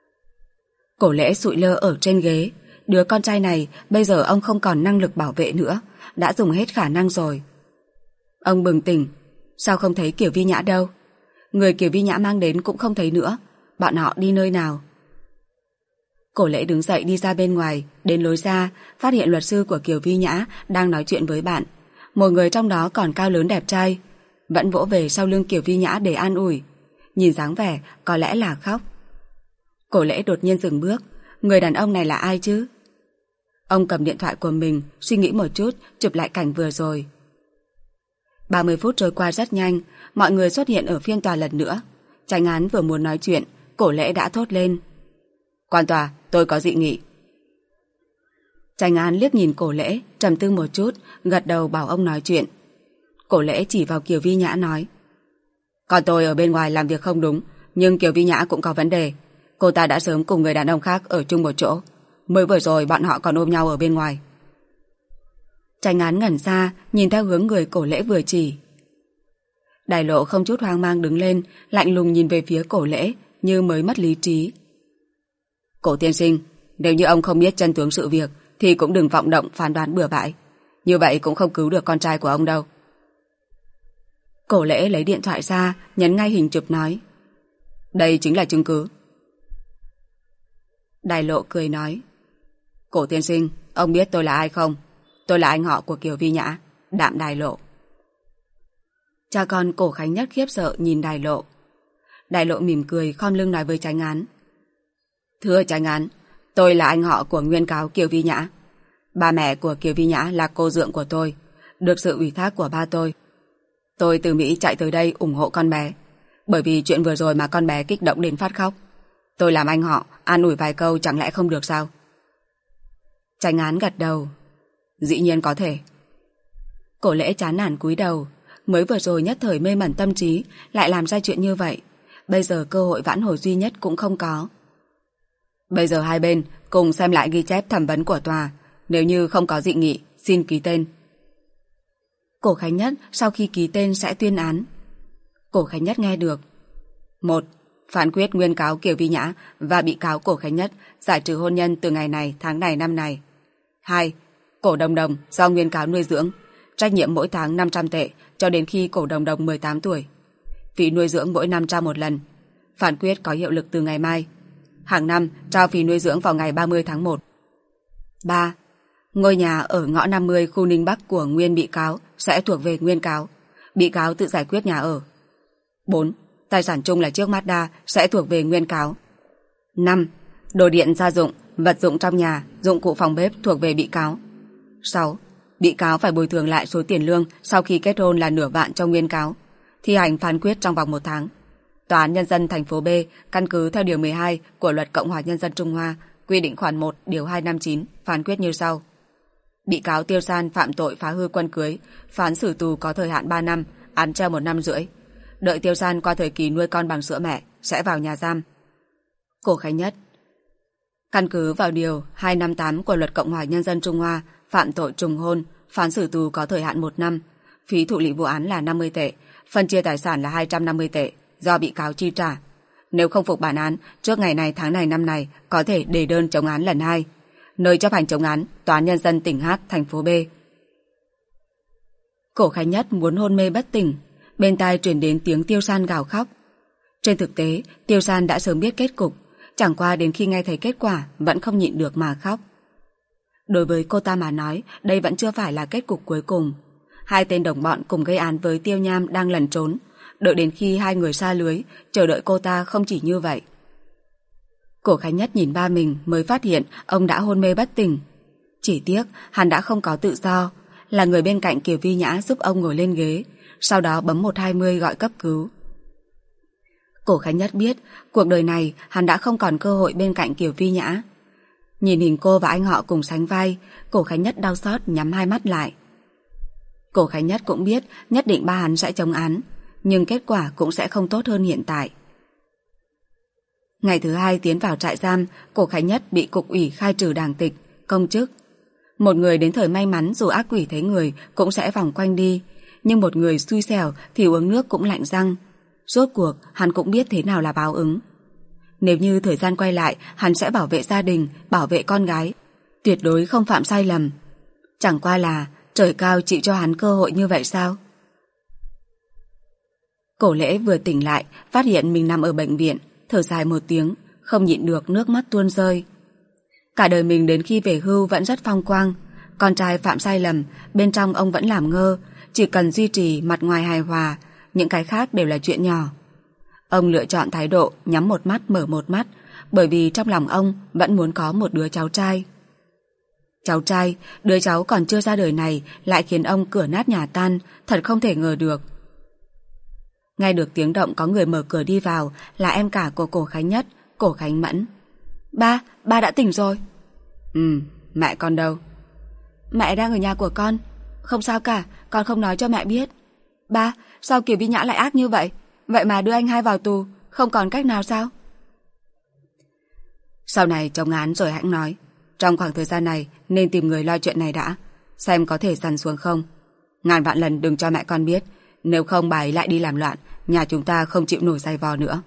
Cổ Lễ sụi lơ ở trên ghế. Đứa con trai này bây giờ ông không còn năng lực bảo vệ nữa, đã dùng hết khả năng rồi. Ông bừng tỉnh, sao không thấy Kiều Vi Nhã đâu? Người Kiều Vi Nhã mang đến cũng không thấy nữa. bọn họ đi nơi nào? Cổ Lễ đứng dậy đi ra bên ngoài, đến lối ra, phát hiện luật sư của Kiều Vi Nhã đang nói chuyện với bạn. Một người trong đó còn cao lớn đẹp trai, vẫn vỗ về sau lưng Kiều Vi Nhã để an ủi. Nhìn dáng vẻ có lẽ là khóc. Cổ Lễ đột nhiên dừng bước. Người đàn ông này là ai chứ? Ông cầm điện thoại của mình, suy nghĩ một chút, chụp lại cảnh vừa rồi. 30 phút trôi qua rất nhanh, mọi người xuất hiện ở phiên tòa lần nữa. Chánh án vừa muốn nói chuyện, Cổ Lễ đã thốt lên: "Quan tòa, tôi có dị nghị." Chánh án liếc nhìn Cổ Lễ, trầm tư một chút, gật đầu bảo ông nói chuyện. Cổ Lễ chỉ vào Kiều Vi Nhã nói: "Còn tôi ở bên ngoài làm việc không đúng, nhưng Kiều Vi Nhã cũng có vấn đề. Cô ta đã sớm cùng người đàn ông khác ở chung một chỗ. Mới vừa rồi bọn họ còn ôm nhau ở bên ngoài." Chánh án ngẩn ra, nhìn theo hướng người Cổ Lễ vừa chỉ. Đài Lộ không chút hoang mang đứng lên, lạnh lùng nhìn về phía Cổ Lễ, như mới mất lý trí. "Cổ tiên sinh, nếu như ông không biết chân tướng sự việc, thì cũng đừng vọng động phán đoán bừa bãi. Như vậy cũng không cứu được con trai của ông đâu." Cổ Lễ lấy điện thoại ra, nhấn ngay hình chụp nói: "Đây chính là chứng cứ." Đài Lộ cười nói: "Cổ tiên sinh, ông biết tôi là ai không? Tôi là anh họ của Kiều Vi Nhã, Đạm Đài Lộ." Cha con Cổ Khánh Nhất khiếp sợ nhìn Đài Lộ. Đài Lộ mỉm cười khom lưng nói với chánh án: "Thưa chánh án, tôi là anh họ của nguyên cáo Kiều Vi Nhã. Ba mẹ của Kiều Vi Nhã là cô dượng của tôi, được sự ủy thác của ba tôi. Tôi từ Mỹ chạy tới đây ủng hộ con bé, bởi vì chuyện vừa rồi mà con bé kích động đến phát khóc. Tôi làm anh họ, an ủi vài câu chẳng lẽ không được sao?" Chánh án gật đầu: "Dĩ nhiên có thể." Cổ Lễ chán nản cúi đầu. Mới vừa rồi nhất thời mê mẩn tâm trí, lại làm ra chuyện như vậy. Bây giờ cơ hội vãn hồi duy nhất cũng không có. Bây giờ hai bên cùng xem lại ghi chép thẩm vấn của tòa. Nếu như không có dị nghị, xin ký tên. Cổ Khánh Nhất sau khi ký tên sẽ tuyên án. Cổ Khánh Nhất nghe được: 1. Phán quyết nguyên cáo Kiều Vi Nhã và bị cáo Cổ Khánh Nhất giải trừ hôn nhân từ ngày này, tháng này, năm này. 2. Cổ Đồng Đồng do nguyên cáo nuôi dưỡng, trách nhiệm mỗi tháng 500 tệ cho đến khi Cổ Đồng Đồng 18 tuổi. Phí nuôi dưỡng mỗi năm trao một lần. Phán quyết có hiệu lực từ ngày mai. Hàng năm trao phí nuôi dưỡng vào ngày 30 tháng 1. 3. Ngôi nhà ở ngõ 50 khu Ninh Bắc của nguyên bị cáo sẽ thuộc về nguyên cáo. Bị cáo tự giải quyết nhà ở. 4. Tài sản chung là chiếc Mazda sẽ thuộc về nguyên cáo. 5. Đồ điện gia dụng, vật dụng trong nhà, dụng cụ phòng bếp thuộc về bị cáo. 6. Bị cáo phải bồi thường lại số tiền lương sau khi kết hôn là nửa vạn cho nguyên cáo. Thi hành phán quyết trong vòng 1 tháng. Tòa án Nhân dân thành phố B căn cứ theo điều 12 của Luật Cộng hòa Nhân dân Trung Hoa quy định khoản 1 điều 259 phán quyết như sau. Bị cáo Tiêu San phạm tội phá hư quân cưới, phán xử tù có thời hạn 3 năm, án treo 1 năm rưỡi. Đợi Tiêu San qua thời kỳ nuôi con bằng sữa mẹ sẽ vào nhà giam. Cổ Khánh Nhất: Căn cứ vào điều 258 của Luật Cộng hòa Nhân dân Trung Hoa phạm tội trùng hôn, phán xử tù có thời hạn 1 năm. Phí thụ lý vụ án là 50 tệ, phân chia tài sản là 250 tệ do bị cáo chi trả. Nếu không phục bản án, trước ngày này, tháng này, năm này có thể đề đơn chống án lần 2. Nơi chấp hành chống án, Tòa án Nhân dân tỉnh H, thành phố B. Cổ Khánh Nhất muốn hôn mê bất tỉnh, bên tai truyền đến tiếng Tiêu San gào khóc. Trên thực tế, Tiêu San đã sớm biết kết cục, chẳng qua đến khi nghe thấy kết quả vẫn không nhịn được mà khóc. Đối với cô ta mà nói, đây vẫn chưa phải là kết cục cuối cùng. Hai tên đồng bọn cùng gây án với Tiêu Nham đang lẩn trốn, đợi đến khi hai người xa lưới, chờ đợi cô ta không chỉ như vậy. Cổ Khánh Nhất nhìn ba mình mới phát hiện ông đã hôn mê bất tỉnh. Chỉ tiếc hắn đã không có tự do, là người bên cạnh Kiều Vi Nhã giúp ông ngồi lên ghế, sau đó bấm 120 gọi cấp cứu. Cổ Khánh Nhất biết cuộc đời này hắn đã không còn cơ hội bên cạnh Kiều Vi Nhã. Nhìn hình cô và anh họ cùng sánh vai, Cổ Khánh Nhất đau xót nhắm hai mắt lại. Cổ Khánh Nhất cũng biết nhất định ba hắn sẽ chống án, nhưng kết quả cũng sẽ không tốt hơn hiện tại. Ngày thứ 2 tiến vào trại giam, Cổ Khánh Nhất bị cục ủy khai trừ đảng tịch, công chức. Một người đến thời may mắn dù ác quỷ thấy người cũng sẽ vòng quanh đi, nhưng một người xui xẻo thì uống nước cũng lạnh răng. Rốt cuộc hắn cũng biết thế nào là báo ứng. Nếu như thời gian quay lại, hắn sẽ bảo vệ gia đình, bảo vệ con gái, tuyệt đối không phạm sai lầm. Chẳng qua là trời cao chịu cho hắn cơ hội như vậy sao? Cổ Lễ vừa tỉnh lại, phát hiện mình nằm ở bệnh viện, thở dài một tiếng, không nhịn được nước mắt tuôn rơi. Cả đời mình đến khi về hưu vẫn rất phong quang. Con trai phạm sai lầm, bên trong ông vẫn làm ngơ, chỉ cần duy trì mặt ngoài hài hòa, những cái khác đều là chuyện nhỏ. Ông lựa chọn thái độ nhắm một mắt mở một mắt, bởi vì trong lòng ông vẫn muốn có một đứa cháu trai. Cháu trai, đứa cháu còn chưa ra đời này lại khiến ông cửa nát nhà tan, thật không thể ngờ được. Nghe được tiếng động có người mở cửa đi vào là em cả của Cổ Khánh Nhất, Cổ Khánh Mẫn. Ba đã tỉnh rồi. Mẹ con đâu? Mẹ đang ở nhà của con. Không sao cả, con không nói cho mẹ biết. Ba, sao Kiều Vi Nhã lại ác như vậy? Vậy mà đưa anh hai vào tù, không còn cách nào sao? Sau này chống án rồi hãng nói. Trong khoảng thời gian này nên tìm người lo chuyện này đã, xem có thể dằn xuống không. Ngàn vạn lần đừng cho mẹ con biết, nếu không bà ấy lại đi làm loạn, nhà chúng ta không chịu nổi dày vò nữa.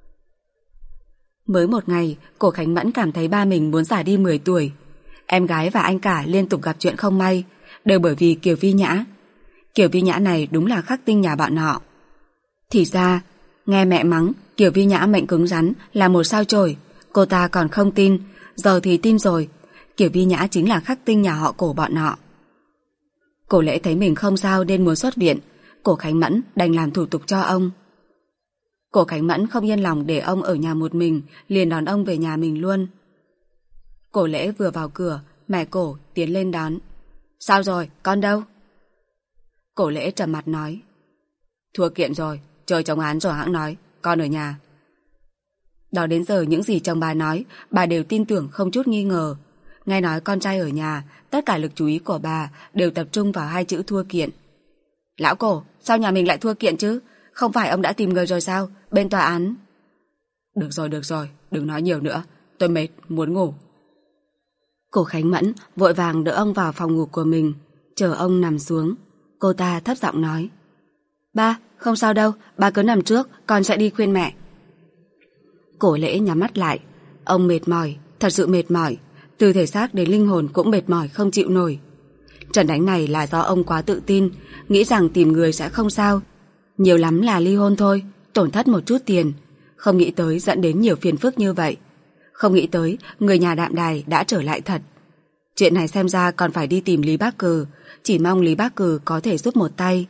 Mới một ngày, Cổ Khánh Mẫn cảm thấy ba mình muốn già đi 10 tuổi. Em gái và anh cả liên tục gặp chuyện không may, đều bởi vì Kiều Vi Nhã. Kiều Vi Nhã này đúng là khắc tinh nhà bọn họ. Thì ra, nghe mẹ mắng Kiều Vi Nhã mệnh cứng rắn là một sao chổi, cô ta còn không tin, giờ thì tin rồi. Kiều Vi Nhã chính là khắc tinh nhà họ Cổ bọn họ. Cổ Lễ thấy mình không sao nên muốn xuất viện, Cổ Khánh Mẫn đành làm thủ tục cho ông. Cổ Khánh Mẫn không yên lòng để ông ở nhà một mình, liền đón ông về nhà mình luôn. Cổ Lễ vừa vào cửa, mẹ Cổ tiến lên đón. Sao rồi, con đâu? Cổ Lễ trầm mặt nói. Thua kiện rồi, chơi chống án rồi hãng nói, con ở nhà. Đó đến giờ những gì chồng bà nói, bà đều tin tưởng không chút nghi ngờ. Nghe nói con trai ở nhà, tất cả lực chú ý của bà đều tập trung vào hai chữ thua kiện. Lão Cổ, sao nhà mình lại thua kiện chứ? Không phải ông đã tìm người rồi sao? Bên tòa án. Được rồi, đừng nói nhiều nữa. Tôi mệt, muốn ngủ. Cổ Khánh Mẫn vội vàng đỡ ông vào phòng ngủ của mình, chờ ông nằm xuống. Cô ta thấp giọng nói. Ba, không sao đâu, ba cứ nằm trước, con sẽ đi khuyên mẹ. Cổ Lễ nhắm mắt lại. Ông mệt mỏi, thật sự mệt mỏi. Từ thể xác đến linh hồn cũng mệt mỏi không chịu nổi. Trận đánh này là do ông quá tự tin, nghĩ rằng tìm người sẽ không sao. Nhiều lắm là ly hôn thôi, tổn thất một chút tiền. Không nghĩ tới dẫn đến nhiều phiền phức như vậy. Không nghĩ tới người nhà Đạm Đài đã trở lại thật. Chuyện này xem ra còn phải đi tìm Lý Bác Cừ, chỉ mong Lý Bác Cừ có thể giúp một tay.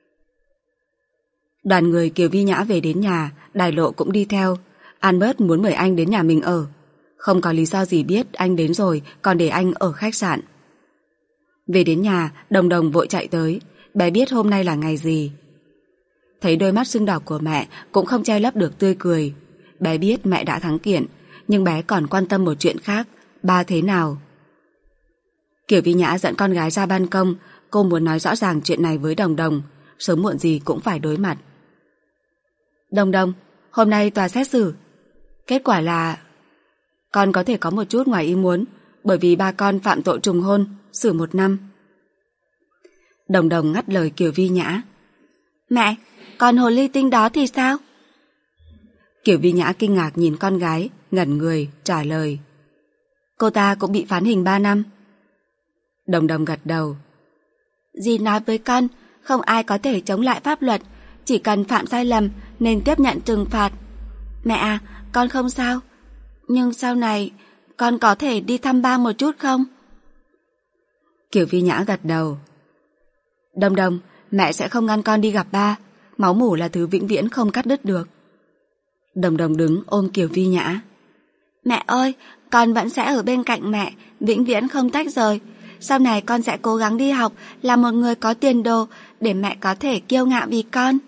Đoàn người Kiều Vi Nhã về đến nhà, Đài Lộ cũng đi theo. Albert muốn mời anh đến nhà mình ở. Không có lý do gì biết anh đến rồi còn để anh ở khách sạn. Về đến nhà, Đồng Đồng vội chạy tới. Bé biết hôm nay là ngày gì. Thấy đôi mắt sưng đỏ của mẹ cũng không che lấp được tươi cười. Bé biết mẹ đã thắng kiện, nhưng bé còn quan tâm một chuyện khác. Ba thế nào? Kiều Vi Nhã dẫn con gái ra ban công. Cô muốn nói rõ ràng chuyện này với Đồng Đồng, sớm muộn gì cũng phải đối mặt. Đồng Đồng, hôm nay tòa xét xử. Kết quả là con có thể có một chút ngoài ý muốn, bởi vì ba con phạm tội trùng hôn, xử 1 năm. Đồng Đồng ngắt lời Kiều Vi Nhã. Mẹ, còn hồ ly tinh đó thì sao? Kiều Vi Nhã kinh ngạc nhìn con gái, ngẩn người, trả lời. Cô ta cũng bị phán hình 3 năm. Đồng Đồng gật đầu. Dì nói với con, không ai có thể chống lại pháp luật, chỉ cần phạm sai lầm nên tiếp nhận trừng phạt. Mẹ à, con không sao. Nhưng sau này, con có thể đi thăm ba một chút không? Kiều Vi Nhã gật đầu. Đồng Đồng, mẹ sẽ không ngăn con đi gặp ba. Máu mủ là thứ vĩnh viễn không cắt đứt được. Đồng Đồng đứng ôm Kiều Vi Nhã. Mẹ ơi, con vẫn sẽ ở bên cạnh mẹ, vĩnh viễn không tách rời. Sau này con sẽ cố gắng đi học, là một người có tiền đồ, để mẹ có thể kiêu ngạo vì con.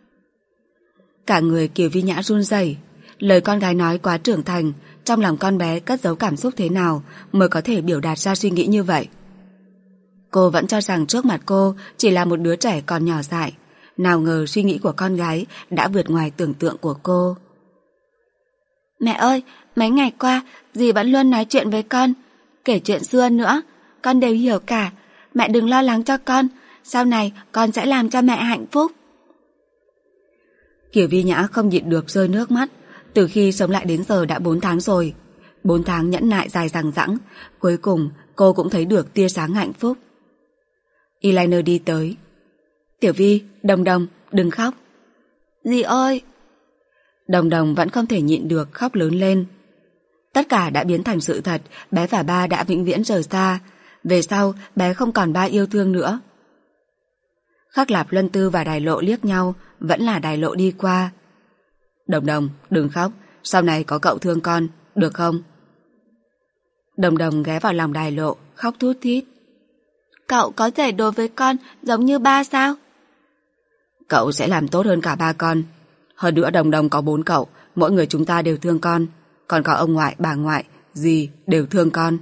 Cả người Kiều Vi Nhã run rẩy. Lời con gái nói quá trưởng thành, trong lòng con bé cất giấu cảm xúc thế nào mới có thể biểu đạt ra suy nghĩ như vậy. Cô vẫn cho rằng trước mặt cô chỉ là một đứa trẻ còn nhỏ dại, nào ngờ suy nghĩ của con gái đã vượt ngoài tưởng tượng của cô. Mẹ ơi, mấy ngày qua dì vẫn luôn nói chuyện với con, kể chuyện xưa nữa, con đều hiểu cả. Mẹ đừng lo lắng cho con, sau này con sẽ làm cho mẹ hạnh phúc. Kiều Vi Nhã không nhịn được rơi nước mắt. Từ khi sống lại đến giờ đã 4 tháng rồi. 4 tháng nhẫn nại dài dằng dẵng, cuối cùng cô cũng thấy được tia sáng hạnh phúc. Eliner đi tới. Tiểu Vi, Đồng Đồng, đừng khóc. Dì ơi! Đồng Đồng vẫn không thể nhịn được khóc lớn lên. Tất cả đã biến thành sự thật, bé và ba đã vĩnh viễn rời xa. Về sau, bé không còn ba yêu thương nữa. Khắc Lạp Luân Tư và Đài Lộ liếc nhau, vẫn là Đài Lộ đi qua. Đồng Đồng, đừng khóc, sau này có cậu thương con, được không? Đồng Đồng ghé vào lòng Đài Lộ, khóc thút thít. Cậu có thể đối với con giống như ba sao? Cậu sẽ làm tốt hơn cả ba con. Hơn nữa Đồng Đồng có 4 cậu, mỗi người chúng ta đều thương con. Còn có ông ngoại, bà ngoại, dì đều thương con.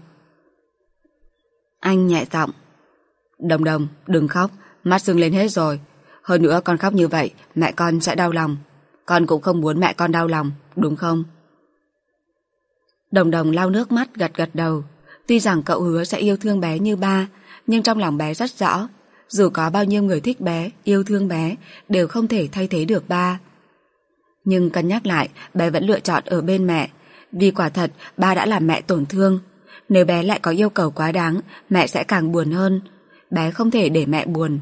Anh nhẹ giọng. Đồng Đồng, đừng khóc, mắt sưng lên hết rồi. Hơn nữa con khóc như vậy, mẹ con sẽ đau lòng. Con cũng không muốn mẹ con đau lòng, đúng không? Đồng Đồng lau nước mắt gật gật đầu. Tuy rằng cậu hứa sẽ yêu thương bé như ba, nhưng trong lòng bé rất rõ, dù có bao nhiêu người thích bé, yêu thương bé, đều không thể thay thế được ba. Nhưng cân nhắc lại, bé vẫn lựa chọn ở bên mẹ, vì quả thật ba đã làm mẹ tổn thương. Nếu bé lại có yêu cầu quá đáng, mẹ sẽ càng buồn hơn. Bé không thể để mẹ buồn.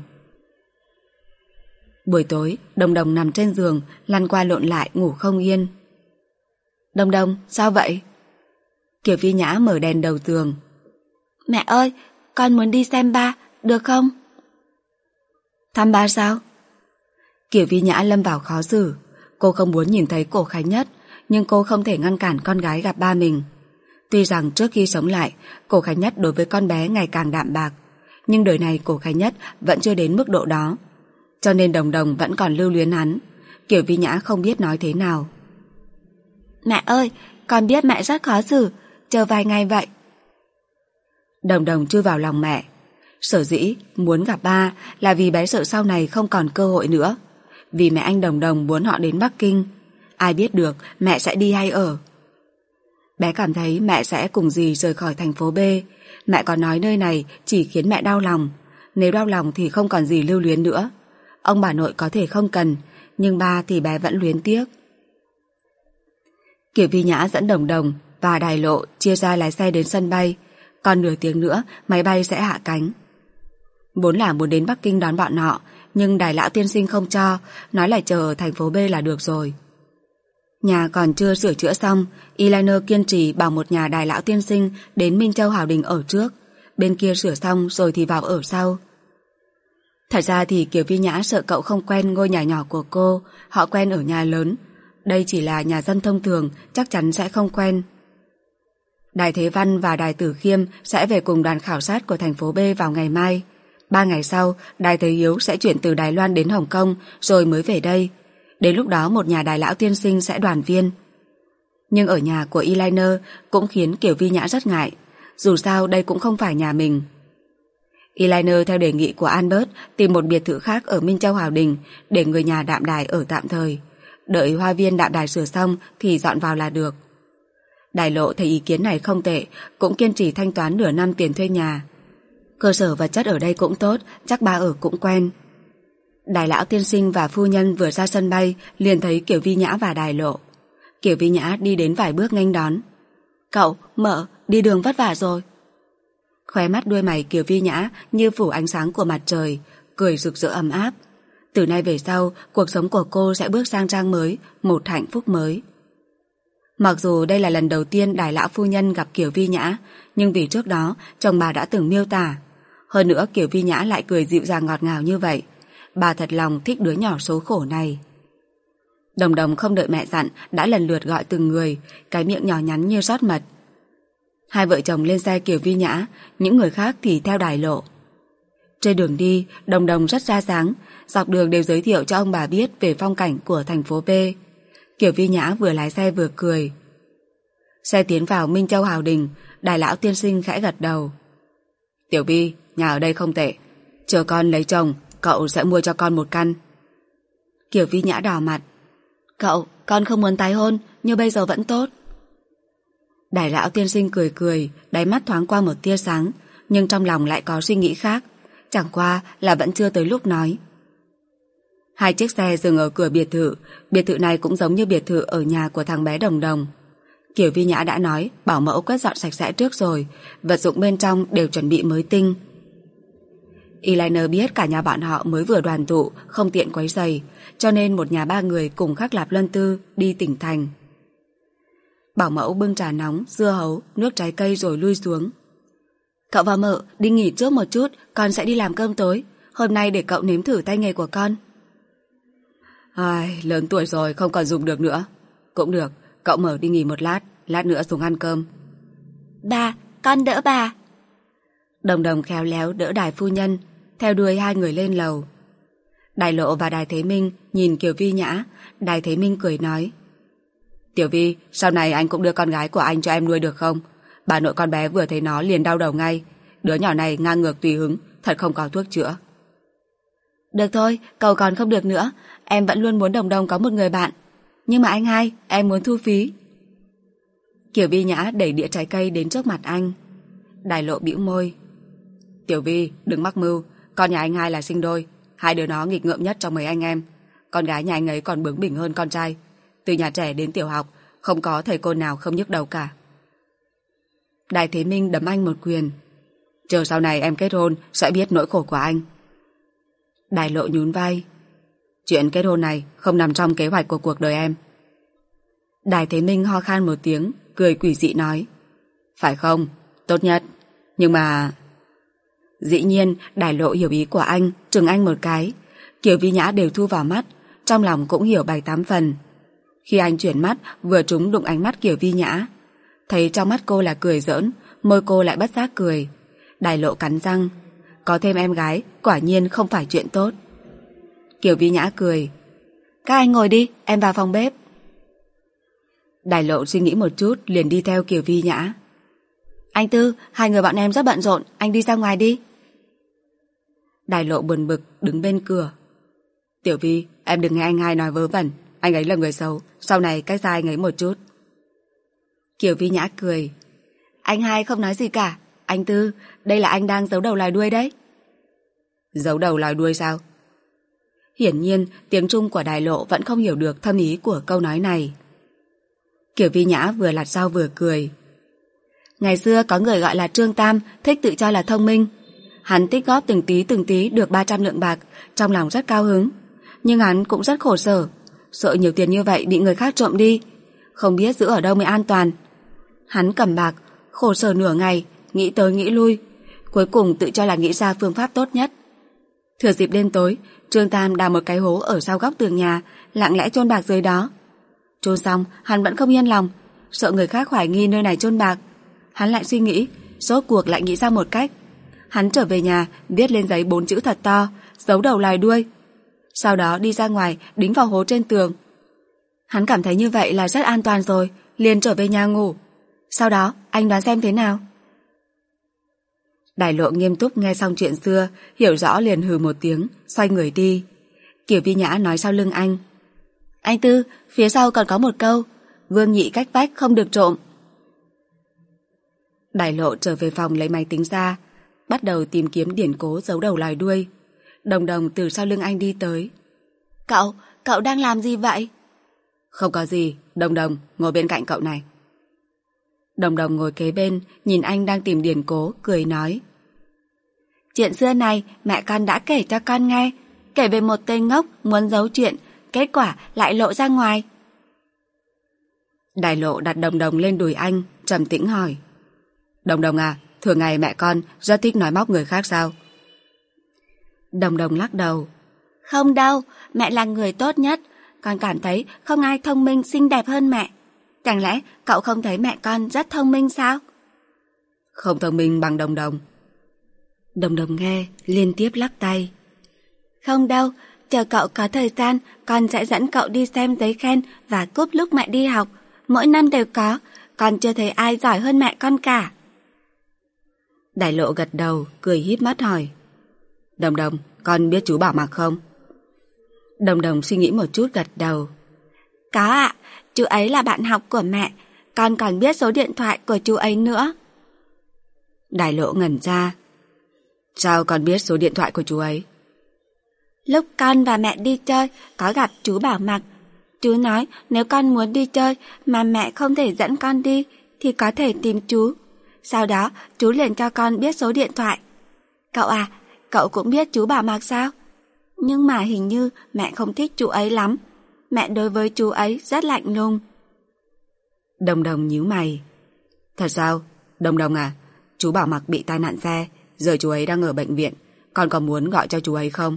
Buổi tối, Đồng Đồng nằm trên giường, lăn qua lộn lại ngủ không yên. Đồng Đồng, sao vậy? Kiều Phi Nhã mở đèn đầu giường. Mẹ ơi, con muốn đi xem ba, được không? Thăm ba sao? Kiều Phi Nhã lâm vào khó xử. Cô không muốn nhìn thấy Cổ Khánh Nhất, nhưng cô không thể ngăn cản con gái gặp ba mình. Tuy rằng trước khi sống lại, Cổ Khánh Nhất đối với con bé ngày càng đạm bạc, nhưng đời này Cổ Khánh Nhất vẫn chưa đến mức độ đó. Cho nên Đồng Đồng vẫn còn lưu luyến hắn. Kiều Phi Nhã không biết nói thế nào. Mẹ ơi, con biết mẹ rất khó xử, chờ vài ngày vậy. Đồng Đồng chui vào lòng mẹ. Sở dĩ muốn gặp ba là vì bé sợ sau này không còn cơ hội nữa. Vì mẹ anh Đồng Đồng muốn họ đến Bắc Kinh. Ai biết được mẹ sẽ đi hay ở. Bé cảm thấy mẹ sẽ cùng dì rời khỏi thành phố B. Mẹ còn nói nơi này chỉ khiến mẹ đau lòng. Nếu đau lòng thì không còn gì lưu luyến nữa. Ông bà nội có thể không cần, nhưng ba thì bé vẫn luyến tiếc. Kiều Vi Nhã dẫn Đồng Đồng và Đài Lộ chia ra lái xe đến sân bay. Còn nửa tiếng nữa máy bay sẽ hạ cánh. Vốn là muốn đến Bắc Kinh đón bọn họ, nhưng Đài lão tiên sinh không cho, nói là chờ ở thành phố B là được rồi. Nhà còn chưa sửa chữa xong, Eliner kiên trì bảo một nhà Đài lão tiên sinh đến Minh Châu Hào Đình ở trước, bên kia sửa xong rồi thì vào ở sau. Thật ra thì Kiều Vi Nhã sợ cậu không quen ngôi nhà nhỏ của cô, họ quen ở nhà lớn. Đây chỉ là nhà dân thông thường, chắc chắn sẽ không quen. Đài Thế Văn và Đài Tử Khiêm sẽ về cùng đoàn khảo sát của thành phố B vào ngày mai. 3 ngày sau, Đài Thế Hiếu sẽ chuyển từ Đài Loan đến Hồng Kông rồi mới về đây. Đến lúc đó một nhà Đài lão tiên sinh sẽ đoàn viên. Nhưng ở nhà của Eliner cũng khiến Kiều Vi Nhã rất ngại. Dù sao đây cũng không phải nhà mình. Eliner theo đề nghị của Albert tìm một biệt thự khác ở Minh Châu Hào Đình để người nhà Đạm Đài ở tạm thời. Đợi hoa viên Đạm Đài sửa xong thì dọn vào là được. Đài Lộ thấy ý kiến này không tệ, cũng kiên trì thanh toán nửa năm tiền thuê nhà. Cơ sở vật chất ở đây cũng tốt, chắc ba ở cũng quen. Đài lão tiên sinh và phu nhân vừa ra sân bay liền thấy Kiều Vi Nhã và Đài Lộ. Kiều Vi Nhã đi đến vài bước nghênh đón. Cậu, mợ, đi đường vất vả rồi. Khóe mắt đuôi mày Kiều Vi Nhã như phủ ánh sáng của mặt trời, cười rực rỡ ấm áp. Từ nay về sau, cuộc sống của cô sẽ bước sang trang mới, một hạnh phúc mới. Mặc dù đây là lần đầu tiên Đài lão phu nhân gặp Kiều Vi Nhã, nhưng vì trước đó chồng bà đã từng miêu tả. Hơn nữa Kiều Vi Nhã lại cười dịu dàng ngọt ngào như vậy. Bà thật lòng thích đứa nhỏ số khổ này. Đồng Đồng không đợi mẹ dặn đã lần lượt gọi từng người, cái miệng nhỏ nhắn như rót mật. Hai vợ chồng lên xe Kiều Vi Nhã, những người khác thì theo Đài Lộ. Trên đường đi, Đồng Đồng rất ra dáng, dọc đường đều giới thiệu cho ông bà biết về phong cảnh của thành phố B. Kiều Vi Nhã vừa lái xe vừa cười. Xe tiến vào Minh Châu Hào Đình, Đài lão tiên sinh khẽ gật đầu. Tiểu Vi, nhà ở đây không tệ. Chờ con lấy chồng, cậu sẽ mua cho con một căn. Kiều Vi Nhã đỏ mặt. Cậu, con không muốn tái hôn, nhưng bây giờ vẫn tốt. Đài lão tiên sinh cười cười, đáy mắt thoáng qua một tia sáng, nhưng trong lòng lại có suy nghĩ khác. Chẳng qua là vẫn chưa tới lúc nói. Hai chiếc xe dừng ở cửa biệt thự này cũng giống như biệt thự ở nhà của thằng bé Đồng Đồng. Kiều Vi Nhã đã nói bảo mẫu quét dọn sạch sẽ trước rồi, vật dụng bên trong đều chuẩn bị mới tinh. Eyeliner biết cả nhà bọn họ mới vừa đoàn tụ, không tiện quấy rầy, cho nên một nhà 3 người cùng Khắc Lạp Luân Tư đi tỉnh thành. Bảo mẫu bưng trà nóng, dưa hấu, nước trái cây rồi lui xuống. Cậu và mợ đi nghỉ trước một chút, con sẽ đi làm cơm tối. Hôm nay để cậu nếm thử tay nghề của con. Ai, lớn tuổi rồi không còn dùng được nữa. Cũng được, cậu mở đi nghỉ một lát nữa xuống ăn cơm. Bà, con đỡ bà. Đồng Đồng khéo léo đỡ Đài phu nhân, theo đuôi hai người lên lầu. Đài Lộ và Đài Thế Minh nhìn Kiều Vi Nhã. Đài Thế Minh cười nói: Tiểu Vi, sau này anh cũng đưa con gái của anh cho em nuôi được không? Bà nội con bé vừa thấy nó liền đau đầu ngay. Đứa nhỏ này ngang ngược tùy hứng, thật không có thuốc chữa. Được thôi, cậu còn không được nữa. Em vẫn luôn muốn Đồng Đồng có một người bạn. Nhưng mà anh hai, em muốn thu phí. Kiều Vi Nhã đẩy đĩa trái cây đến trước mặt anh. Đài Lộ bĩu môi: Tiểu Vi, đừng mắc mưu. Con nhà anh hai là sinh đôi, hai đứa nó nghịch ngợm nhất trong mấy anh em. Con gái nhà anh ấy còn bướng bỉnh hơn con trai. Từ nhà trẻ đến tiểu học, không có thầy cô nào không nhức đầu cả. Đài Thế Minh đấm anh một quyền: Chờ sau này em kết hôn sẽ biết nỗi khổ của anh. Đài Lộ nhún vai: Chuyện kết hôn này không nằm trong kế hoạch của cuộc đời em. Đài Thế Minh ho khan một tiếng, cười quỷ dị nói: Phải không? Tốt nhất. Nhưng mà... Dĩ nhiên Đài Lộ hiểu ý của anh, chừng anh một cái. Kiều Vi Nhã đều thu vào mắt, trong lòng cũng hiểu 7-8 phần. Khi anh chuyển mắt, vừa trúng đụng ánh mắt Kiều Vi Nhã. Thấy trong mắt cô là cười giỡn, môi cô lại bất giác cười. Đài Lộ cắn răng: Có thêm em gái quả nhiên không phải chuyện tốt. Kiều Vi Nhã cười: Các anh ngồi đi, em vào phòng bếp. Đài Lộ suy nghĩ một chút liền đi theo Kiều Vi Nhã. Anh Tư, hai người bọn em rất bận rộn, anh đi ra ngoài đi. Đài Lộ buồn bực đứng bên cửa. Tiểu Vi, em đừng nghe anh hai nói vớ vẩn. Anh ấy là người xấu, sau này cách xa anh ấy một chút. Kiều Vi Nhã cười: Anh hai không nói gì cả. Anh Tư, đây là anh đang giấu đầu lòi đuôi đấy. Giấu đầu lòi đuôi sao? Hiển nhiên tiếng Trung của Đài Lộ vẫn không hiểu được thâm ý của câu nói này. Kiều Vi Nhã vừa lặt rau vừa cười: Ngày xưa có người gọi là Trương Tam, thích tự cho là thông minh. Hắn tích góp từng tí được 300 lượng bạc, trong lòng rất cao hứng. Nhưng hắn cũng rất khổ sở, sợ nhiều tiền như vậy bị người khác trộm đi, không biết giữ ở đâu mới an toàn. Hắn cầm bạc, khổ sở nửa ngày, nghĩ tới nghĩ lui, cuối cùng tự cho là nghĩ ra phương pháp tốt nhất. Thừa dịp đêm tối, Trương Tam đào một cái hố ở sau góc tường nhà, lặng lẽ chôn bạc dưới đó. Chôn xong, hắn vẫn không yên lòng, sợ người khác hoài nghi nơi này chôn bạc. Hắn lại suy nghĩ, rốt cuộc lại nghĩ ra một cách. Hắn trở về nhà, viết lên giấy 4 chữ thật to, giấu đầu lòi đuôi. Sau đó đi ra ngoài, đính vào hố trên tường. Hắn cảm thấy như vậy là rất an toàn rồi, liền trở về nhà ngủ. Sau đó, anh đoán xem thế nào? Đài Lộ nghiêm túc nghe xong chuyện xưa, hiểu rõ liền hừ một tiếng, xoay người đi. Kiều Vi Nhã nói sau lưng anh: Anh Tư, phía sau còn có một câu: Vương nhị cách vách không được trộm. Đài Lộ trở về phòng lấy máy tính ra, bắt đầu tìm kiếm điển cố giấu đầu lòi đuôi. Đồng Đồng từ sau lưng anh đi tới. Cậu đang làm gì vậy? Không có gì, Đồng Đồng, ngồi bên cạnh cậu này. Đồng Đồng ngồi kế bên, nhìn anh đang tìm điển cố, cười nói: Chuyện xưa này mẹ con đã kể cho con nghe, kể về một tên ngốc muốn giấu chuyện, kết quả lại lộ ra ngoài. Đài Lộ đặt Đồng Đồng lên đùi anh, trầm tĩnh hỏi: Đồng Đồng à, thường ngày mẹ con rất thích nói móc người khác sao? Đồng Đồng lắc đầu: Không đâu, mẹ là người tốt nhất. Con cảm thấy không ai thông minh xinh đẹp hơn mẹ. Chẳng lẽ cậu không thấy mẹ con rất thông minh sao? Không thông minh bằng Đồng Đồng. Đồng Đồng nghe liên tiếp lắc tay: Không đâu, chờ cậu có thời gian, con sẽ dẫn cậu đi xem giấy khen và cúp lúc mẹ đi học. Mỗi năm đều có, con chưa thấy ai giỏi hơn mẹ con cả. Đài Lộ gật đầu, cười híp mắt hỏi: Đồng Đồng, con biết chú Bảo Mặc không? Đồng Đồng suy nghĩ một chút gật đầu: Có ạ, chú ấy là bạn học của mẹ, con còn biết số điện thoại của chú ấy nữa. Đài Lộ ngẩn ra: Sao con biết số điện thoại của chú ấy? Lúc con và mẹ đi chơi, có gặp chú Bảo Mặc. Chú nói nếu con muốn đi chơi mà mẹ không thể dẫn con đi thì có thể tìm chú. Sau đó chú liền cho con biết số điện thoại. Cậu à, cậu cũng biết chú Bảo Mạc sao? Nhưng mà hình như mẹ không thích chú ấy lắm. Mẹ đối với chú ấy rất lạnh lùng. Đồng Đồng nhíu mày. Thật sao? Đồng Đồng à, chú Bảo Mạc bị tai nạn xe, giờ chú ấy đang ở bệnh viện. Con có muốn gọi cho chú ấy không?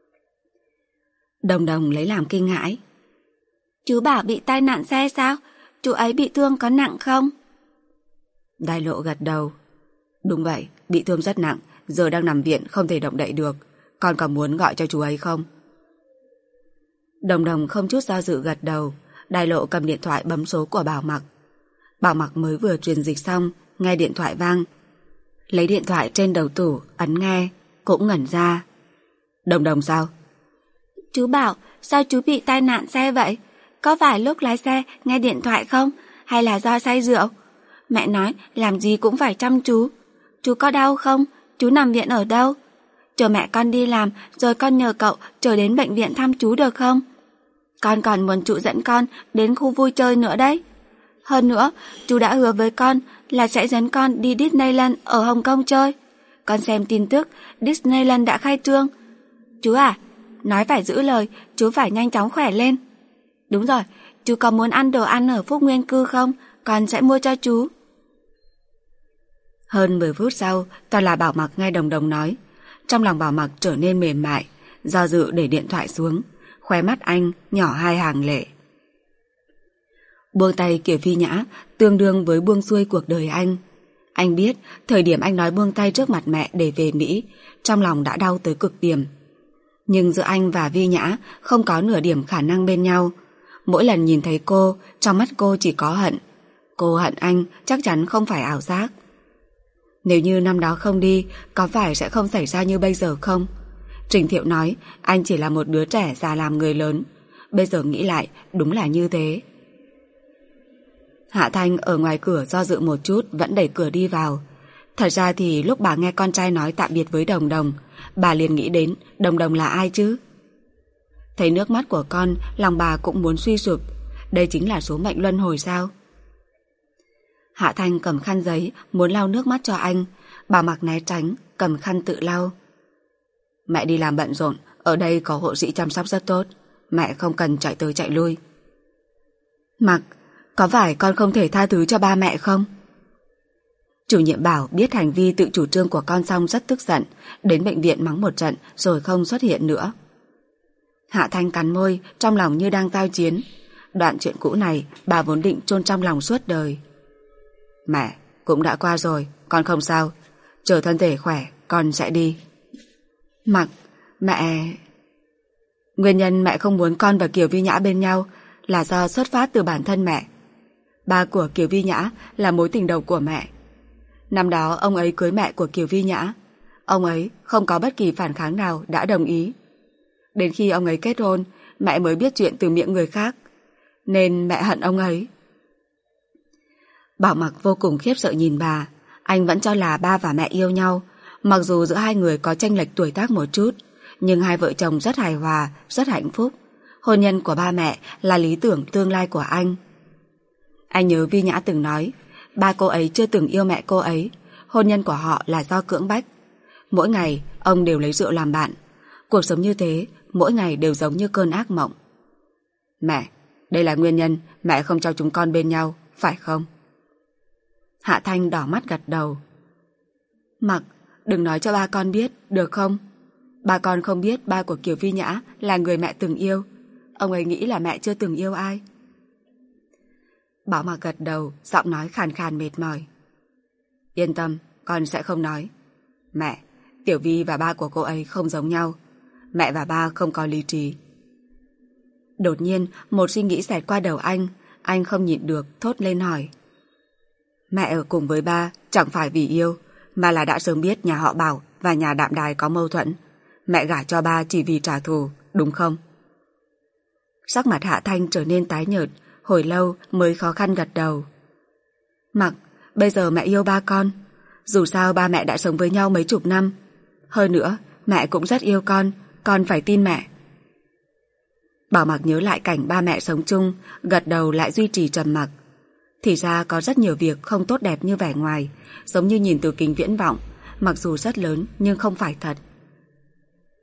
Đồng Đồng lấy làm kinh hãi. Chú Bảo bị tai nạn xe sao? Chú ấy bị thương có nặng không? Đài Lộ gật đầu. Đúng vậy, bị thương rất nặng, giờ đang nằm viện không thể động đậy được. Con có muốn gọi cho chú ấy không? Đồng Đồng không chút do dự gật đầu. Đài Lộ cầm điện thoại bấm số của Bảo Mạc. Bảo Mạc mới vừa truyền dịch xong, nghe điện thoại vang. Lấy điện thoại trên đầu tủ, ấn nghe, cũng ngẩn ra. Đồng Đồng sao? Chú Bảo, sao chú bị tai nạn xe vậy? Có phải lúc lái xe nghe điện thoại không? Hay là do say rượu? Mẹ nói làm gì cũng phải chăm chú. Chú có đau không? Chú nằm viện ở đâu? Chờ mẹ con đi làm rồi con nhờ cậu trở đến bệnh viện thăm chú được không? Con còn muốn chú dẫn con đến khu vui chơi nữa đấy. Hơn nữa, chú đã hứa với con là sẽ dẫn con đi Disneyland ở Hồng Kông chơi. Con xem tin tức Disneyland đã khai trương. Chú à, nói phải giữ lời, chú phải nhanh chóng khỏe lên. Đúng rồi, chú có muốn ăn đồ ăn ở Phúc Nguyên Cư không? Con sẽ mua cho chú. Hơn 10 phút sau, toàn là Bảo Mạc nghe Đồng Đồng nói. Trong lòng Bảo Mạc trở nên mềm mại, do dự để điện thoại xuống, khóe mắt anh nhỏ 2 hàng lệ. Buông tay Kiều Phi Nhã tương đương với buông xuôi cuộc đời anh. Anh biết thời điểm anh nói buông tay trước mặt mẹ để về Mỹ, trong lòng đã đau tới cực điểm. Nhưng giữa anh và Vi Nhã không có nửa điểm khả năng bên nhau. Mỗi lần nhìn thấy cô, trong mắt cô chỉ có hận. Cô hận anh chắc chắn không phải ảo giác. Nếu như năm đó không đi, có phải sẽ không xảy ra như bây giờ không? Trình Thiệu nói anh chỉ là một đứa trẻ già làm người lớn. Bây giờ nghĩ lại đúng là như thế. Hạ Thanh ở ngoài cửa do dự một chút vẫn đẩy cửa đi vào. Thật ra thì lúc bà nghe con trai nói tạm biệt với Đồng Đồng, bà liền nghĩ đến Đồng Đồng là ai chứ? Thấy nước mắt của con, lòng bà cũng muốn suy sụp. Đây chính là số mệnh luân hồi sao? Hạ Thanh cầm khăn giấy muốn lau nước mắt cho anh. Bảo Mạc né tránh, cầm khăn tự lau. Mẹ đi làm bận rộn, ở đây có hộ sĩ chăm sóc rất tốt, mẹ không cần chạy tới chạy lui. Mạc, có phải con không thể tha thứ cho ba mẹ không? Chủ nhiệm Bảo biết hành vi tự chủ trương của con xong rất tức giận, đến bệnh viện mắng một trận rồi không xuất hiện nữa. Hạ Thanh cắn môi, trong lòng như đang giao chiến. Đoạn chuyện cũ này bà vốn định chôn trong lòng suốt đời. Mẹ, cũng đã qua rồi, con không sao. Chờ thân thể khỏe, con sẽ đi. Mạc, mẹ... Nguyên nhân mẹ không muốn con và Kiều Vi Nhã bên nhau là do xuất phát từ bản thân mẹ. Ba của Kiều Vi Nhã là mối tình đầu của mẹ. Năm đó ông ấy cưới mẹ của Kiều Vi Nhã. Ông ấy không có bất kỳ phản kháng nào đã đồng ý. Đến khi ông ấy kết hôn, mẹ mới biết chuyện từ miệng người khác. Nên mẹ hận ông ấy. Bảo Mạc vô cùng khiếp sợ nhìn bà. Anh vẫn cho là ba và mẹ yêu nhau. Mặc dù giữa hai người có chênh lệch tuổi tác một chút, nhưng hai vợ chồng rất hài hòa, rất hạnh phúc. Hôn nhân của ba mẹ là lý tưởng tương lai của anh. Anh nhớ Vi Nhã từng nói, ba cô ấy chưa từng yêu mẹ cô ấy. Hôn nhân của họ là do cưỡng bách. Mỗi ngày ông đều lấy rượu làm bạn. Cuộc sống như thế mỗi ngày đều giống như cơn ác mộng. Mẹ, đây là nguyên nhân mẹ không cho chúng con bên nhau, phải không? Hạ Thanh đỏ mắt gật đầu. Mạc, đừng nói cho ba con biết, được không? Ba con không biết ba của Kiều Vi Nhã là người mẹ từng yêu. Ông ấy nghĩ là mẹ chưa từng yêu ai. Bảo Mạc gật đầu, giọng nói khàn khàn mệt mỏi. Yên tâm, con sẽ không nói. Mẹ, Tiểu Vi và ba của cô ấy không giống nhau. Mẹ và ba không có lý trí. Đột nhiên, một suy nghĩ xẹt qua đầu anh không nhịn được thốt lên hỏi. Mẹ ở cùng với ba chẳng phải vì yêu, mà là đã sớm biết nhà họ Bảo và nhà Đạm Đài có mâu thuẫn. Mẹ gả cho ba chỉ vì trả thù, đúng không? Sắc mặt Hạ Thanh trở nên tái nhợt, hồi lâu mới khó khăn gật đầu. Mạc, bây giờ mẹ yêu ba con. Dù sao ba mẹ đã sống với nhau mấy chục năm. Hơn nữa, mẹ cũng rất yêu con phải tin mẹ. Bảo Mạc nhớ lại cảnh ba mẹ sống chung, gật đầu lại duy trì trầm mặc. Thì ra có rất nhiều việc không tốt đẹp như vẻ ngoài, giống như nhìn từ kính viễn vọng, mặc dù rất lớn nhưng không phải thật.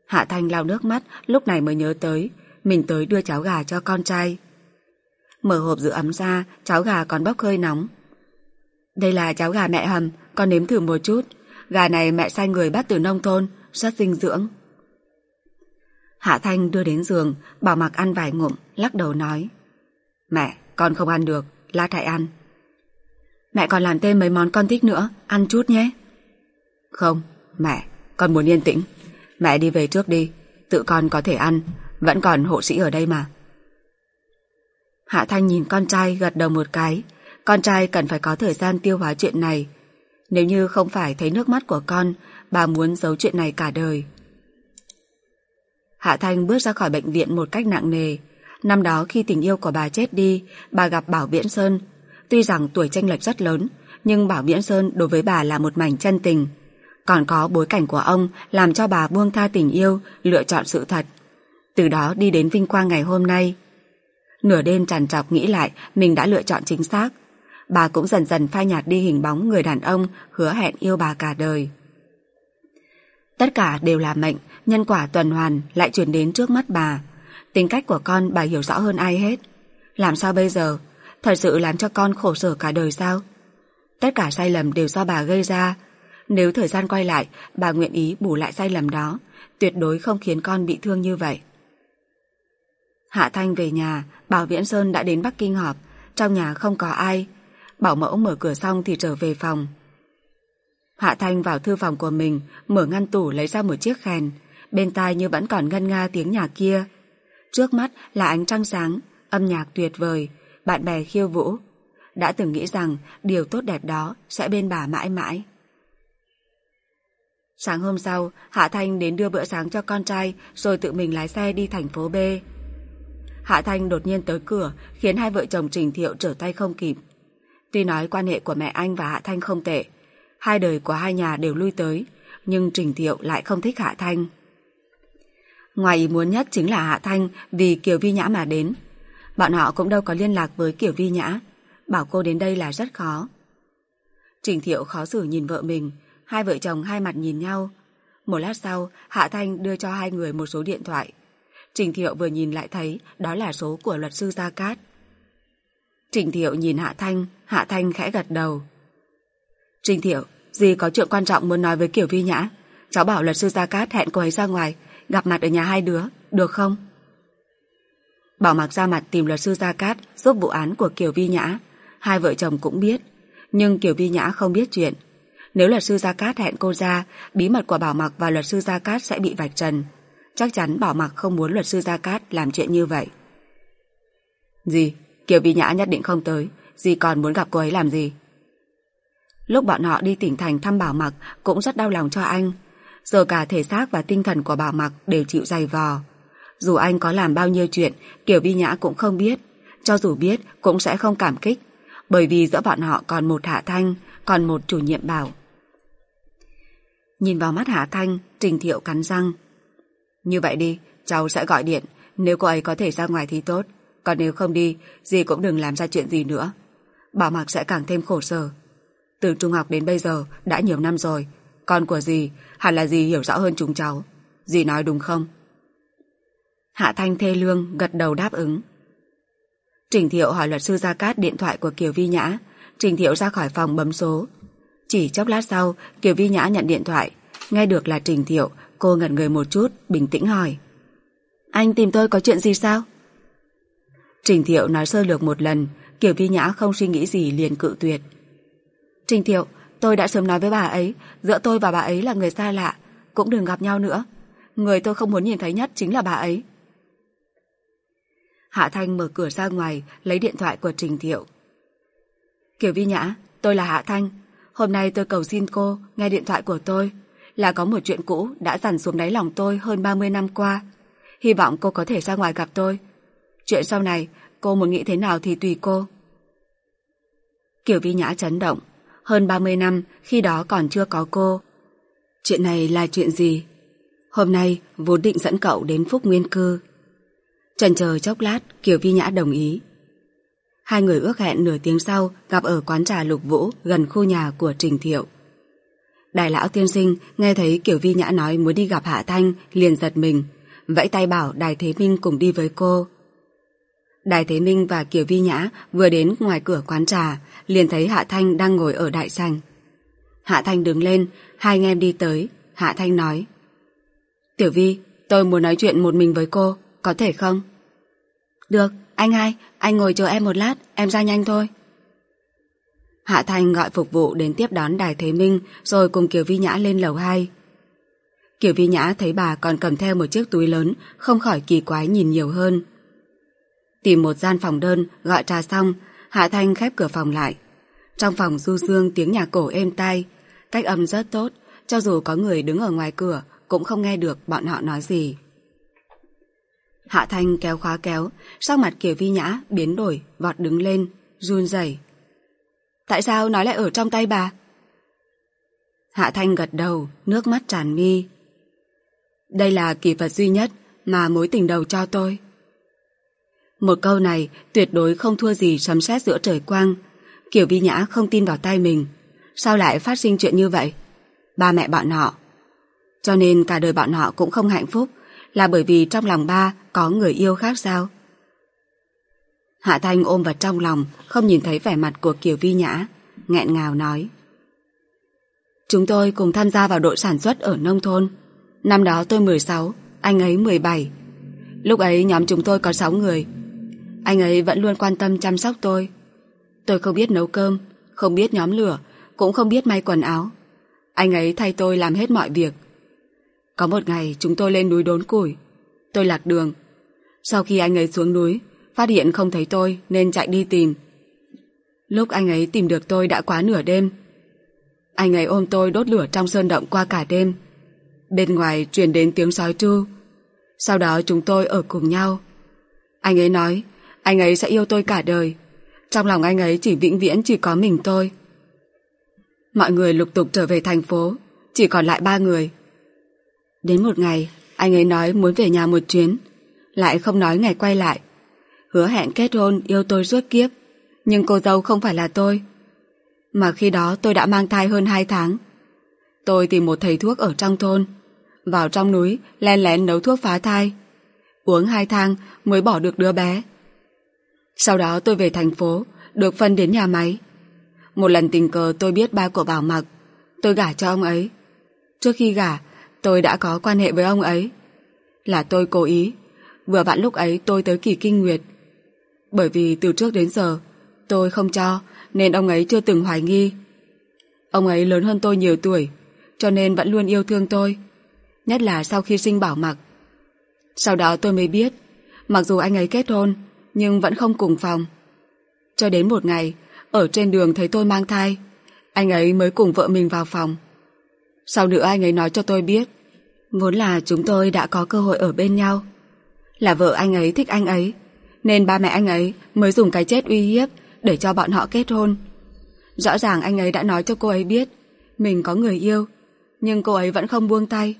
Hạ Thanh lau nước mắt, lúc này mới nhớ tới mình tới đưa cháo gà cho con trai. Mở hộp giữ ấm ra, cháo gà còn bốc hơi nóng. Đây là cháo gà mẹ hầm, con nếm thử một chút. Gà này mẹ sai người bắt từ nông thôn, rất dinh dưỡng. Hạ Thanh đưa đến giường, Bảo Mặc ăn vài ngụm, lắc đầu nói: Mẹ, con không ăn được, lát hãy ăn. Mẹ còn làm thêm mấy món con thích nữa, ăn chút nhé. Không, mẹ, con muốn yên tĩnh. Mẹ đi về trước đi, tự con có thể ăn, vẫn còn hộ sĩ ở đây mà. Hạ Thanh nhìn con trai gật đầu một cái. Con trai cần phải có thời gian tiêu hóa chuyện này. Nếu như không phải thấy nước mắt của con, bà muốn giấu chuyện này cả đời. Hạ Thanh bước ra khỏi bệnh viện một cách nặng nề. Năm đó khi tình yêu của bà chết đi, bà gặp Bảo Viễn Sơn. Tuy rằng tuổi chênh lệch rất lớn, nhưng Bảo Viễn Sơn đối với bà là một mảnh chân tình. Còn có bối cảnh của ông làm cho bà buông tha tình yêu, lựa chọn sự thật. Từ đó đi đến vinh quang ngày hôm nay. Nửa đêm trằn trọc nghĩ lại mình đã lựa chọn chính xác. Bà cũng dần dần phai nhạt đi hình bóng người đàn ông hứa hẹn yêu bà cả đời. Tất cả đều là mệnh, nhân quả tuần hoàn lại chuyển đến trước mắt bà. Tính cách của con bà hiểu rõ hơn ai hết. Làm sao bây giờ? Thật sự làm cho con khổ sở cả đời sao? Tất cả sai lầm đều do bà gây ra. Nếu thời gian quay lại, bà nguyện ý bù lại sai lầm đó, tuyệt đối không khiến con bị thương như vậy. Hạ Thanh về nhà, Bảo Viễn Sơn đã đến Bắc Kinh họp. Trong nhà không có ai. Bảo mẫu mở cửa xong thì trở về phòng. Hạ Thanh vào thư phòng của mình, mở ngăn tủ lấy ra một chiếc kèn. Bên tai như vẫn còn ngân nga tiếng nhạc kia. Trước mắt là ánh trăng sáng, âm nhạc tuyệt vời, bạn bè khiêu vũ. Đã từng nghĩ rằng điều tốt đẹp đó sẽ bên bà mãi mãi. Sáng hôm sau, Hạ Thanh đến đưa bữa sáng cho con trai, rồi tự mình lái xe đi thành phố B. Hạ Thanh đột nhiên tới cửa, khiến hai vợ chồng Trình Thiệu trở tay không kịp. Tuy nói quan hệ của mẹ anh và Hạ Thanh không tệ, hai đời của hai nhà đều lui tới, nhưng Trình Thiệu lại không thích Hạ Thanh. Ngoài ý muốn nhất chính là Hạ Thanh vì Kiều Vi Nhã mà đến. Bọn họ cũng đâu có liên lạc với Kiều Vi Nhã, bảo cô đến đây là rất khó. Trình Thiệu khó xử nhìn vợ mình, hai vợ chồng hai mặt nhìn nhau. Một lát sau, Hạ Thanh đưa cho hai người một số điện thoại. Trình Thiệu vừa nhìn lại thấy đó là số của luật sư Gia Cát. Trình Thiệu nhìn Hạ Thanh khẽ gật đầu. Trình Thiệu, dì có chuyện quan trọng muốn nói với Kiều Vi Nhã. Cháu bảo luật sư Gia Cát hẹn cô ấy ra ngoài, gặp mặt ở nhà hai đứa, được không? Bảo Mặc ra mặt tìm luật sư Gia Cát giúp vụ án của Kiều Vi Nhã. Hai vợ chồng cũng biết, nhưng Kiều Vi Nhã không biết chuyện. Nếu luật sư Gia Cát hẹn cô ra, bí mật của Bảo Mặc và luật sư Gia Cát sẽ bị vạch trần. Chắc chắn Bảo Mặc không muốn luật sư Gia Cát làm chuyện như vậy. Dì, Kiều Vi Nhã nhất định không tới, dì còn muốn gặp cô ấy làm gì? Lúc bọn họ đi tỉnh thành thăm Bảo Mặc cũng rất đau lòng cho anh. Giờ cả thể xác và tinh thần của Bảo Mặc đều chịu dày vò. Dù anh có làm bao nhiêu chuyện, Kiều Vi Nhã cũng không biết. Cho dù biết cũng sẽ không cảm kích, bởi vì giữa bọn họ còn một Hạ Thanh, còn một chủ nhiệm Bảo. Nhìn vào mắt Hạ Thanh, Trình Thiệu cắn răng. Như vậy đi, cháu sẽ gọi điện. Nếu cô ấy có thể ra ngoài thì tốt, còn nếu không đi, dì cũng đừng làm ra chuyện gì nữa. Bảo Mặc sẽ càng thêm khổ sở. Từ trung học đến bây giờ đã nhiều năm rồi, con của dì hẳn là dì hiểu rõ hơn chúng cháu. Dì nói đúng không? Hạ Thanh thê lương gật đầu đáp ứng. Trình Thiệu hỏi luật sư Gia Cát điện thoại của Kiều Vi Nhã. Trình Thiệu ra khỏi phòng bấm số. Chỉ chốc lát sau, Kiều Vi Nhã nhận điện thoại. Nghe được là Trình Thiệu, cô ngẩn người một chút, bình tĩnh hỏi. Anh tìm tôi có chuyện gì sao? Trình Thiệu nói sơ lược một lần, Kiều Vi Nhã không suy nghĩ gì liền cự tuyệt. Trình Thiệu, tôi đã sớm nói với bà ấy, giữa tôi và bà ấy là người xa lạ, cũng đừng gặp nhau nữa. Người tôi không muốn nhìn thấy nhất chính là bà ấy. Hạ Thanh mở cửa ra ngoài, lấy điện thoại của Trình Thiệu. Kiều Vi Nhã, tôi là Hạ Thanh. Hôm nay tôi cầu xin cô nghe điện thoại của tôi. Là có một chuyện cũ đã dằn xuống đáy lòng tôi hơn 30 năm qua. Hy vọng cô có thể ra ngoài gặp tôi. Chuyện sau này, cô muốn nghĩ thế nào thì tùy cô. Kiều Vi Nhã chấn động. Hơn 30 năm, khi đó còn chưa có cô. Chuyện này là chuyện gì? Hôm nay vốn định dẫn cậu đến Phúc Nguyên Cư. Chần chờ chốc lát, Kiều Vi Nhã đồng ý. Hai người ước hẹn nửa tiếng sau gặp ở quán trà Lục Vũ gần khu nhà của Trình Thiệu. Đại lão tiên sinh nghe thấy Kiều Vi Nhã nói muốn đi gặp Hạ Thanh liền giật mình, vẫy tay bảo Đài Thế Minh cùng đi với cô. Đài Thế Minh và Kiều Vi Nhã vừa đến ngoài cửa quán trà, liền thấy Hạ Thanh đang ngồi ở đại sảnh. Hạ Thanh đứng lên, hai anh em đi tới. Hạ Thanh nói: Tiểu Vi, tôi muốn nói chuyện một mình với cô, có thể không? Được, anh hai, anh ngồi chờ em một lát, em ra nhanh thôi. Hạ Thanh gọi phục vụ đến tiếp đón Đài Thế Minh, rồi cùng Kiều Vi Nhã lên lầu 2. Kiều Vi Nhã thấy bà còn cầm theo một chiếc túi lớn, không khỏi kỳ quái nhìn nhiều hơn. Tìm một gian phòng đơn, gọi trà xong, Hạ Thanh khép cửa phòng lại. Trong phòng du dương tiếng nhạc cổ êm tai, cách âm rất tốt, cho dù có người đứng ở ngoài cửa cũng không nghe được bọn họ nói gì. Hạ Thanh kéo khóa kéo, sắc mặt Kiều Vi Nhã biến đổi, vọt đứng lên, run rẩy. Tại sao nó lại ở trong tay bà? Hạ Thanh gật đầu, nước mắt tràn mi. Đây là kỷ vật duy nhất mà mối tình đầu cho tôi. Một câu này tuyệt đối không thua gì sấm sét giữa trời quang. Kiều Vi Nhã không tin vào tai mình. Sao lại phát sinh chuyện như vậy? Ba mẹ bọn họ. Cho nên cả đời bọn họ cũng không hạnh phúc, là bởi vì trong lòng ba có người yêu khác sao? Hạ Thanh ôm vật trong lòng, không nhìn thấy vẻ mặt của Kiều Vi Nhã, nghẹn ngào nói: Chúng tôi cùng tham gia vào đội sản xuất ở nông thôn. Năm đó tôi 16, anh ấy 17. Lúc ấy nhóm chúng tôi có 6 người. Anh ấy vẫn luôn quan tâm chăm sóc tôi. Tôi không biết nấu cơm, không biết nhóm lửa, cũng không biết may quần áo. Anh ấy thay tôi làm hết mọi việc. Có một ngày chúng tôi lên núi đốn củi. Tôi lạc đường. Sau khi anh ấy xuống núi, phát hiện không thấy tôi nên chạy đi tìm. Lúc anh ấy tìm được tôi đã quá nửa đêm. Anh ấy ôm tôi đốt lửa trong sơn động qua cả đêm. Bên ngoài truyền đến tiếng sói tru. Sau đó chúng tôi ở cùng nhau. Anh ấy nói anh ấy sẽ yêu tôi cả đời. Trong lòng anh ấy chỉ vĩnh viễn chỉ có mình tôi. Mọi người lục tục trở về thành phố, chỉ còn lại 3 người. Đến một ngày, anh ấy nói muốn về nhà một chuyến, lại không nói ngày quay lại. Hứa hẹn kết hôn yêu tôi suốt kiếp, nhưng cô dâu không phải là tôi. Mà khi đó tôi đã mang thai hơn 2 tháng. Tôi tìm một thầy thuốc ở trong thôn, vào trong núi len lén nấu thuốc phá thai. Uống 2 thang mới bỏ được đứa bé. Sau đó tôi về thành phố, được phân đến nhà máy. Một lần tình cờ tôi biết ba của Bảo Mặc, tôi gả cho ông ấy. Trước khi gả, tôi đã có quan hệ với ông ấy. Là tôi cố ý, vừa vặn lúc ấy tôi tới kỳ kinh nguyệt. Bởi vì từ trước đến giờ tôi không cho, nên ông ấy chưa từng hoài nghi. Ông ấy lớn hơn tôi nhiều tuổi, cho nên vẫn luôn yêu thương tôi, nhất là sau khi sinh Bảo Mặc. Sau đó tôi mới biết, mặc dù anh ấy kết hôn, nhưng vẫn không cùng phòng. Cho đến một ngày, ở trên đường thấy tôi mang thai, anh ấy mới cùng vợ mình vào phòng. Sau nữa anh ấy nói cho tôi biết, vốn là chúng tôi đã có cơ hội ở bên nhau. Là vợ anh ấy thích anh ấy, nên ba mẹ anh ấy mới dùng cái chết uy hiếp để cho bọn họ kết hôn. Rõ ràng anh ấy đã nói cho cô ấy biết mình có người yêu, nhưng cô ấy vẫn không buông tay.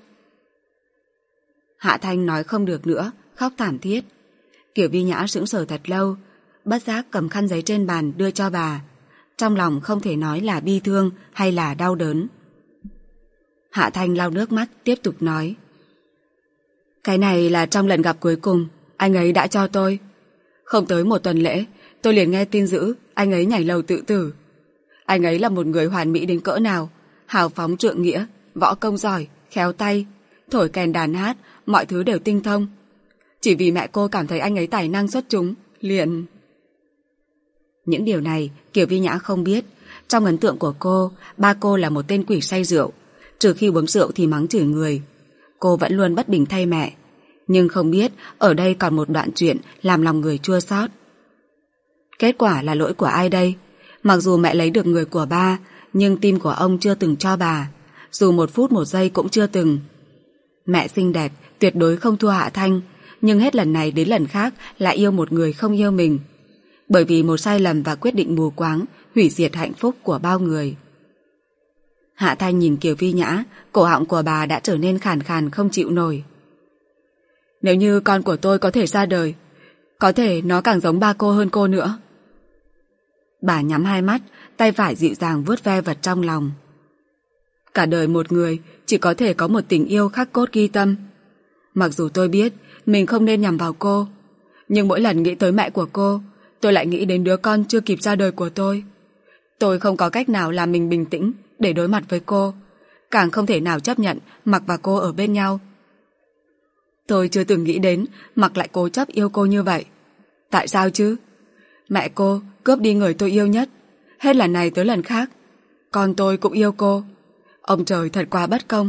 Hạ Thanh nói không được nữa, khóc thảm thiết. Kiều Vi Nhã sững sờ thật lâu, bất giác cầm khăn giấy trên bàn đưa cho bà. Trong lòng không thể nói là bi thương hay là đau đớn. Hạ Thanh lau nước mắt tiếp tục nói: Cái này là trong lần gặp cuối cùng anh ấy đã cho tôi. Không tới một tuần lễ, tôi liền nghe tin dữ anh ấy nhảy lầu tự tử. Anh ấy là một người hoàn mỹ đến cỡ nào, hào phóng trượng nghĩa, võ công giỏi, khéo tay, thổi kèn đàn hát, mọi thứ đều tinh thông. Chỉ vì mẹ cô cảm thấy anh ấy tài năng xuất chúng, liền... Những điều này Kiều Vi Nhã không biết. Trong ấn tượng của cô, ba cô là một tên quỷ say rượu, trừ khi uống rượu thì mắng chửi người. Cô vẫn luôn bất bình thay mẹ, nhưng không biết ở đây còn một đoạn chuyện làm lòng người chua xót. Kết quả là lỗi của ai đây? Mặc dù mẹ lấy được người của ba, nhưng tim của ông chưa từng cho bà, dù 1 phút 1 giây cũng chưa từng. Mẹ xinh đẹp, tuyệt đối không thua Hạ Thanh, nhưng hết lần này đến lần khác lại yêu một người không yêu mình. Bởi vì một sai lầm và quyết định mù quáng hủy diệt hạnh phúc của bao người. Hạ Thanh nhìn Kiều Vi Nhã, cổ họng của bà đã trở nên khàn khàn không chịu nổi. Nếu như con của tôi có thể ra đời, có thể nó càng giống ba cô hơn cô nữa. Bà nhắm hai mắt, tay phải dịu dàng vuốt ve vật trong lòng. Cả đời một người chỉ có thể có một tình yêu khắc cốt ghi tâm. Mặc dù tôi biết mình không nên nhằm vào cô, nhưng mỗi lần nghĩ tới mẹ của cô, tôi lại nghĩ đến đứa con chưa kịp ra đời của tôi. Tôi không có cách nào làm mình bình tĩnh để đối mặt với cô, càng không thể nào chấp nhận Mặc và cô ở bên nhau. Tôi chưa từng nghĩ đến Mặc lại cố chấp yêu cô như vậy. Tại sao chứ? Mẹ cô cướp đi người tôi yêu nhất, hết lần này tới lần khác. Con tôi cũng yêu cô. Ông trời thật quá bất công.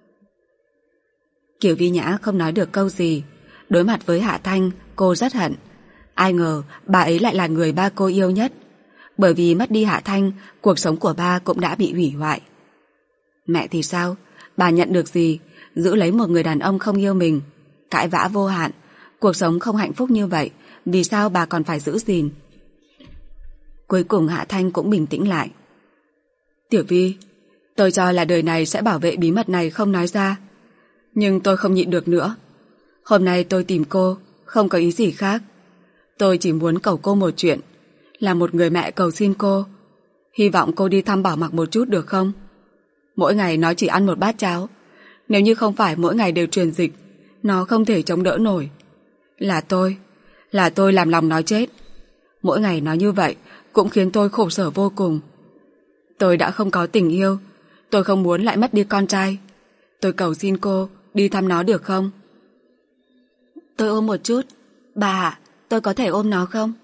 Kiều Vi Nhã không nói được câu gì. Đối mặt với Hạ Thanh, cô rất hận. Ai ngờ bà ấy lại là người ba cô yêu nhất. Bởi vì mất đi Hạ Thanh, cuộc sống của ba cũng đã bị hủy hoại. Mẹ thì sao? Bà nhận được gì? Giữ lấy một người đàn ông không yêu mình, cãi vã vô hạn, cuộc sống không hạnh phúc như vậy, vì sao bà còn phải giữ gìn? Cuối cùng Hạ Thanh cũng bình tĩnh lại. Tiểu Vi, tôi cho là đời này sẽ bảo vệ bí mật này không nói ra, nhưng tôi không nhịn được nữa. Hôm nay tôi tìm cô không có ý gì khác. Tôi chỉ muốn cầu cô một chuyện, là một người mẹ cầu xin cô. Hy vọng cô đi thăm Bảo Mặc một chút được không? Mỗi ngày nó chỉ ăn một bát cháo. Nếu như không phải mỗi ngày đều truyền dịch, nó không thể chống đỡ nổi. Là tôi làm lòng nó chết. Mỗi ngày nó như vậy cũng khiến tôi khổ sở vô cùng. Tôi đã không có tình yêu, tôi không muốn lại mất đi con trai. Tôi cầu xin cô đi thăm nó được không? Tôi ôm một chút. Bà ạ, tôi có thể ôm nó không?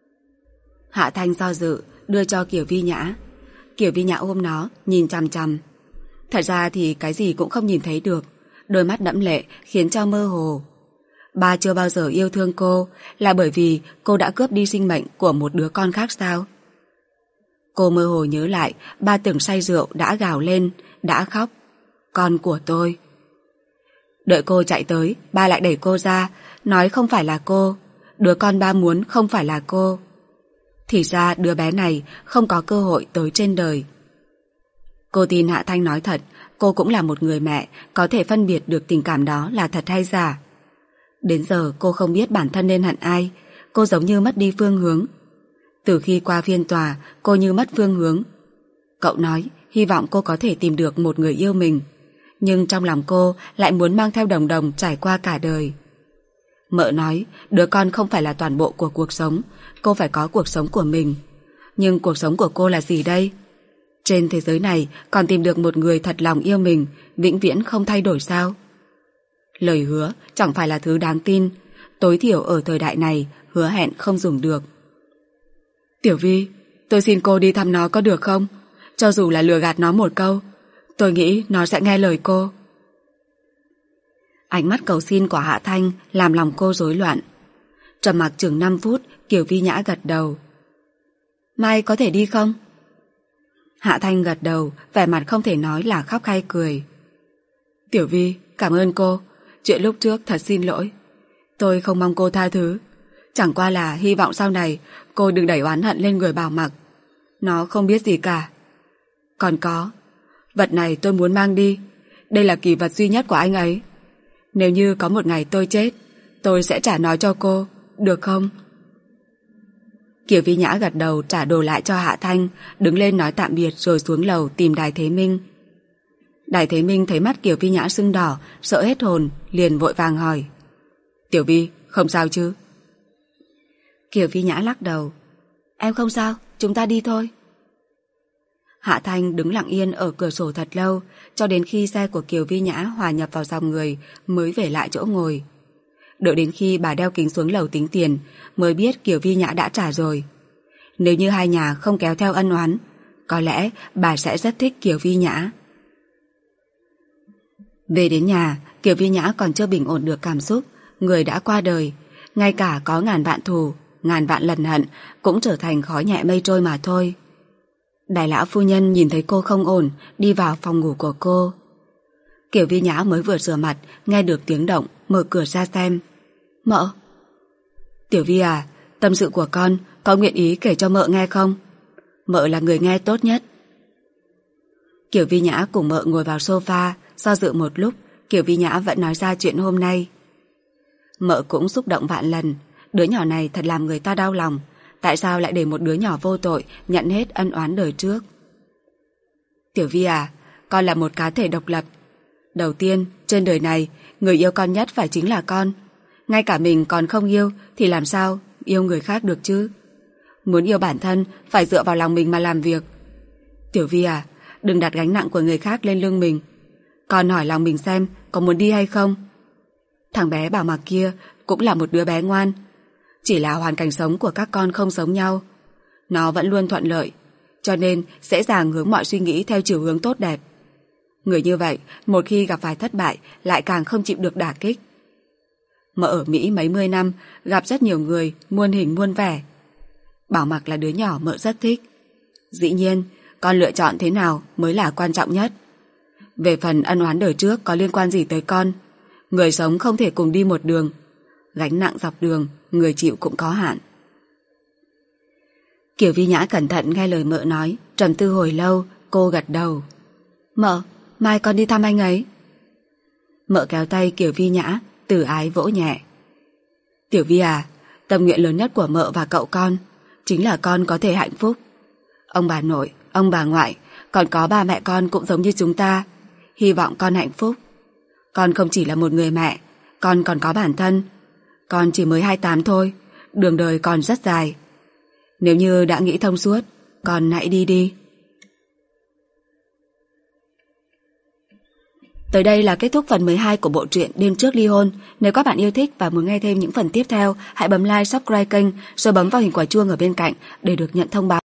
Hạ Thanh do dự, đưa cho Kiều Vi Nhã. Kiều Vi Nhã ôm nó, nhìn chằm chằm. Thật ra thì cái gì cũng không nhìn thấy được. Đôi mắt đẫm lệ khiến cho mơ hồ. Ba chưa bao giờ yêu thương cô là bởi vì cô đã cướp đi sinh mệnh của một đứa con khác sao? Cô mơ hồ nhớ lại ba từng say rượu đã gào lên, đã khóc. Con của tôi. Đợi cô chạy tới, ba lại đẩy cô ra, nói không phải là cô. Đứa con ba muốn không phải là cô. Thì ra đứa bé này không có cơ hội tới trên đời. Cô tin Hạ Thanh nói thật, cô cũng là một người mẹ, có thể phân biệt được tình cảm đó là thật hay giả. Đến giờ cô không biết bản thân nên hận ai, cô giống như mất đi phương hướng. Từ khi qua phiên tòa, cô như mất phương hướng. Cậu nói hy vọng cô có thể tìm được một người yêu mình, nhưng trong lòng cô lại muốn mang theo Đồng Đồng trải qua cả đời. Mợ nói đứa con không phải là toàn bộ của cuộc sống, cô phải có cuộc sống của mình. Nhưng cuộc sống của cô là gì đây? Trên thế giới này còn tìm được một người thật lòng yêu mình, vĩnh viễn không thay đổi sao? Lời hứa chẳng phải là thứ đáng tin, tối thiểu ở thời đại này hứa hẹn không dùng được. Tiểu Vi, tôi xin cô đi thăm nó có được không? Cho dù là lừa gạt nó một câu, tôi nghĩ nó sẽ nghe lời cô. Ánh mắt cầu xin của Hạ Thanh làm lòng cô rối loạn. Trầm mặc chừng 5 phút, Kiều Vi Nhã gật đầu. Mai có thể đi không? Hạ Thanh gật đầu, vẻ mặt không thể nói là khóc hay cười. Tiểu Vi, cảm ơn cô. Chuyện lúc trước thật xin lỗi. Tôi không mong cô tha thứ. Chẳng qua là hy vọng sau này cô đừng đẩy oán hận lên người Bảo Mặc. Nó không biết gì cả. Còn có, vật này tôi muốn mang đi. Đây là kỷ vật duy nhất của anh ấy. Nếu như có một ngày tôi chết, tôi sẽ trả nó cho cô, được không? Kiều Vi Nhã gật đầu trả đồ lại cho Hạ Thanh, đứng lên nói tạm biệt rồi xuống lầu tìm Đài Thế Minh. Đài Thế Minh thấy mắt Kiều Vi Nhã sưng đỏ, sợ hết hồn, liền vội vàng hỏi. Tiểu Vi, không sao chứ? Kiều Vi Nhã lắc đầu. Em không sao, chúng ta đi thôi. Hạ Thanh đứng lặng yên ở cửa sổ thật lâu, cho đến khi xe của Kiều Vi Nhã hòa nhập vào dòng người mới về lại chỗ ngồi. Đợi đến khi bà đeo kính xuống lầu tính tiền mới biết Kiều Vi Nhã đã trả rồi. Nếu như hai nhà không kéo theo ân oán, có lẽ bà sẽ rất thích Kiều Vi Nhã. Về đến nhà, Kiều Vi Nhã còn chưa bình ổn được cảm xúc. Người đã qua đời, ngay cả có ngàn vạn thù, ngàn vạn lần hận cũng trở thành khói nhẹ mây trôi mà thôi. Đại lão phu nhân nhìn thấy cô không ổn, đi vào phòng ngủ của cô. Kiều Vi Nhã mới vừa rửa mặt, nghe được tiếng động, mở cửa ra xem. Mợ. Tiểu Vi à, tâm sự của con, có nguyện ý kể cho mợ nghe không? Mợ là người nghe tốt nhất. Kiều Vi Nhã cùng mợ ngồi vào sofa, do dự một lúc, Kiều Vi Nhã vẫn nói ra chuyện hôm nay. Mợ cũng xúc động vạn lần, đứa nhỏ này thật làm người ta đau lòng. Tại sao lại để một đứa nhỏ vô tội nhận hết ân oán đời trước? Tiểu Vi à, con là một cá thể độc lập. Đầu tiên, trên đời này, người yêu con nhất phải chính là con. Ngay cả mình còn không yêu thì làm sao yêu người khác được chứ? Muốn yêu bản thân phải dựa vào lòng mình mà làm việc. Tiểu Vi à, đừng đặt gánh nặng của người khác lên lưng mình. Con hỏi lòng mình xem có muốn đi hay không. Thằng bé Bảo Mặc kia cũng là một đứa bé ngoan. Chỉ là hoàn cảnh sống của các con không giống nhau. Nó vẫn luôn thuận lợi, cho nên dễ dàng hướng mọi suy nghĩ theo chiều hướng tốt đẹp. Người như vậy, một khi gặp phải thất bại lại càng không chịu được đả kích. Mợ ở Mỹ mấy mươi năm, gặp rất nhiều người, muôn hình muôn vẻ. Bảo Mặc là đứa nhỏ mợ rất thích. Dĩ nhiên, con lựa chọn thế nào mới là quan trọng nhất. Về phần ân oán đời trước có liên quan gì tới con, người sống không thể cùng đi một đường. Gánh nặng dọc đường, người chịu cũng có hạn. Kiều Vi Nhã cẩn thận nghe lời mợ nói, trầm tư hồi lâu, cô gật đầu. Mợ, mai con đi thăm anh ấy. Mợ kéo tay Kiều Vi Nhã, từ ái vỗ nhẹ. Tiểu Vi à, tâm nguyện lớn nhất của mợ và cậu con chính là con có thể hạnh phúc. Ông bà nội, ông bà ngoại, còn có ba mẹ con cũng giống như chúng ta. Hy vọng con hạnh phúc. Con không chỉ là một người mẹ, con còn có bản thân. Con chỉ mới 28 thôi, đường đời còn rất dài. Nếu như đã nghĩ thông suốt, con hãy đi đi. Tới đây là kết thúc phần 12 của bộ truyện Đêm Trước Ly Hôn. Nếu các bạn yêu thích và muốn nghe thêm những phần tiếp theo, hãy bấm like, subscribe kênh, rồi bấm vào hình quả chuông ở bên cạnh để được nhận thông báo.